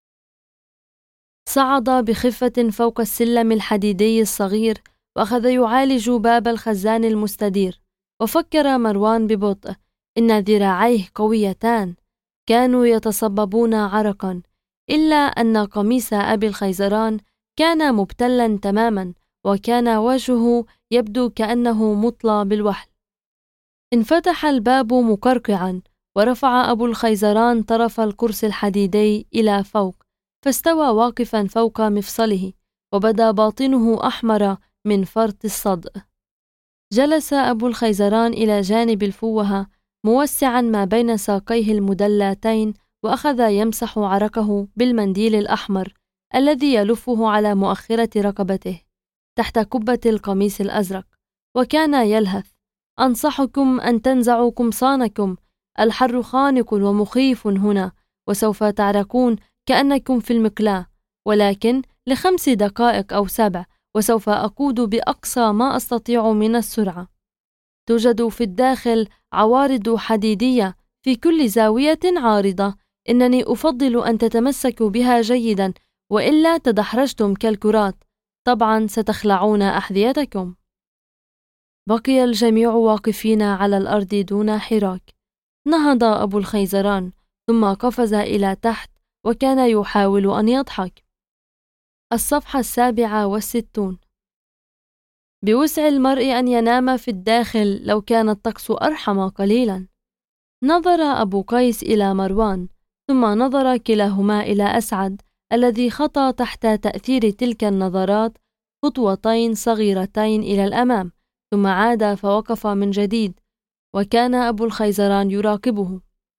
صعد بخفة فوق السلم الحديدي الصغير وأخذ يعالج باب الخزان المستدير. وفكر مروان ببطء: إن ذراعيه قويتان. كانوا يتصببون عرقا، إلا أن قميص أبي الخيزران كان مبتلا تماما، وكان وجهه يبدو كأنه مطلى بالوحل. انفتح الباب مقرقعا، ورفع أبو الخيزران طرف الكرسي الحديدي إلى فوق، فاستوى واقفا فوق مفصله، وبدا باطنه أحمر من فرط الصدأ. جلس أبو الخيزران إلى جانب الفوهة موسعا ما بين ساقيه المدلاتين، وأخذ يمسح عرقه بالمنديل الأحمر الذي يلفه على مؤخرة رقبته تحت قبة القميص الأزرق، وكان يلهث: أنصحكم أن تنزعوا قمصانكم، الحر خانق ومخيف هنا، وسوف تعرقون كأنكم في المقلاة، ولكن ل5 دقائق أو 7 وسوف أقود بأقصى ما أستطيع من السرعة. توجد في الداخل عوارض حديدية في كل زاوية عارضة. إنني أفضل أن تتمسكوا بها جيدا، وإلا تدحرجتم كالكرات. طبعا ستخلعون أحذيتكم. بقي الجميع واقفين على الأرض دون حراك. نهض أبو الخيزران ثم قفز إلى تحت، وكان يحاول أن يضحك. الصفحة 67. بوسع المرء أن ينام في الداخل لو كان الطقس أرحم قليلا. نظر أبو قيس إلى مروان، ثم نظر كلاهما إلى أسعد الذي خطى تحت تأثير تلك النظرات خطوتين صغيرتين إلى الأمام، ثم عاد فوقف من جديد، وكان أبو الخيزران يراقبه.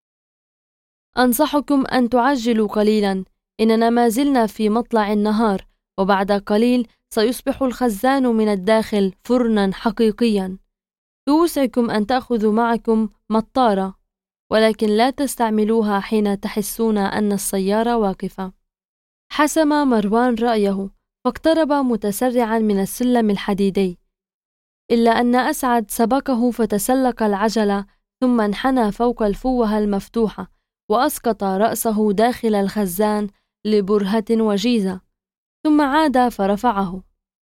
أنصحكم أن تعجلوا قليلا، إننا ما زلنا في مطلع النهار، وبعد قليل سيصبح الخزان من الداخل فرنا حقيقيا. بوسعكم أن تأخذوا معكم مطارة، ولكن لا تستعملوها حين تحسون أن السيارة واقفة. حسم مروان رأيه، فاقترب متسرعا من السلم الحديدي، إلا أن أسعد سبقه فتسلق العجلة، ثم انحنى فوق الفوهة المفتوحة وأسقط رأسه داخل الخزان لبرهة وجيزة، ثم عاد فرفعه.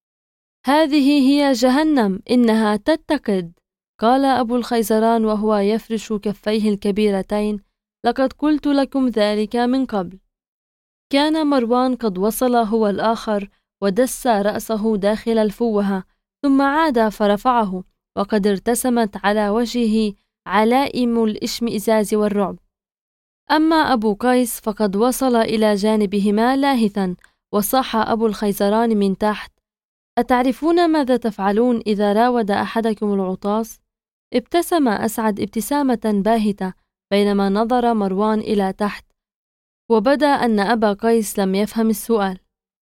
هذه هي جهنم، إنها تتقد، قال أبو الخيزران وهو يفرش كفيه الكبيرتين: لقد قلت لكم ذلك من قبل. كان مروان قد وصل هو الآخر ودس رأسه داخل الفوهة، ثم عاد فرفعه، وقد ارتسمت على وجهه علائم الاشمئزاز والرعب. أما أبو قيس فقد وصل إلى جانبهما لاهثا، وصاح أبو الخيزران من تحت: أتعرفون ماذا تفعلون إذا راود أحدكم العطاس؟ ابتسم أسعد ابتسامة باهتة بينما نظر مروان إلى تحت، وبدا أن أبا قيس لم يفهم السؤال.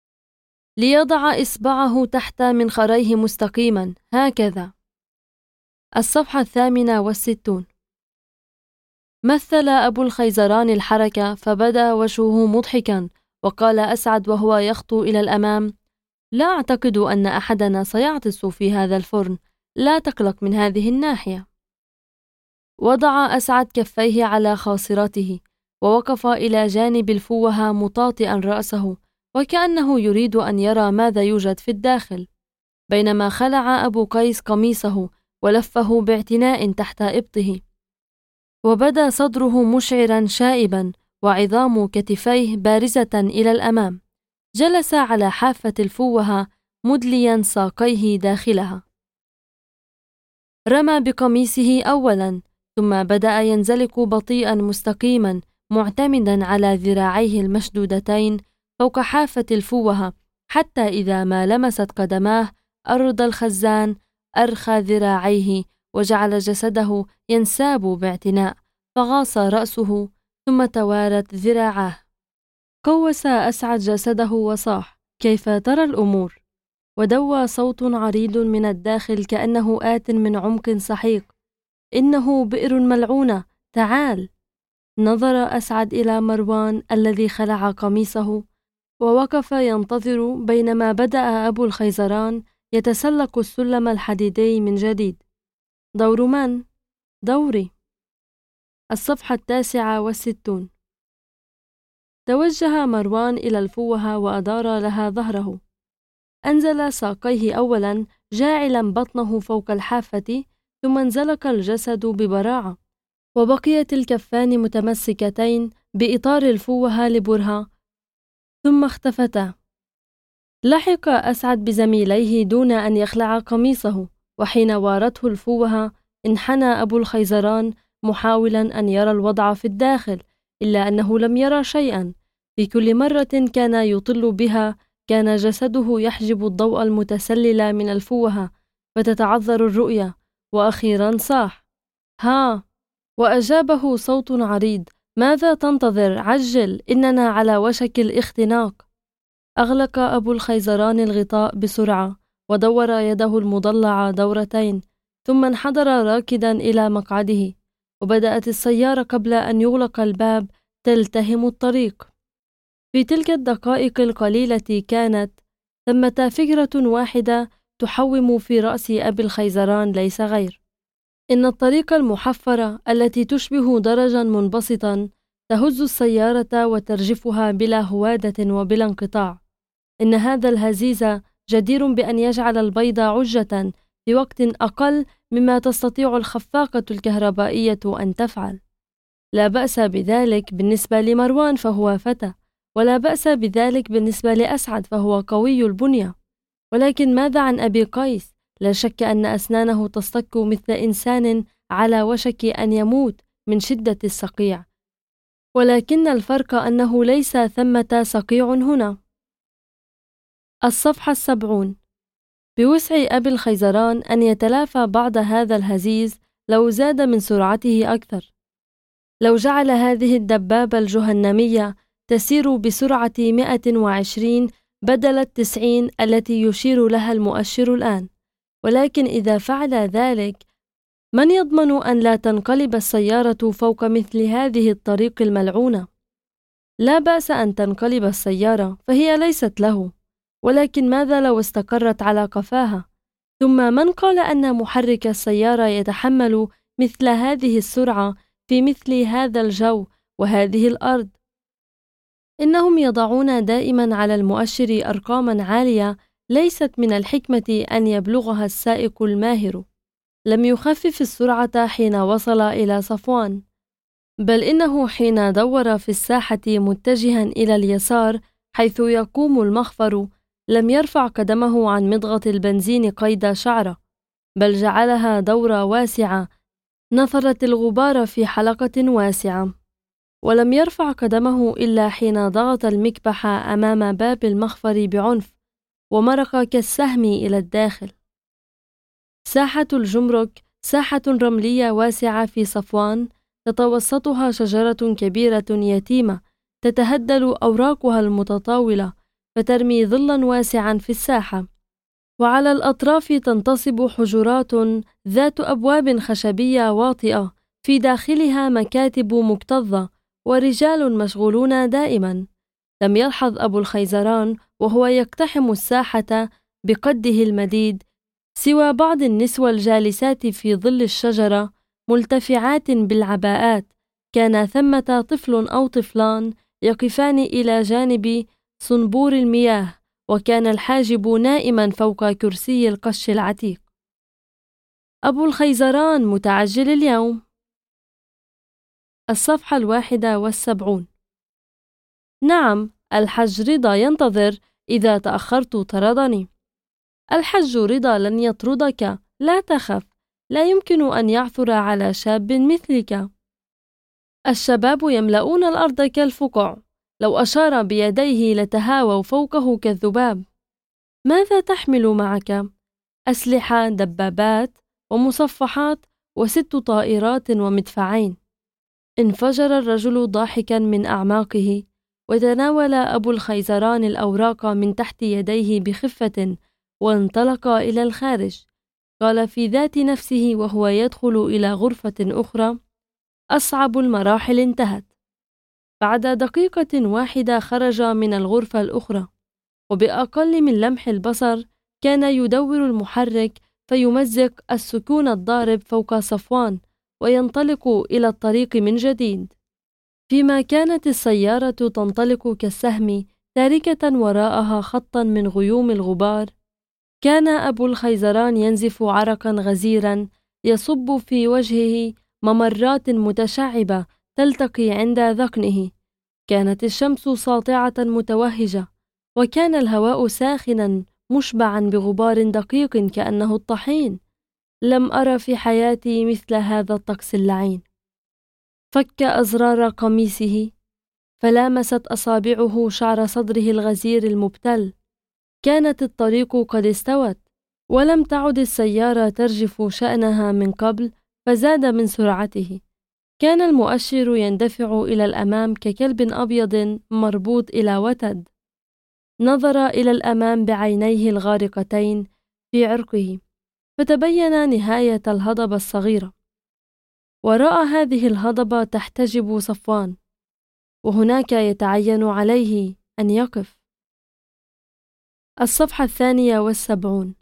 ليضع إصبعه تحت منخريه مستقيما هكذا. الصفحة 68. مثل أبو الخيزران الحركة، فبدا وجهه مضحكا، وقال أسعد وهو يخطو إلى الأمام: لا أعتقد أن أحدنا سيعطس في هذا الفرن، لا تقلق من هذه الناحية. وضع أسعد كفيه على خاصرته، ووقف إلى جانب الفوهة مطاطئا رأسه، وكأنه يريد أن يرى ماذا يوجد في الداخل، بينما خلع أبو قيس قميصه ولفه باعتناء تحت إبطه، وبدا صدره مشعرا شائبا، وعظام كتفيه بارزة إلى الأمام. جلس على حافة الفوهة مدليا ساقيه داخلها. رمى بقميصه أولا، ثم بدأ ينزلق بطيئا مستقيما معتمدا على ذراعيه المشدودتين فوق حافة الفوهة، حتى إذا ما لمست قدماه أرض الخزان أرخى ذراعيه وجعل جسده ينساب باعتناء، فغاص رأسه ثم توارت ذراعاه. قوس أسعد جسده وصاح: كيف ترى الأمور؟ ودوى صوت عريض من الداخل كأنه آت من عمق سحيق: إنه بئر ملعونة، تعال. نظر أسعد إلى مروان الذي خلع قميصه ووقف ينتظر، بينما بدأ أبو الخيزران يتسلق السلم الحديدي من جديد. دور من؟ دوري. الصفحة 69. توجه مروان إلى الفوهة وأدار لها ظهره. أنزل ساقيه أولا، جاعلا بطنه فوق الحافة، ثم انزلق الجسد ببراعة، وبقيت الكفان متمسكتين بإطار الفوهة لبرهة، ثم اختفتا. لحق أسعد بزميليه دون أن يخلع قميصه، وحين وارته الفوهة انحنى أبو الخيزران محاولا أن يرى الوضع في الداخل، إلا أنه لم يرى شيئا. في كل مرة كان يطل بها كان جسده يحجب الضوء المتسلل من الفوهة، فتتعذر الرؤية. وأخيرا صاح: ها. وأجابه صوت عريض: ماذا تنتظر؟ عجل، إننا على وشك الاختناق. أغلق أبو الخيزران الغطاء بسرعة ودور يده المضلعة دورتين، ثم انحدر راكدا إلى مقعده، وبدأت السيارة قبل أن يغلق الباب تلتهم الطريق. في تلك الدقائق القليلة كانت ثمة فكرة واحدة تحوم في رأس أبي الخيزران ليس غير: إن الطريق المحفرة التي تشبه درجا منبسطا تهز السيارة وترجفها بلا هوادة وبلا انقطاع. إن هذا الهزيز جدير بأن يجعل البيض عجة في وقت أقل مما تستطيع الخفاقة الكهربائية أن تفعل. لا بأس بذلك بالنسبة لمروان فهو فتى، ولا بأس بذلك بالنسبة لأسعد فهو قوي البنية. ولكن ماذا عن أبي قيس؟ لا شك أن أسنانه تصطك مثل إنسان على وشك أن يموت من شدة الصقيع، ولكن الفرق أنه ليس ثمة صقيع هنا. الصفحة 70. بوسع أبي الخيزران أن يتلافى بعض هذا الهزيز لو زاد من سرعته أكثر. لو جعل هذه الدبابة الجهنمية تسير بسرعة 120 بدل 90 التي يشير لها المؤشر الآن. ولكن إذا فعل ذلك، من يضمن أن لا تنقلب السيارة فوق مثل هذه الطريق الملعونة؟ لا بأس أن تنقلب السيارة، فهي ليست له، ولكن ماذا لو استقرت على قفاها؟ ثم من قال أن محرك السيارة يتحمل مثل هذه السرعة في مثل هذا الجو وهذه الأرض؟ إنهم يضعون دائما على المؤشر أرقاما عالية ليست من الحكمة أن يبلغها السائق الماهر. لم يخفف السرعة حين وصل إلى صفوان، بل إنه حين دور في الساحة متجها إلى اليسار حيث يقوم المخفر لم يرفع قدمه عن مضغة البنزين قيد شعرة، بل جعلها دورة واسعة نثرت الغبار في حلقة واسعة. ولم يرفع قدمه إلا حين ضغط المكبح أمام باب المخفر بعنف ومرق كالسهم إلى الداخل. ساحة الجمرك ساحة رملية واسعة في صفوان، تتوسطها شجرة كبيرة يتيمة تتهدل أوراقها المتطاولة فترمي ظلا واسعا في الساحة، وعلى الأطراف تنتصب حجرات ذات أبواب خشبية واطئة في داخلها مكاتب مكتظة ورجال مشغولون دائما. لم يلحظ أبو الخيزران وهو يقتحم الساحة بقده المديد سوى بعض النسوة الجالسات في ظل الشجرة ملتفعات بالعباءات. كان ثمة طفل أو طفلان يقفان إلى جانب صنبور المياه، وكان الحاجب نائما فوق كرسي القش العتيق. أبو الخيزران متعجل اليوم. الصفحة 71. نعم، الحج رضا ينتظر، إذا تأخرت طردني. الحج رضا لن يطردك، لا تخف، لا يمكن أن يعثر على شاب مثلك. الشباب يملؤون الأرض كالفقع، لو أشار بيديه لتهاووا فوقه كالذباب. ماذا تحمل معك؟ أسلحة، دبابات ومصفحات و6 طائرات ومدفعين. انفجر الرجل ضاحكا من أعماقه، وتناول أبو الخيزران الأوراق من تحت يديه بخفة وانطلق إلى الخارج. قال في ذات نفسه وهو يدخل إلى غرفة أخرى: أصعب المراحل انتهت. بعد دقيقة واحدة خرج من الغرفة الأخرى، وبأقل من لمح البصر كان يدور المحرك فيمزق السكون الضارب فوق صفوان وينطلق إلى الطريق من جديد، فيما كانت السيارة تنطلق كالسهم تاركة وراءها خطا من غيوم الغبار. كان أبو الخيزران ينزف عرقا غزيرا يصب في وجهه ممرات متشعبة تلتقي عند ذقنه. كانت الشمس ساطعة متوهجة، وكان الهواء ساخنا مشبعا بغبار دقيق كأنه الطحين. لم أرى في حياتي مثل هذا الطقس اللعين. فك أزرار قميصه، فلامست أصابعه شعر صدره الغزير المبتل. كانت الطريق قد استوت، ولم تعد السيارة ترجف شأنها من قبل، فزاد من سرعته. كان المؤشر يندفع إلى الأمام ككلب أبيض مربوط إلى وتد. نظر إلى الأمام بعينيه الغارقتين في عرقه، فتبين نهاية الهضبة الصغيرة. وراء هذه الهضبة تحتجب صفوان، وهناك يتعين عليه أن يقف. الصفحة 72.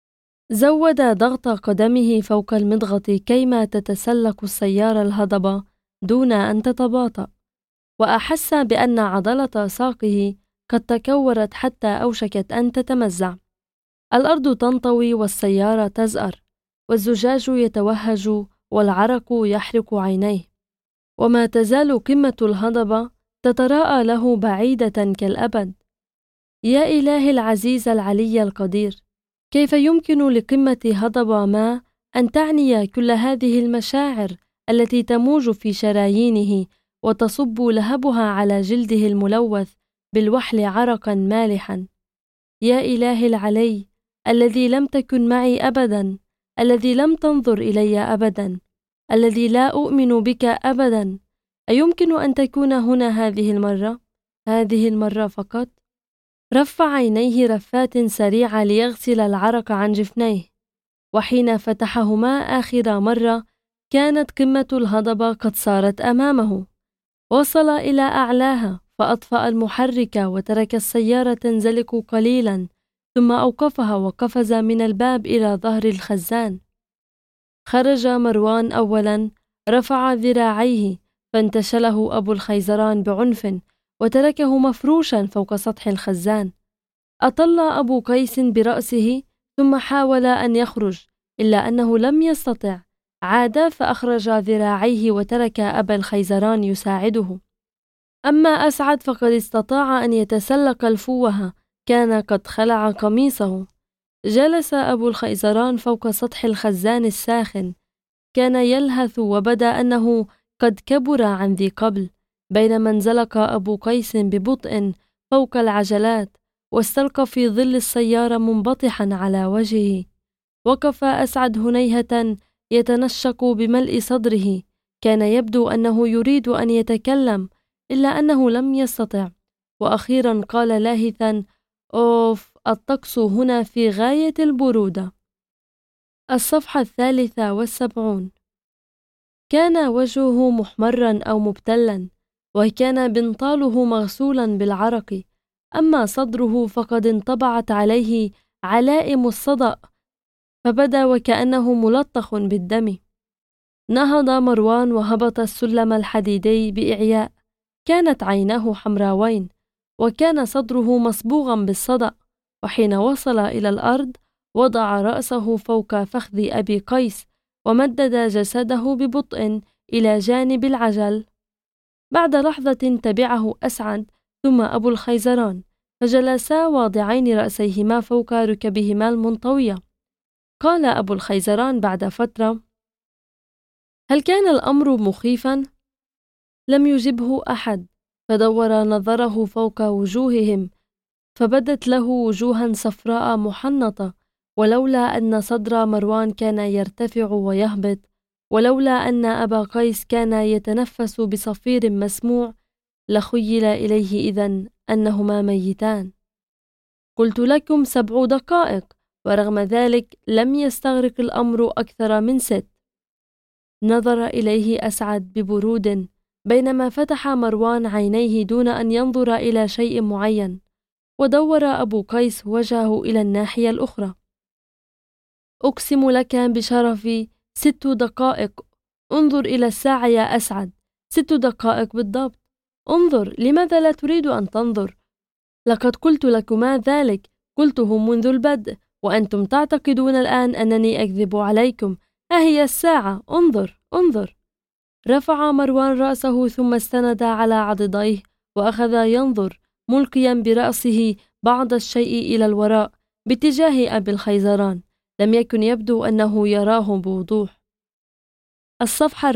زود ضغط قدمه فوق المضغط كيما تتسلق السيارة الهضبة دون أن تتباطأ، وأحس بأن عضلة ساقه قد تكورت حتى أوشكت أن تتمزع. الأرض تنطوي والسيارة تزأر، والزجاج يتوهج والعرق يحرق عينيه، وما تزال قمة الهضبة تتراءى له بعيدة كالأبد. يا إله العزيز العلي القدير، كيف يمكن لقمة هضبة ما أن تعني كل هذه المشاعر التي تموج في شرايينه وتصب لهبها على جلده الملوث بالوحل عرقا مالحا؟ يا إله العلي الذي لم تكن معي أبدا، الذي لم تنظر إلي أبدا، الذي لا أؤمن بك أبدا، أيمكن أن تكون هنا هذه المرة؟ هذه المرة فقط؟ رفع عينيه رفات سريعة ليغسل العرق عن جفنيه، وحين فتحهما آخر مرة كانت قمة الهضبة قد صارت أمامه. وصل إلى أعلاها فأطفأ المحرك وترك السيارة تنزلق قليلا، ثم أوقفها وقفز من الباب إلى ظهر الخزان. خرج مروان أولا، رفع ذراعيه فانتشله أبو الخيزران بعنف وتركه مفروشا فوق سطح الخزان. أطل أبو قيس برأسه ثم حاول أن يخرج، إلا أنه لم يستطع. عاد فأخرج ذراعيه وترك أبا الخيزران يساعده. أما أسعد فقد استطاع أن يتسلق الفوهة، كان قد خلع قميصه. جلس أبو الخيزران فوق سطح الخزان الساخن، كان يلهث وبدا أنه قد كبر عن ذي قبل، بينما انزلق أبو قيس ببطء فوق العجلات واستلقى في ظل السيارة منبطحا على وجهه. وقف أسعد هنيهة يتنشق بملء صدره، كان يبدو أنه يريد أن يتكلم إلا أنه لم يستطع، وأخيرا قال لاهثا: أوف، الطقس هنا في غاية البرودة. الصفحة 73. كان وجهه محمرا أو مبتلا، وكان بنطاله مغسولا بالعرق، أما صدره فقد انطبعت عليه علائم الصدأ، فبدا وكأنه ملطخ بالدم. نهض مروان وهبط السلم الحديدي بإعياء، كانت عيناه حمراوين، وكان صدره مصبوغا بالصدأ. وحين وصل إلى الأرض وضع رأسه فوق فخذ أبي قيس ومدد جسده ببطء إلى جانب العجل. بعد لحظة تبعه أسعد ثم أبو الخيزران، فجلسا واضعين رأسيهما فوق ركبهما المنطوية. قال أبو الخيزران بعد فترة: هل كان الأمر مخيفا؟ لم يجبه أحد، فدور نظره فوق وجوههم، فبدت له وجوها صفراء محنطة، ولولا أن صدر مروان كان يرتفع ويهبط ولولا أن أبا قيس كان يتنفس بصفير مسموع لخيل إليه إذن أنهما ميتان. قلت لكم 7 دقائق، ورغم ذلك لم يستغرق الأمر أكثر من 6. نظر إليه أسعد ببرود، بينما فتح مروان عينيه دون أن ينظر إلى شيء معين، ودور أبو قيس وجهه إلى الناحية الأخرى. أقسم لك بشرفي 6 دقائق. انظر إلى الساعة يا أسعد، 6 دقائق بالضبط. انظر، لماذا لا تريد أن تنظر؟ لقد قلت لكما ذلك، قلته منذ البدء، وأنتم تعتقدون الآن أنني أكذب عليكم. ها هي الساعة، انظر انظر. رفع مروان رأسه ثم استند على عضديه وأخذ ينظر، ملقيا برأسه بعض الشيء إلى الوراء باتجاه أبي الخيزران. لم يكن يبدو أنه يراه بوضوح. الصفحة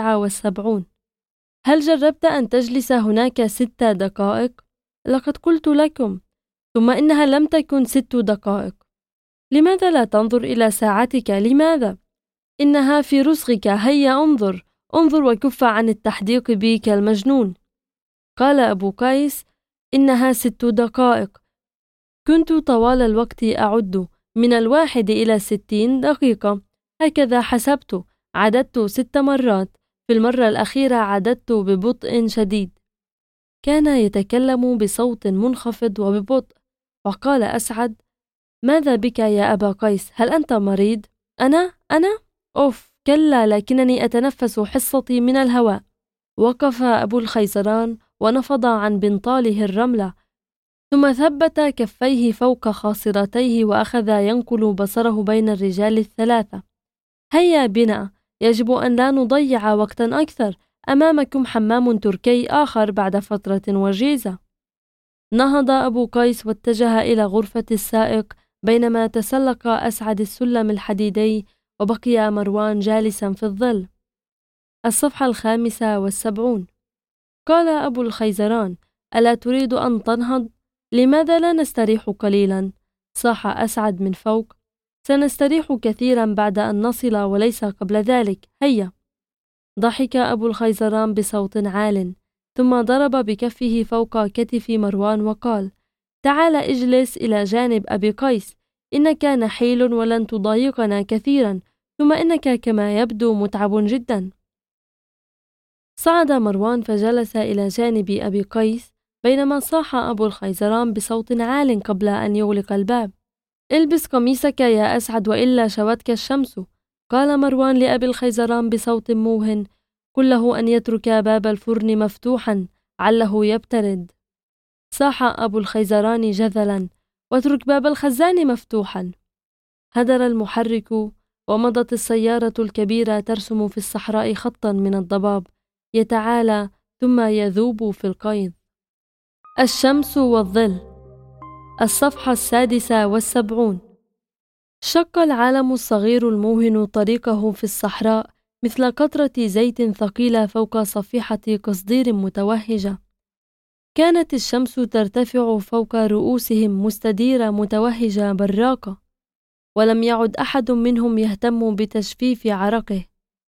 74. هل جربت أن تجلس هناك 6 دقائق؟ لقد قلت لكم. ثم إنها لم تكن 6 دقائق. لماذا لا تنظر إلى ساعتك؟ لماذا؟ إنها في رسغك. هيا انظر انظر وكف عن التحديق بي كالمجنون. قال أبو قيس: إنها 6 دقائق. كنت طوال الوقت أعد من 1 إلى 60 دقيقة، هكذا حسبت. عددت 6 مرات، في المرة الأخيرة عددت ببطء شديد. كان يتكلم بصوت منخفض وببطء، وقال أسعد: ماذا بك يا أبا قيس؟ هل أنت مريض؟ أنا؟ أوف، كلا، لكنني أتنفس حصتي من الهواء. وقف أبو الخيزران ونفض عن بنطاله الرملة، ثم ثبت كفيه فوق خاصرتيه وأخذ ينقل بصره بين الرجال ال3. هيا بنا، يجب أن لا نضيع وقتا أكثر. أمامكم حمام تركي آخر بعد فترة وجيزة. نهض أبو قيس واتجه إلى غرفة السائق، بينما تسلق أسعد السلم الحديدي وبقي مروان جالسا في الظل. الصفحة 75. قال أبو الخيزران: ألا تريد أن تنهض؟ لماذا لا نستريح قليلا؟ صاح أسعد من فوق: سنستريح كثيرا بعد أن نصل وليس قبل ذلك. هيا. ضحك أبو الخيزران بصوت عال، ثم ضرب بكفه فوق كتف مروان وقال: تعال اجلس إلى جانب أبي قيس، إنك نحيل ولن تضايقنا كثيرا، ثم إنك كما يبدو متعب جدا. صعد مروان فجلس إلى جانب أبي قيس، بينما صاح أبو الخيزران بصوت عال قبل أن يغلق الباب: البس قميصك يا أسعد وإلا شوتك الشمس. قال مروان لأبي الخيزران بصوت موهن: قل له أن يترك باب الفرن مفتوحا عله يبترد. صاح أبو الخيزران جذلا: واترك باب الخزان مفتوحا. هدر المحرك، ومضت السيارة الكبيرة ترسم في الصحراء خطا من الضباب يتعالى ثم يذوب في القيظ. الشمس والظل. الصفحة 76. شق العالم الصغير الموهن طريقه في الصحراء مثل قطرة زيت ثقيلة فوق صفيحة قصدير متوهجة. كانت الشمس ترتفع فوق رؤوسهم مستديرة متوهجة براقة، ولم يعد أحد منهم يهتم بتجفيف عرقه.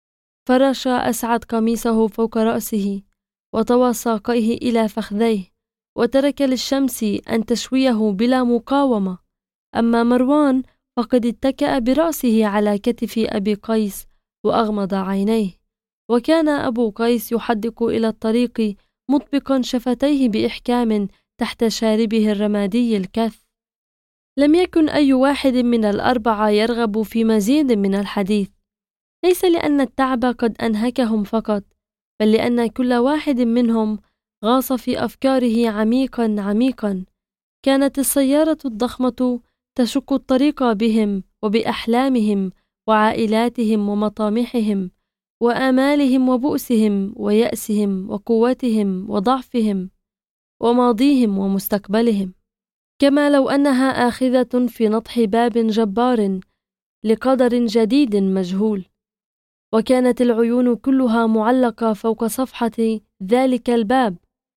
فرش أسعد قميصه فوق رأسه وطوى ساقيه إلى فخذيه، وترك للشمس أن تشويه بلا مقاومة. أما مروان فقد اتكأ برأسه على كتف أبي قيس وأغمض عينيه، وكان أبو قيس يحدق إلى الطريق مطبقا شفتيه بإحكام تحت شاربه الرمادي الكث. لم يكن أي واحد من الأربعة يرغب في مزيد من الحديث، ليس لأن التعب قد أنهكهم فقط، بل لأن كل واحد منهم غاص في أفكاره عميقا عميقا. كانت السيارة الضخمة تشق الطريق بهم وبأحلامهم وعائلاتهم ومطامحهم وآمالهم وبؤسهم ويأسهم وقوتهم وضعفهم وماضيهم ومستقبلهم، كما لو أنها آخذة في نطح باب جبار لقدر جديد مجهول. وكانت العيون كلها معلقة فوق صفحة ذلك الباب،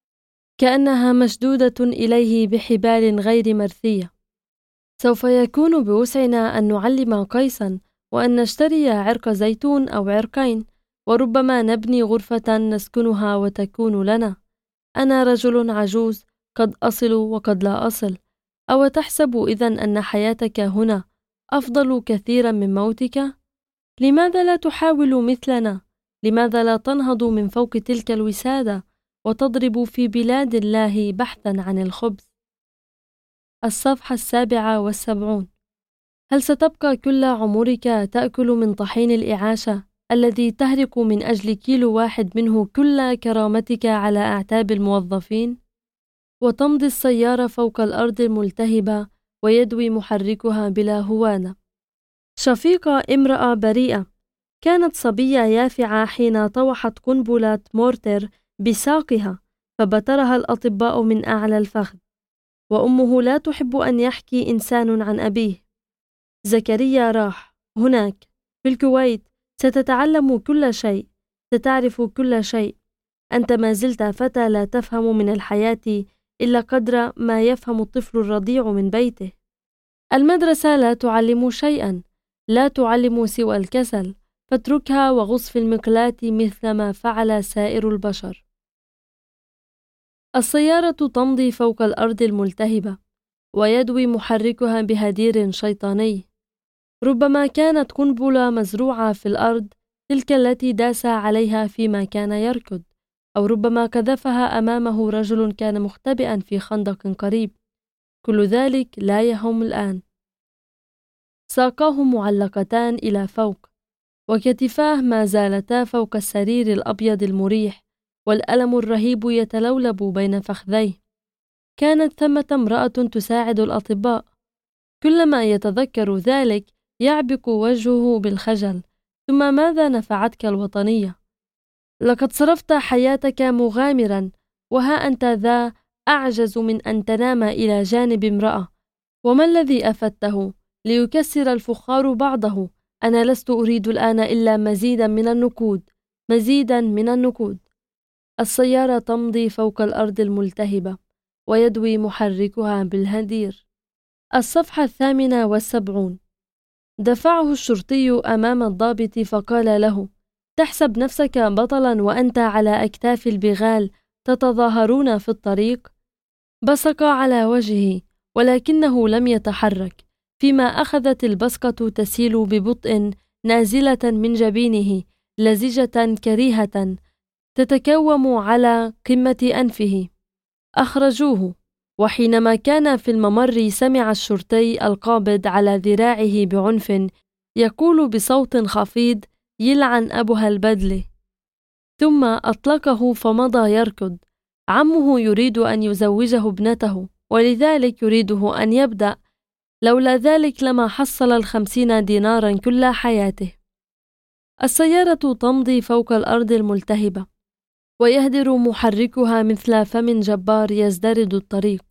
كأنها مشدودة إليه بحبال غير مرثية. سوف يكون بوسعنا أن نعلم قيسا وأن نشتري عرق زيتون أو عرقين، وربما نبني غرفة نسكنها وتكون لنا. أنا رجل عجوز، قد أصل وقد لا أصل. أو تحسب إذن أن حياتك هنا أفضل كثيرا من موتك؟ لماذا لا تحاول مثلنا؟ لماذا لا تنهض من فوق تلك الوسادة وتضرب في بلاد الله بحثا عن الخبز؟ الصفحة 77. هل ستبقى كل عمرك تأكل من طحين الإعاشة الذي تهرق من أجل كيلو واحد منه كل كرامتك على أعتاب الموظفين؟ وتمضي السيارة فوق الأرض الملتهبة ويدوي محركها بلا هوانة. شفيقة امرأة بريئة كانت صبية يافعة حين طوحت قنبلة مورتر بساقها فبترها الأطباء من أعلى الفخذ. وأمه لا تحب أن يحكي إنسان عن أبيه. زكريا راح هناك في الكويت. ستتعلم كل شيء، ستعرف كل شيء. أنت ما زلت فتى لا تفهم من الحياة إلا قدر ما يفهم الطفل الرضيع من بيته. المدرسة لا تعلم شيئا، لا تعلم سوى الكسل، فاتركها وغص في المقلاة مثل ما فعل سائر البشر. السيارة تمضي فوق الأرض الملتهبة ويدوي محركها بهدير شيطاني. ربما كانت قنبلة مزروعة في الأرض، تلك التي داس عليها فيما كان يركض، أو ربما قذفها أمامه رجل كان مختبئا في خندق قريب. كل ذلك لا يهم الآن. ساقاه معلقتان إلى فوق، وكتفاه ما زالتا فوق السرير الأبيض المريح، والألم الرهيب يتلولب بين فخذيه. كانت ثمة امرأة تساعد الأطباء. كلما يتذكر ذلك يعبق وجهه بالخجل. ثم ماذا نفعتك الوطنية؟ لقد صرفت حياتك مغامرا، وها أنت ذا أعجز من أن تنام إلى جانب امرأة. وما الذي أفدته؟ ليكسر الفخار بعضه. أنا لست أريد الآن إلا مزيدا من النقود، مزيدا من النقود. السيارة تمضي فوق الأرض الملتهبة ويدوي محركها بالهدير. الصفحة 78. دفعه الشرطي أمام الضابط فقال له: تحسب نفسك بطلا وأنت على أكتاف البغال تتظاهرون في الطريق؟ بصق على وجهه ولكنه لم يتحرك، فيما أخذت البصقة تسيل ببطء نازلة من جبينه، لزجة كريهة تتكوم على قمة أنفه. أخرجوه، وحينما كان في الممر سمع الشرطي القابض على ذراعه بعنف يقول بصوت خفيض: يلعن أبوها البدلة. ثم أطلقه فمضى يركض. عمه يريد أن يزوجه ابنته، ولذلك يريده أن يبدأ، لولا ذلك لما حصل 50 دينارا كل حياته. السيارة تمضي فوق الأرض الملتهبة ويهدر محركها مثل فم جبار يزدرد الطريق.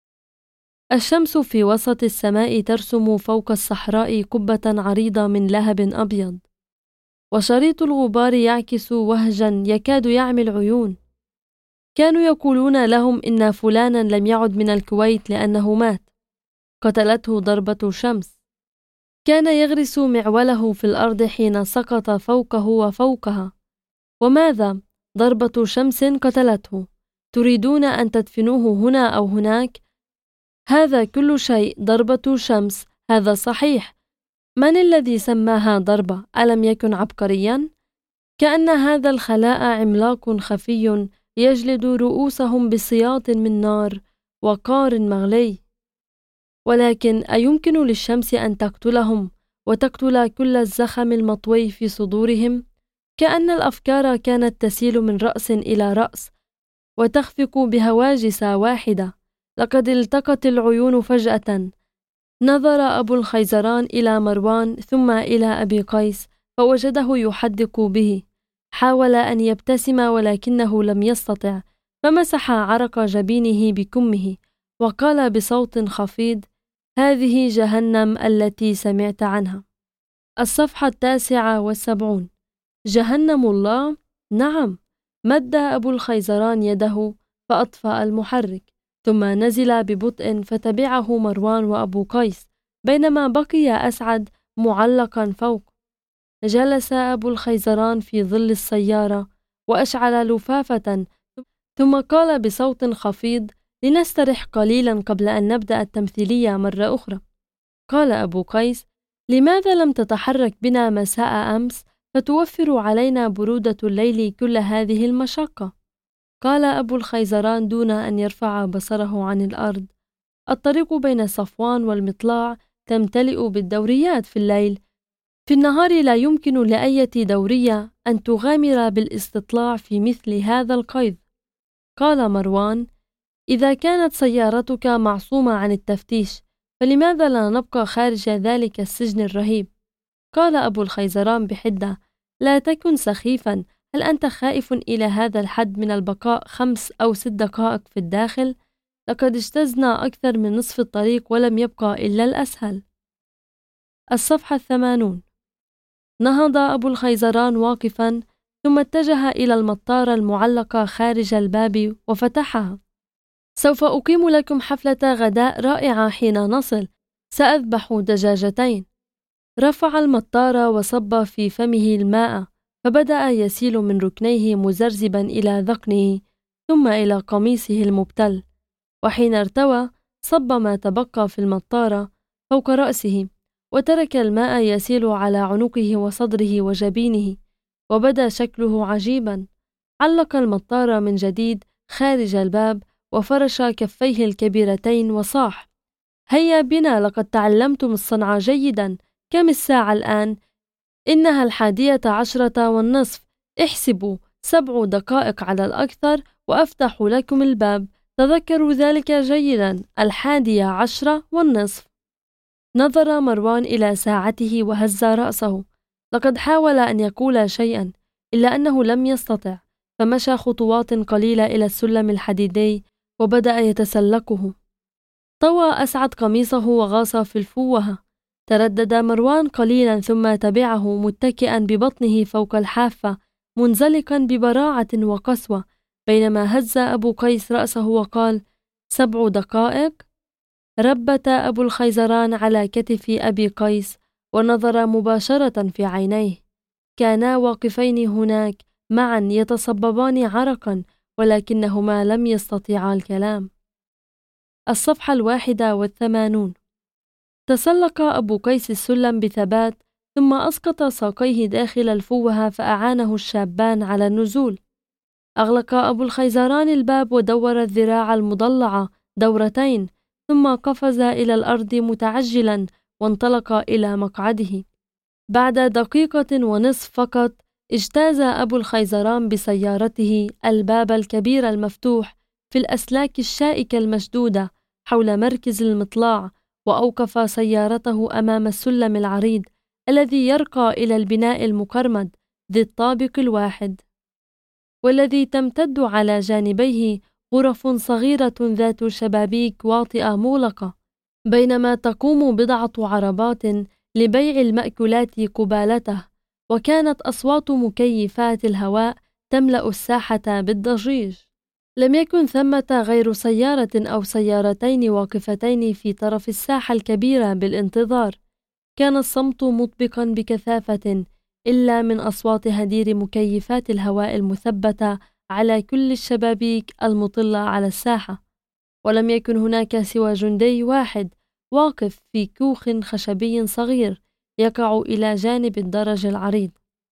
الشمس في وسط السماء ترسم فوق الصحراء قبة عريضة من لهب أبيض، وشريط الغبار يعكس وهجا يكاد يعمي العيون. كانوا يقولون لهم إن فلانا لم يعد من الكويت لأنه مات، قتلته ضربة شمس. كان يغرس معوله في الأرض حين سقط فوقه وفوقها. وماذا؟ ضربة شمس قتلته. تريدون أن تدفنوه هنا أو هناك؟ هذا كل شيء ضربة شمس، هذا صحيح. من الذي سماها ضربة؟ ألم يكن عبقريا؟ كأن هذا الخلاء عملاق خفي يجلد رؤوسهم بسياط من نار وقار مغلي. ولكن أيمكن للشمس أن تقتلهم وتقتل كل الزخم المطوي في صدورهم؟ كأن الأفكار كانت تسيل من رأس إلى رأس وتخفق بهواجس واحدة. لقد التقت العيون فجأة. نظر أبو الخيزران إلى مروان ثم إلى أبي قيس فوجده يحدق به. حاول أن يبتسم ولكنه لم يستطع، فمسح عرق جبينه بكمه وقال بصوت خفيض: هذه جهنم التي سمعت عنها. الصفحة 79. جهنم الله؟ نعم. مد أبو الخيزران يده فأطفأ المحرك، ثم نزل ببطء فتبعه مروان وأبو قيس، بينما بقي أسعد معلقا فوق. جلس أبو الخيزران في ظل السيارة وأشعل لفافة، ثم قال بصوت خفيض: لنسترح قليلا قبل أن نبدأ التمثيلية مرة أخرى. قال أبو قيس: لماذا لم تتحرك بنا مساء أمس فتوفر علينا برودة الليل كل هذه المشقة؟ قال أبو الخيزران دون أن يرفع بصره عن الأرض: الطريق بين صفوان والمطلع تمتلئ بالدوريات في الليل، في النهار لا يمكن لأية دورية أن تغامر بالاستطلاع في مثل هذا القيد. قال مروان: إذا كانت سيارتك معصومة عن التفتيش فلماذا لا نبقى خارج ذلك السجن الرهيب؟ قال أبو الخيزران بحدة: لا تكن سخيفا، هل أنت خائف إلى هذا الحد من البقاء 5 أو 6 دقائق في الداخل؟ لقد اجتزنا أكثر من نصف الطريق ولم يبقى إلا الأسهل. الصفحة 80. نهض أبو الخيزران واقفا، ثم اتجه إلى المطارة المعلقة خارج الباب وفتحها. سوف أقيم لكم حفلة غداء رائعة حين نصل، سأذبح دجاجتين. رفع المطار وصب في فمه الماء، فبدأ يسيل من ركنيه مزرزبا إلى ذقنه ثم إلى قميصه المبتل، وحين ارتوى صب ما تبقى في المطار فوق رأسه، وترك الماء يسيل على عنقه وصدره وجبينه، وبدا شكله عجيبا. علق المطار من جديد خارج الباب وفرش كفيه الكبيرتين وصاح: هيا بنا، لقد تعلمتم الصنعة جيدا. كم الساعة الآن؟ إنها 11:10. احسبوا 7 دقائق على الأكثر وأفتح لكم الباب. تذكروا ذلك جيدا، 11:10. نظر مروان إلى ساعته وهز رأسه. لقد حاول أن يقول شيئا إلا أنه لم يستطع، فمشى خطوات قليلة إلى السلم الحديدي وبدأ يتسلقه. طوى أسعد قميصه وغاص في الفوهة. تردد مروان قليلا ثم تبعه متكئا ببطنه فوق الحافة، منزلقا ببراعة وقسوة، بينما هز أبو قيس رأسه وقال: 7 دقائق؟ ربت أبو الخيزران على كتف أبي قيس ونظر مباشرة في عينيه. كانا واقفين هناك معا يتصببان عرقا، ولكنهما لم يستطيعا الكلام. الصفحة 81. تسلق أبو قيس السلم بثبات، ثم أسقط ساقيه داخل الفوهة فأعانه الشابان على النزول. أغلق أبو الخيزران الباب ودور الذراع المضلعة دورتين، ثم قفز إلى الأرض متعجلا وانطلق إلى مقعده. بعد 1.5 دقيقة فقط اجتاز أبو الخيزران بسيارته الباب الكبير المفتوح في الأسلاك الشائكة المشدودة حول مركز المطلاع، وأوقف سيارته أمام السلم العريض الذي يرقى إلى البناء المكرمد ذي الطابق الواحد، والذي تمتد على جانبيه غرف صغيرة ذات شبابيك واطئة مغلقة، بينما تقوم بضعة عربات لبيع المأكولات قبالته، وكانت أصوات مكيفات الهواء تملأ الساحة بالضجيج. لم يكن ثمة غير سيارة أو سيارتين واقفتين في طرف الساحة الكبيرة بالانتظار. كان الصمت مطبقا بكثافة إلا من أصوات هدير مكيفات الهواء المثبتة على كل الشبابيك المطلة على الساحة، ولم يكن هناك سوى جندي واحد واقف في كوخ خشبي صغير يقع إلى جانب الدرج العريض.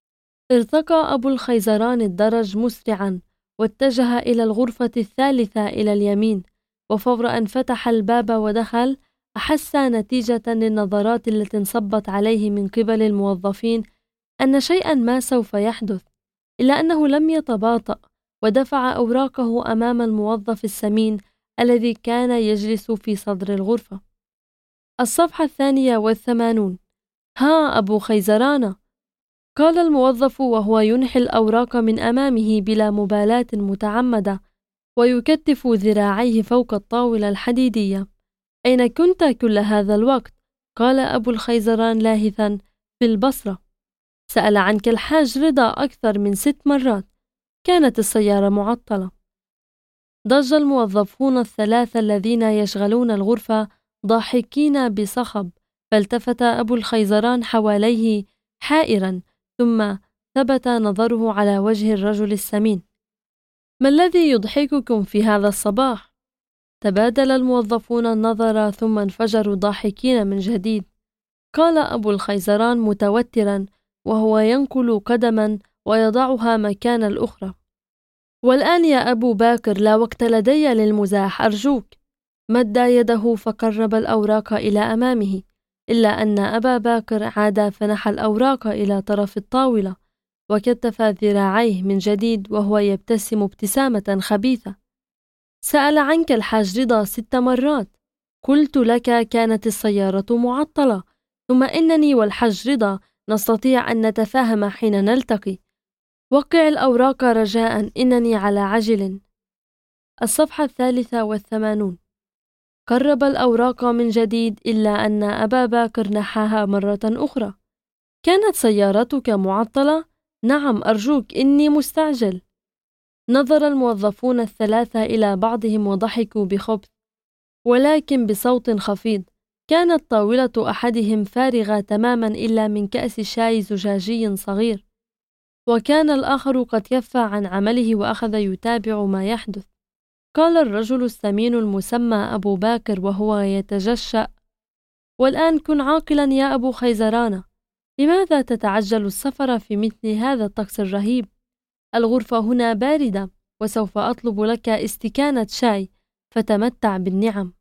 ارتقى أبو الخيزران الدرج مسرعا واتجه إلى الغرفة الثالثة إلى اليمين، وفور أن فتح الباب ودخل أحس نتيجة للنظرات التي انصبت عليه من قبل الموظفين أن شيئا ما سوف يحدث، إلا أنه لم يتباطأ ودفع أوراقه أمام الموظف السمين الذي كان يجلس في صدر الغرفة. الصفحة 82. ها أبو خيزران، قال الموظف وهو ينحي الأوراق من أمامه بلا مبالاة متعمدة ويكتف ذراعيه فوق الطاولة الحديدية. أين كنت كل هذا الوقت؟ قال أبو الخيزران لاهثا: في البصرة. سأل عنك الحاج رضا أكثر من 6 مرات، كانت السيارة معطلة. ضج الموظفون ال3 الذين يشغلون الغرفة ضاحكين بصخب، فالتفت أبو الخيزران حواليه حائرا، ثم ثبت نظره على وجه الرجل السمين. ما الذي يضحككم في هذا الصباح؟ تبادل الموظفون النظر ثم انفجروا ضاحكين من جديد. قال أبو الخيزران متوترا وهو ينقل قدما ويضعها مكان الأخرى: والآن يا أبو باكر لا وقت لدي للمزاح، أرجوك. مد يده فقرب الأوراق إلى أمامه، إلا أن أبا باكر عاد فنحى الأوراق إلى طرف الطاولة وكتف ذراعيه من جديد وهو يبتسم ابتسامة خبيثة. سأل عنك الحاج رضا 6 مرات. قلت لك كانت السيارة معطلة، ثم إنني والحاج رضا نستطيع أن نتفاهم حين نلتقي. وقع الأوراق رجاء، إنني على عجل. الصفحة 83. قرب الأوراق من جديد، إلا أن أبا باكر نحاها مرة أخرى. كانت سيارتك معطلة؟ نعم أرجوك، إني مستعجل. نظر الموظفون ال3 إلى بعضهم وضحكوا بخبث، ولكن بصوت خفيض. كانت طاولة أحدهم فارغة تماما إلا من كأس شاي زجاجي صغير، وكان الآخر قد كف عن عمله وأخذ يتابع ما يحدث. قال الرجل السمين المسمى أبو باكر وهو يتجشأ: والآن كن عاقلا يا أبو خيزران، لماذا تتعجل السفر في مثل هذا الطقس الرهيب؟ الغرفة هنا باردة، وسوف أطلب لك استكانة شاي، فتمتع بالنعم.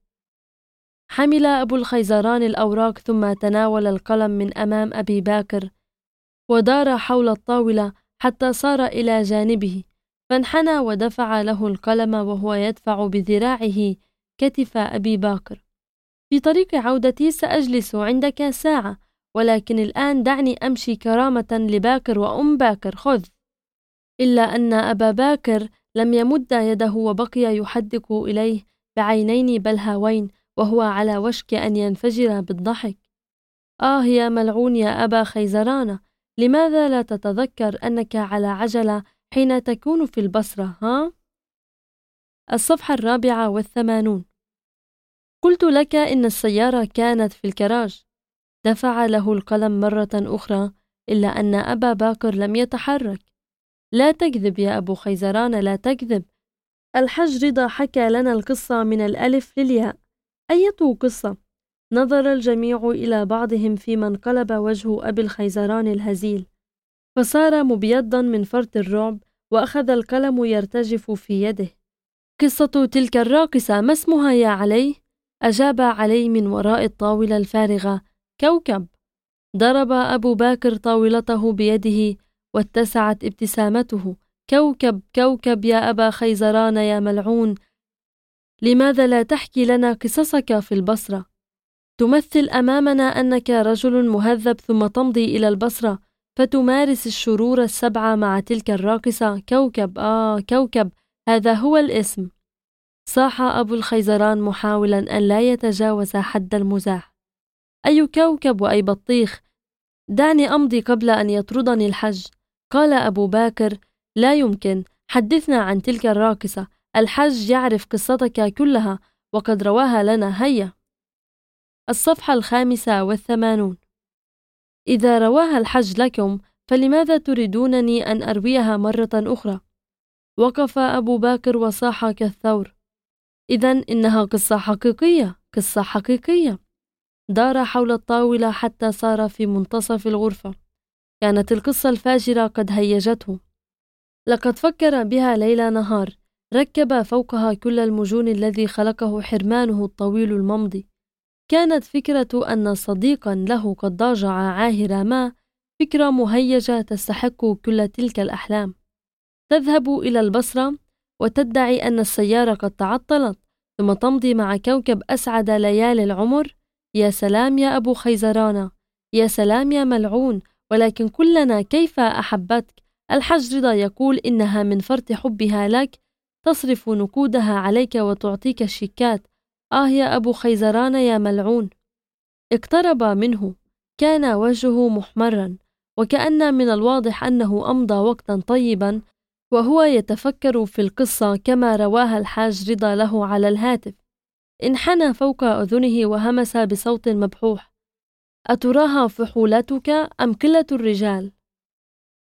حمل أبو الخيزران الأوراق ثم تناول القلم من أمام أبي باكر ودار حول الطاولة حتى صار إلى جانبه، فانحنى ودفع له القلم وهو يدفع بذراعه كتف أبي باكر. في طريق عودتي سأجلس عندك ساعة، ولكن الآن دعني أمشي كرامة لباكر وأم باكر، خذ. إلا أن أبا باكر لم يمد يده وبقي يحدق إليه بعينين بلهوين وهو على وشك أن ينفجر بالضحك. آه يا ملعون يا أبا خيزران، لماذا لا تتذكر أنك على عجلة حين تكون في البصرة، ها؟ الصفحة 84. قلت لك إن السيارة كانت في الكراج. دفع له القلم مرة أخرى، إلا أن أبا باكر لم يتحرك. لا تكذب يا أبو خيزران، لا تكذب. الحج رضا حكى لنا القصة من الألف للياء. أية قصة؟ نظر الجميع إلى بعضهم فيما انقلب وجه أبي الخيزران الهزيل، فصار مبيضا من فرط الرعب، وأخذ القلم يرتجف في يده. قصة تلك الراقصة ما اسمها يا علي؟ أجاب علي من وراء الطاولة الفارغة: كوكب. ضرب أبو باكر طاولته بيده واتسعت ابتسامته: كوكب كوكب يا أبا خيزران يا ملعون، لماذا لا تحكي لنا قصصك في البصرة؟ تمثل أمامنا أنك رجل مهذب ثم تمضي إلى البصرة فتمارس الشرور ال7 مع تلك الراقصة. كوكب، كوكب، هذا هو الاسم. صاح أبو الخيزران محاولا أن لا يتجاوز حد المزاح: أي كوكب وأي بطيخ، دعني أمضي قبل أن يطردني الحج. قال أبو باكر: لا يمكن، حدثنا عن تلك الراقصة، الحج يعرف قصتك كلها وقد رواها لنا، هيا. الصفحة 85. إذا رواها الحج لكم فلماذا تريدونني أن أرويها مرة أخرى؟ وقف أبو باكر وصاح كالثور: إذن إنها قصة حقيقية، قصة حقيقية. دار حول الطاولة حتى صار في منتصف الغرفة. كانت القصة الفاجرة قد هيجته. لقد فكر بها ليل نهار، ركب فوقها كل المجون الذي خلقه حرمانه الطويل الممضي. كانت فكرة أن صديقا له قد ضاجع عاهر ما فكرة مهيجة تستحق كل تلك الأحلام. تذهب إلى البصرة وتدعي أن السيارة قد تعطلت، ثم تمضي مع كوكب أسعد ليالي العمر. يا سلام يا أبو خيزران، يا سلام يا ملعون، ولكن كلنا كيف أحبتك. الحج رضا يقول إنها من فرط حبها لك تصرف نقودها عليك وتعطيك الشيكات. يا أبو خيزران يا ملعون. اقترب منه، كان وجهه محمرا، وكأن من الواضح أنه أمضى وقتا طيبا وهو يتفكر في القصة كما رواها الحاج رضا له على الهاتف. انحنى فوق أذنه وهمس بصوت مبحوح: أتراها فحولتك أم قلة الرجال؟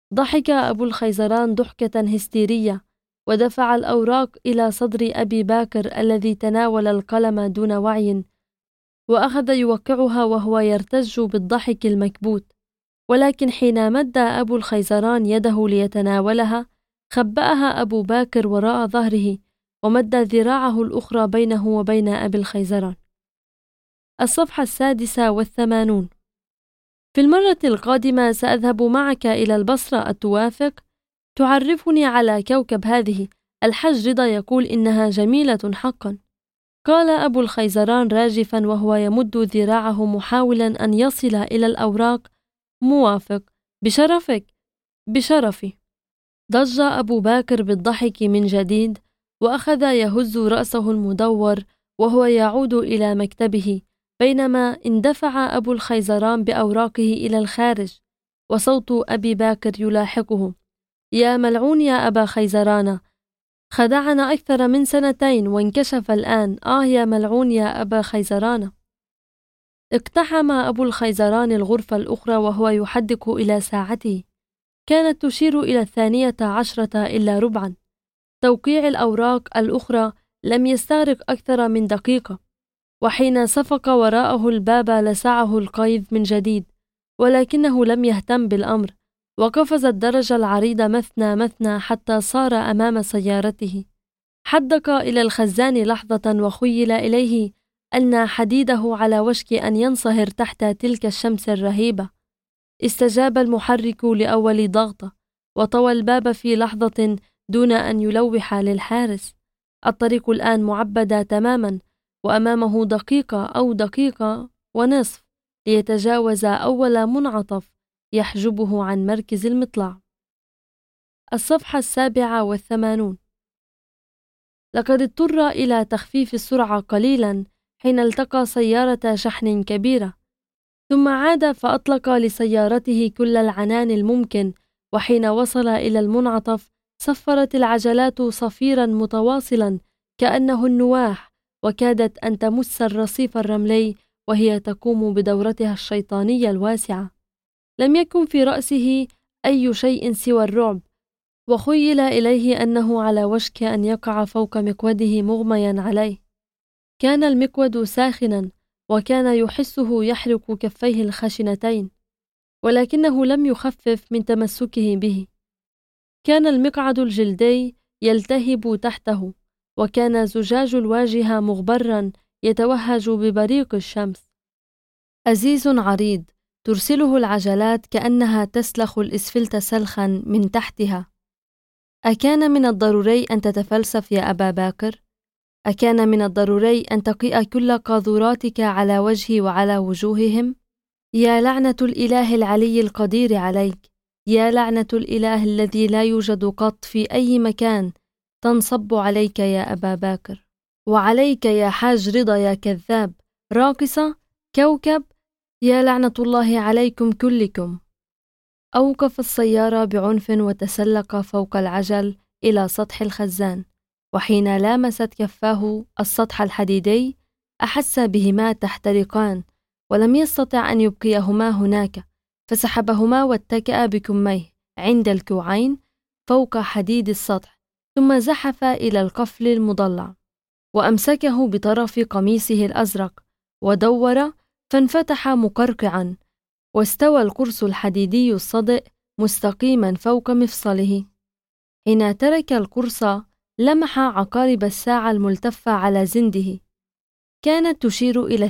ضحك أبو الخيزران ضحكة هستيرية، ودفع الأوراق إلى صدر أبي باكر الذي تناول القلم دون وعي، وأخذ يوقعها وهو يرتج بالضحك المكبوت. ولكن حين مد أبو الخيزران يده ليتناولها، خبأها أبو باكر وراء ظهره، ومد ذراعه الأخرى بينه وبين أبي الخيزران. الصفحة 86. في المرة القادمة سأذهب معك إلى البصرة، أتوافق؟ تعرفني على كوكب هذه، الحج رضا يقول إنها جميلة حقا. قال أبو الخيزران راجفا وهو يمد ذراعه محاولا أن يصل إلى الأوراق: موافق، بشرفك، بشرفي. ضج أبو باكر بالضحك من جديد، وأخذ يهز رأسه المدور وهو يعود إلى مكتبه، بينما اندفع أبو الخيزران بأوراقه إلى الخارج، وصوت أبي باكر يلاحقه: يا ملعون يا أبا خيزران، خدعنا أكثر من 2 وانكشف الآن. يا ملعون يا أبا خيزران. اقتحم أبو الخيزران الغرفة الأخرى وهو يحدق إلى ساعته، كانت تشير إلى 12 إلا ربعا. توقيع الأوراق الأخرى لم يستغرق أكثر من دقيقة، وحين صفق وراءه الباب لسعه القيظ من جديد، ولكنه لم يهتم بالأمر، وقفز الدرج العريض مثنى مثنى حتى صار أمام سيارته. حدق إلى الخزان لحظة وخيل إليه أن حديده على وشك أن ينصهر تحت تلك الشمس الرهيبة. استجاب المحرك لأول ضغطة، وطوى الباب في لحظة دون أن يلوح للحارس. الطريق الآن معبدة تماما، وأمامه دقيقة أو دقيقة ونصف ليتجاوز أول منعطف يحجبه عن مركز المطلع. الصفحة 87. لقد اضطر إلى تخفيف السرعة قليلا حين التقى سيارة شحن كبيرة، ثم عاد فأطلق لسيارته كل العنان الممكن، وحين وصل إلى المنعطف صفرت العجلات صفيرا متواصلا كأنه النواح، وكادت أن تمس الرصيف الرملي وهي تقوم بدورتها الشيطانية الواسعة. لم يكن في رأسه أي شيء سوى الرعب، وخيل إليه أنه على وشك أن يقع فوق مقوده مغميا عليه. كان المقود ساخنا، وكان يحسه يحرق كفيه الخشنتين، ولكنه لم يخفف من تمسكه به. كان المقعد الجلدي يلتهب تحته، وكان زجاج الواجهة مغبرا يتوهج ببريق الشمس. أزيز عريض ترسله العجلات كأنها تسلخ الإسفلت سلخا من تحتها. أكان من الضروري أن تتفلسف يا أبا باكر؟ أكان من الضروري أن تقيء كل قاذوراتك على وجهي وعلى وجوههم؟ يا لعنة الإله العلي القدير عليك، يا لعنة الإله الذي لا يوجد قط في أي مكان تنصب عليك يا أبا باكر، وعليك يا حاج رضا يا كذاب، راقصة، كوكب، يا لعنة الله عليكم كلكم. أوقف السيارة بعنف وتسلق فوق العجل إلى سطح الخزان، وحين لامست كفاه السطح الحديدي أحس بهما تحترقان، ولم يستطع أن يبقيهما هناك، فسحبهما واتكأ بكميه عند الكوعين فوق حديد السطح، ثم زحف إلى القفل المضلع وأمسكه بطرف قميصه الأزرق ودور، فانفتح مقرقعا، واستوى القرص الحديدي الصدئ مستقيما فوق مفصله. حين ترك القرص لمح عقارب الساعة الملتفة على زنده، كانت تشير إلى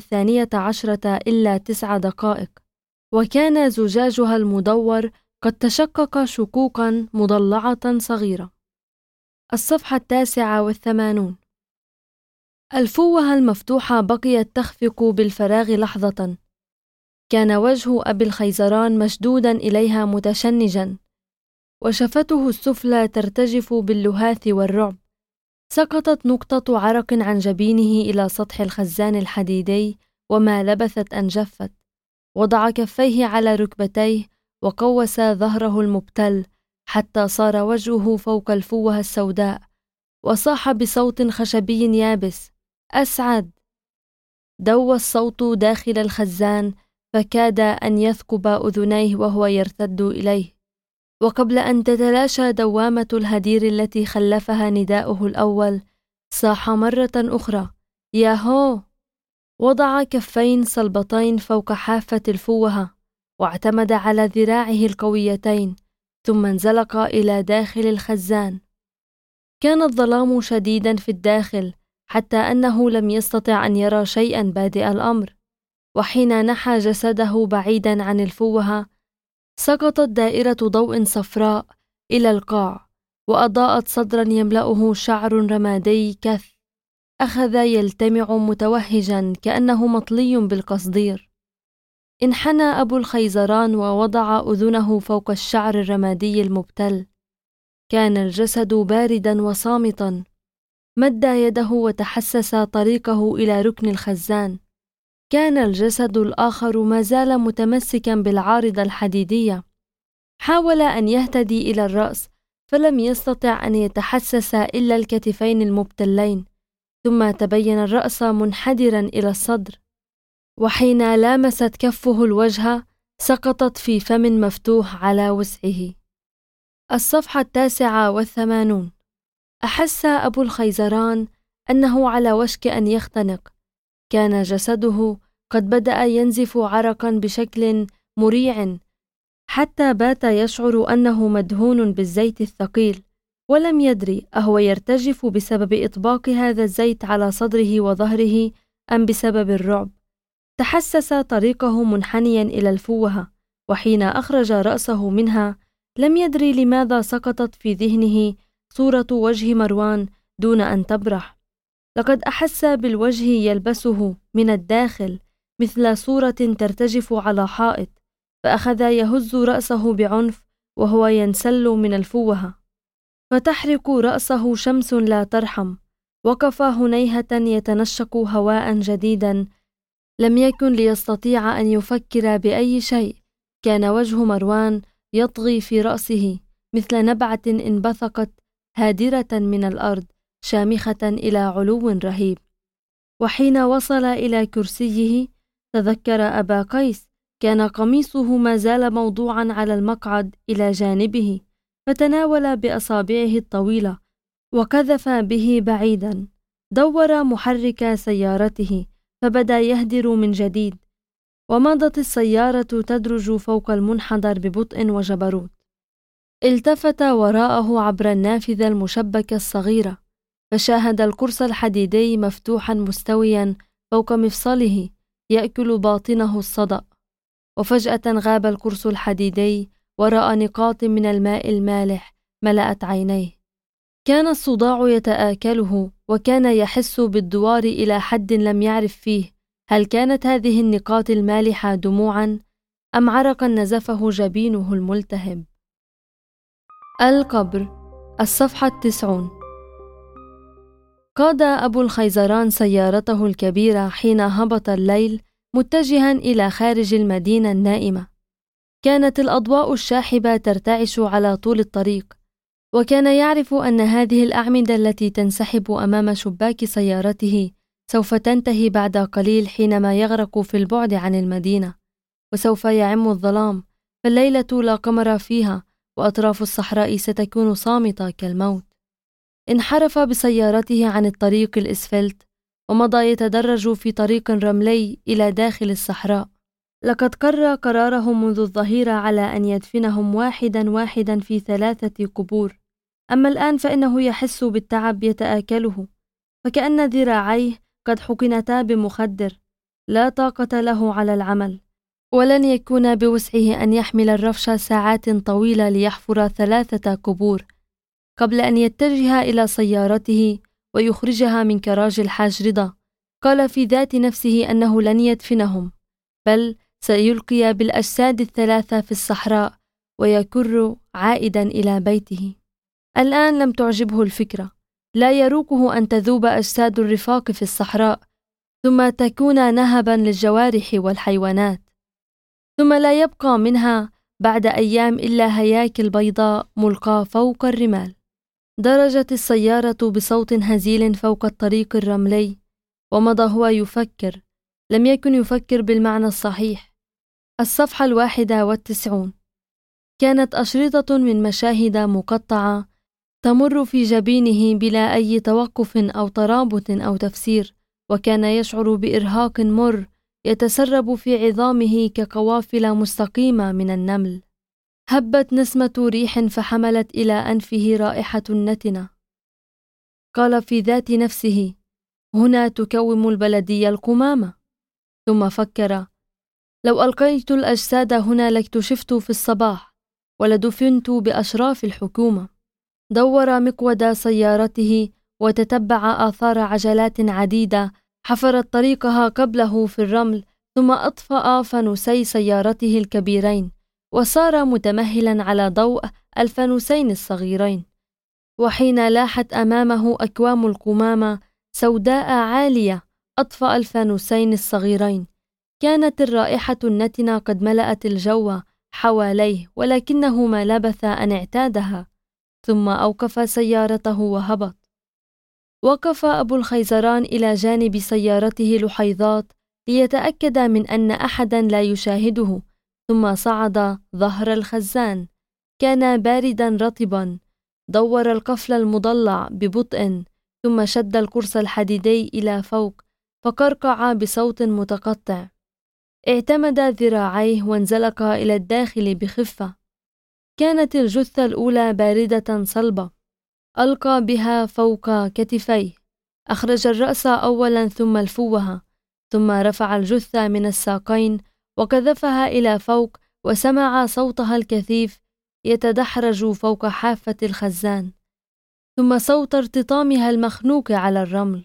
12 إلا 9 دقائق، وكان زجاجها المدور قد تشقق شقوقا مضلعة صغيرة. الصفحة 89. الفوهة المفتوحة بقيت تخفق بالفراغ لحظة. كان وجه أبي الخيزران مشدودا إليها متشنجا، وشفته السفلى ترتجف باللهاث والرعب. سقطت نقطة عرق عن جبينه إلى سطح الخزان الحديدي، وما لبثت أن جفت. وضع كفيه على ركبتيه وقوس ظهره المبتل حتى صار وجهه فوق الفوهة السوداء، وصاح بصوت خشبي يابس: أسعد! دوى الصوت داخل الخزان، فكاد أن يثقب أذنيه وهو يرتد إليه. وقبل أن تتلاشى دوامة الهدير التي خلفها نداؤه الأول، صاح مرة أخرى: ياهو! وضع كفين صلبتين فوق حافة الفوهة، واعتمد على ذراعه القويتين، ثم انزلق إلى داخل الخزان. كان الظلام شديدا في الداخل، حتى أنه لم يستطع أن يرى شيئا بادئ الأمر. وحين نحى جسده بعيدا عن الفوهة، سقطت دائرة ضوء صفراء إلى القاع، وأضاءت صدرا يملأه شعر رمادي كث. أخذ يلتمع متوهجا كأنه مطلي بالقصدير. انحنى أبو الخيزران ووضع أذنه فوق الشعر الرمادي المبتل. كان الجسد باردا وصامتا. مد يده وتحسس طريقه إلى ركن الخزان. كان الجسد الآخر ما زال متمسكا بالعارضة الحديدية. حاول أن يهتدي إلى الرأس، فلم يستطع أن يتحسس إلا الكتفين المبتلين، ثم تبين الرأس منحدرا إلى الصدر. وحين لامست كفه الوجه، سقطت في فم مفتوح على وسعه. الصفحة 89. أحس أبو الخيزران أنه على وشك أن يختنق. كان جسده قد بدأ ينزف عرقا بشكل مريع، حتى بات يشعر أنه مدهون بالزيت الثقيل، ولم يدري أهو يرتجف بسبب إطباق هذا الزيت على صدره وظهره أم بسبب الرعب. تحسس طريقه منحنيا إلى الفوهة، وحين أخرج رأسه منها لم يدري لماذا سقطت في ذهنه صورة وجه مروان دون أن تبرح. لقد أحس بالوجه يلبسه من الداخل مثل صورة ترتجف على حائط، فأخذ يهز رأسه بعنف وهو ينسل من الفوهة، فتحرق رأسه شمس لا ترحم. وقف هنيهة يتنشق هواء جديدا. لم يكن ليستطيع أن يفكر بأي شيء. كان وجه مروان يطغي في رأسه مثل نبعة انبثقت هادرة من الأرض، شامخة إلى علو رهيب. وحين وصل إلى كرسيه تذكر أبا قيس. كان قميصه ما زال موضوعا على المقعد إلى جانبه، فتناول بأصابعه الطويلة وقذف به بعيدا. دور محرك سيارته فبدا يهدر من جديد، ومضت السيارة تدرج فوق المنحدر ببطء وجبروت. التفت وراءه عبر النافذة المشبكة الصغيرة، فشاهد القرص الحديدي مفتوحا مستويا فوق مفصله يأكل باطنه الصدأ. وفجأة غاب القرص الحديدي وراء نقاط من الماء المالح ملأت عينيه. كان الصداع يتآكله، وكان يحس بالدوار إلى حد لم يعرف فيه هل كانت هذه النقاط المالحة دموعا أم عرقا نزفه جبينه الملتهب. القبر، الصفحة 90. قاد أبو الخيزران سيارته الكبيرة حين هبط الليل متجها إلى خارج المدينة النائمة. كانت الأضواء الشاحبة ترتعش على طول الطريق، وكان يعرف أن هذه الأعمدة التي تنسحب أمام شباك سيارته سوف تنتهي بعد قليل حينما يغرق في البعد عن المدينة، وسوف يعم الظلام، فالليلة لا قمر فيها، وأطراف الصحراء ستكون صامتة كالموت. انحرف بسيارته عن الطريق الإسفلت، ومضى يتدرج في طريق رملي إلى داخل الصحراء. لقد قرر قراره منذ الظهيرة على أن يدفنهم واحدا واحدا في 3 قبور، أما الآن فإنه يحس بالتعب يتآكله، فكأن ذراعيه قد حقنتا بمخدر. لا طاقة له على العمل، ولن يكون بوسعه أن يحمل الرفش ساعات طويلة ليحفر 3 قبور قبل أن يتجه إلى سيارته ويخرجها من كراج الحاج رضا. قال في ذات نفسه أنه لن يدفنهم، بل سيلقي بالأجساد ال3 في الصحراء ويكر عائدا إلى بيته. الآن لم تعجبه الفكرة. لا يروقه أن تذوب أجساد الرفاق في الصحراء ثم تكون نهبا للجوارح والحيوانات، ثم لا يبقى منها بعد أيام إلا هياكل بيضاء ملقاة فوق الرمال. درجت السيارة بصوت هزيل فوق الطريق الرملي، ومضى هو يفكر. لم يكن يفكر بالمعنى الصحيح. الصفحة 91. كانت أشرطة من مشاهد مقطعة تمر في جبينه بلا أي توقف أو ترابط أو تفسير، وكان يشعر بإرهاق مر يتسرب في عظامه كقوافل مستقيمة من النمل. هبت نسمة ريح فحملت إلى أنفه رائحة نتنة. قال في ذات نفسه: هنا تكوم البلدية القمامة. ثم فكر: لو ألقيت الأجساد هنا لاكتشفت في الصباح ولدفنت بأشراف الحكومة. دور مقود سيارته وتتبع آثار عجلات عديدة حفرت طريقها قبله في الرمل، ثم أطفأ فانوسي سيارته الكبيرين وصار متمهلا على ضوء الفانوسين الصغيرين. وحين لاحت أمامه أكوام القمامة سوداء عالية أطفأ الفانوسين الصغيرين، كانت الرائحة النتنة قد ملأت الجو حواليه، ولكنه ما لبث أن اعتادها. ثم أوقف سيارته وهبط. وقف أبو الخيزران إلى جانب سيارته لحظات ليتأكد من أن أحدا لا يشاهده، ثم صعد ظهر الخزان. كان باردا رطبا. دور القفل المضلع ببطء، ثم شد القرص الحديدي إلى فوق فقرقع بصوت متقطع. اعتمد ذراعيه وانزلق إلى الداخل بخفة. كانت الجثة الأولى باردة صلبة. ألقى بها فوق كتفيه. أخرج الرأس أولا ثم الفوهة، ثم رفع الجثة من الساقين وقذفها إلى فوق، وسمع صوتها الكثيف يتدحرج فوق حافة الخزان، ثم صوت ارتطامها المخنوق على الرمل.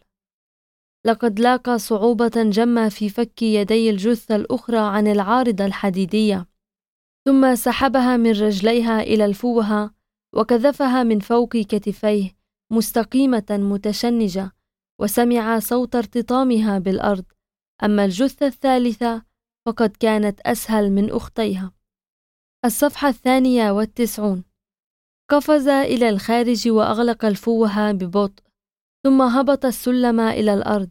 لقد لاقى صعوبة جمة في فك يدي الجثة الأخرى عن العارضة الحديدية، ثم سحبها من رجليها إلى الفوهة وكذفها من فوق كتفيه مستقيمة متشنجة، وسمع صوت ارتطامها بالأرض. أما الجثة الثالثة فقد كانت أسهل من أختيها. الصفحة 92. قفز إلى الخارج وأغلق الفوهة ببطء، ثم هبط السلم إلى الأرض.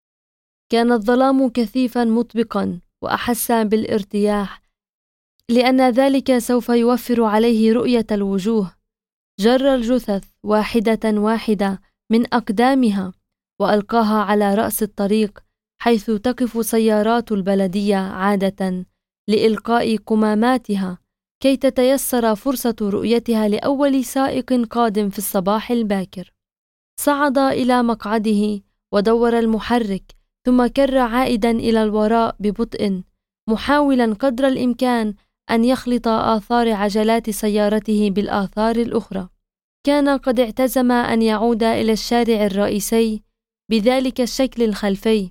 كان الظلام كثيفا مطبقا، وأحس بالارتياح لأن ذلك سوف يوفر عليه رؤية الوجوه. جر الجثث واحدة واحدة من أقدامها وألقاها على رأس الطريق حيث تقف سيارات البلدية عادة لإلقاء قماماتها، كي تتيسر فرصة رؤيتها لأول سائق قادم في الصباح الباكر. صعد إلى مقعده ودور المحرك، ثم كر عائدا إلى الوراء ببطء، محاولا قدر الإمكان أن يخلط آثار عجلات سيارته بالآثار الأخرى. كان قد اعتزم أن يعود إلى الشارع الرئيسي بذلك الشكل الخلفي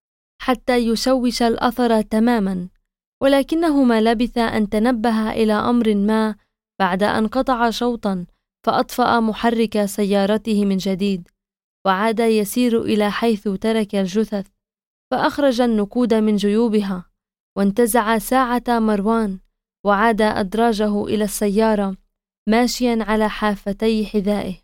حتى يشوش الأثر تماما، ولكنه ما لبث أن تنبه إلى أمر ما بعد أن قطع شوطا فأطفأ محرك سيارته من جديد، وعاد يسير إلى حيث ترك الجثث، فأخرج النقود من جيوبها وانتزع ساعة مروان، وعاد أدراجه إلى السيارة ماشيا على حافتي حذائه.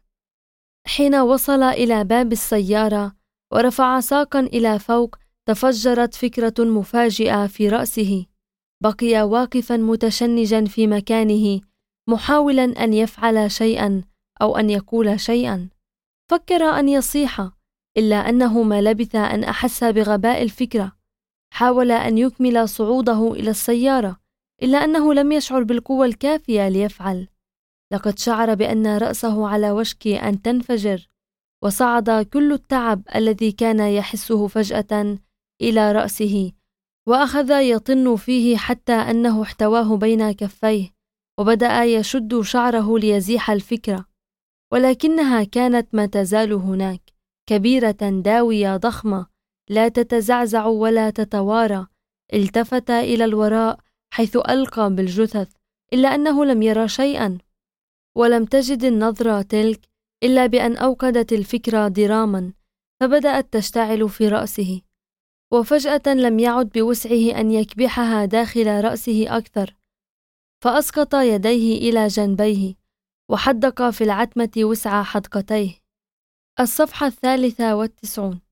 حين وصل إلى باب السيارة ورفع ساقا إلى فوق تفجرت فكرة مفاجئة في رأسه. بقي واقفا متشنجا في مكانه محاولا أن يفعل شيئا أو أن يقول شيئا. فكر أن يصيح، إلا أنه ما لبث أن أحس بغباء الفكرة. حاول أن يكمل صعوده إلى السيارة، إلا أنه لم يشعر بالقوة الكافية ليفعل. لقد شعر بأن رأسه على وشك أن تنفجر، وصعد كل التعب الذي كان يحسه فجأة إلى رأسه، وأخذ يطن فيه حتى أنه احتواه بين كفيه، وبدأ يشد شعره ليزيح الفكرة، ولكنها كانت ما تزال هناك، كبيرة داوية ضخمة لا تتزعزع ولا تتوارى. التفت إلى الوراء حيث ألقى بالجثث، إلا أنه لم يرى شيئا، ولم تجد النظرة تلك إلا بأن أوقدت الفكرة ضراما، فبدأت تشتعل في رأسه، وفجأة لم يعد بوسعه أن يكبحها داخل رأسه أكثر، فأسقط يديه إلى جنبيه وحدق في العتمة وسع حدقتيه. الصفحة 93.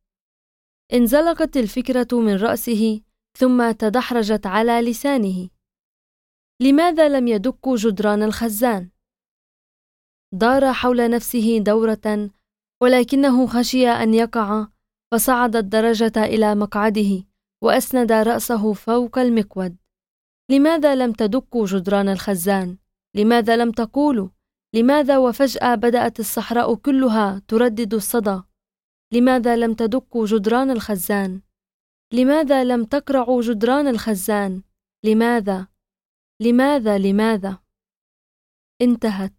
انزلقت الفكرة من رأسه ثم تدحرجت على لسانه. لماذا لم يدكوا جدران الخزان؟ دار حول نفسه دورة، ولكنه خشي أن يقع، فصعد الدرجة إلى مقعده وأسند رأسه فوق المقود. لماذا لم تدكوا جدران الخزان؟ لماذا لم تقولوا؟ لماذا وفجأة بدأت الصحراء كلها تردد الصدى؟ لماذا لم تدكوا جدران الخزان؟ لماذا لم تقرعوا جدران الخزان؟ لماذا؟ لماذا؟ لماذا؟ انتهت.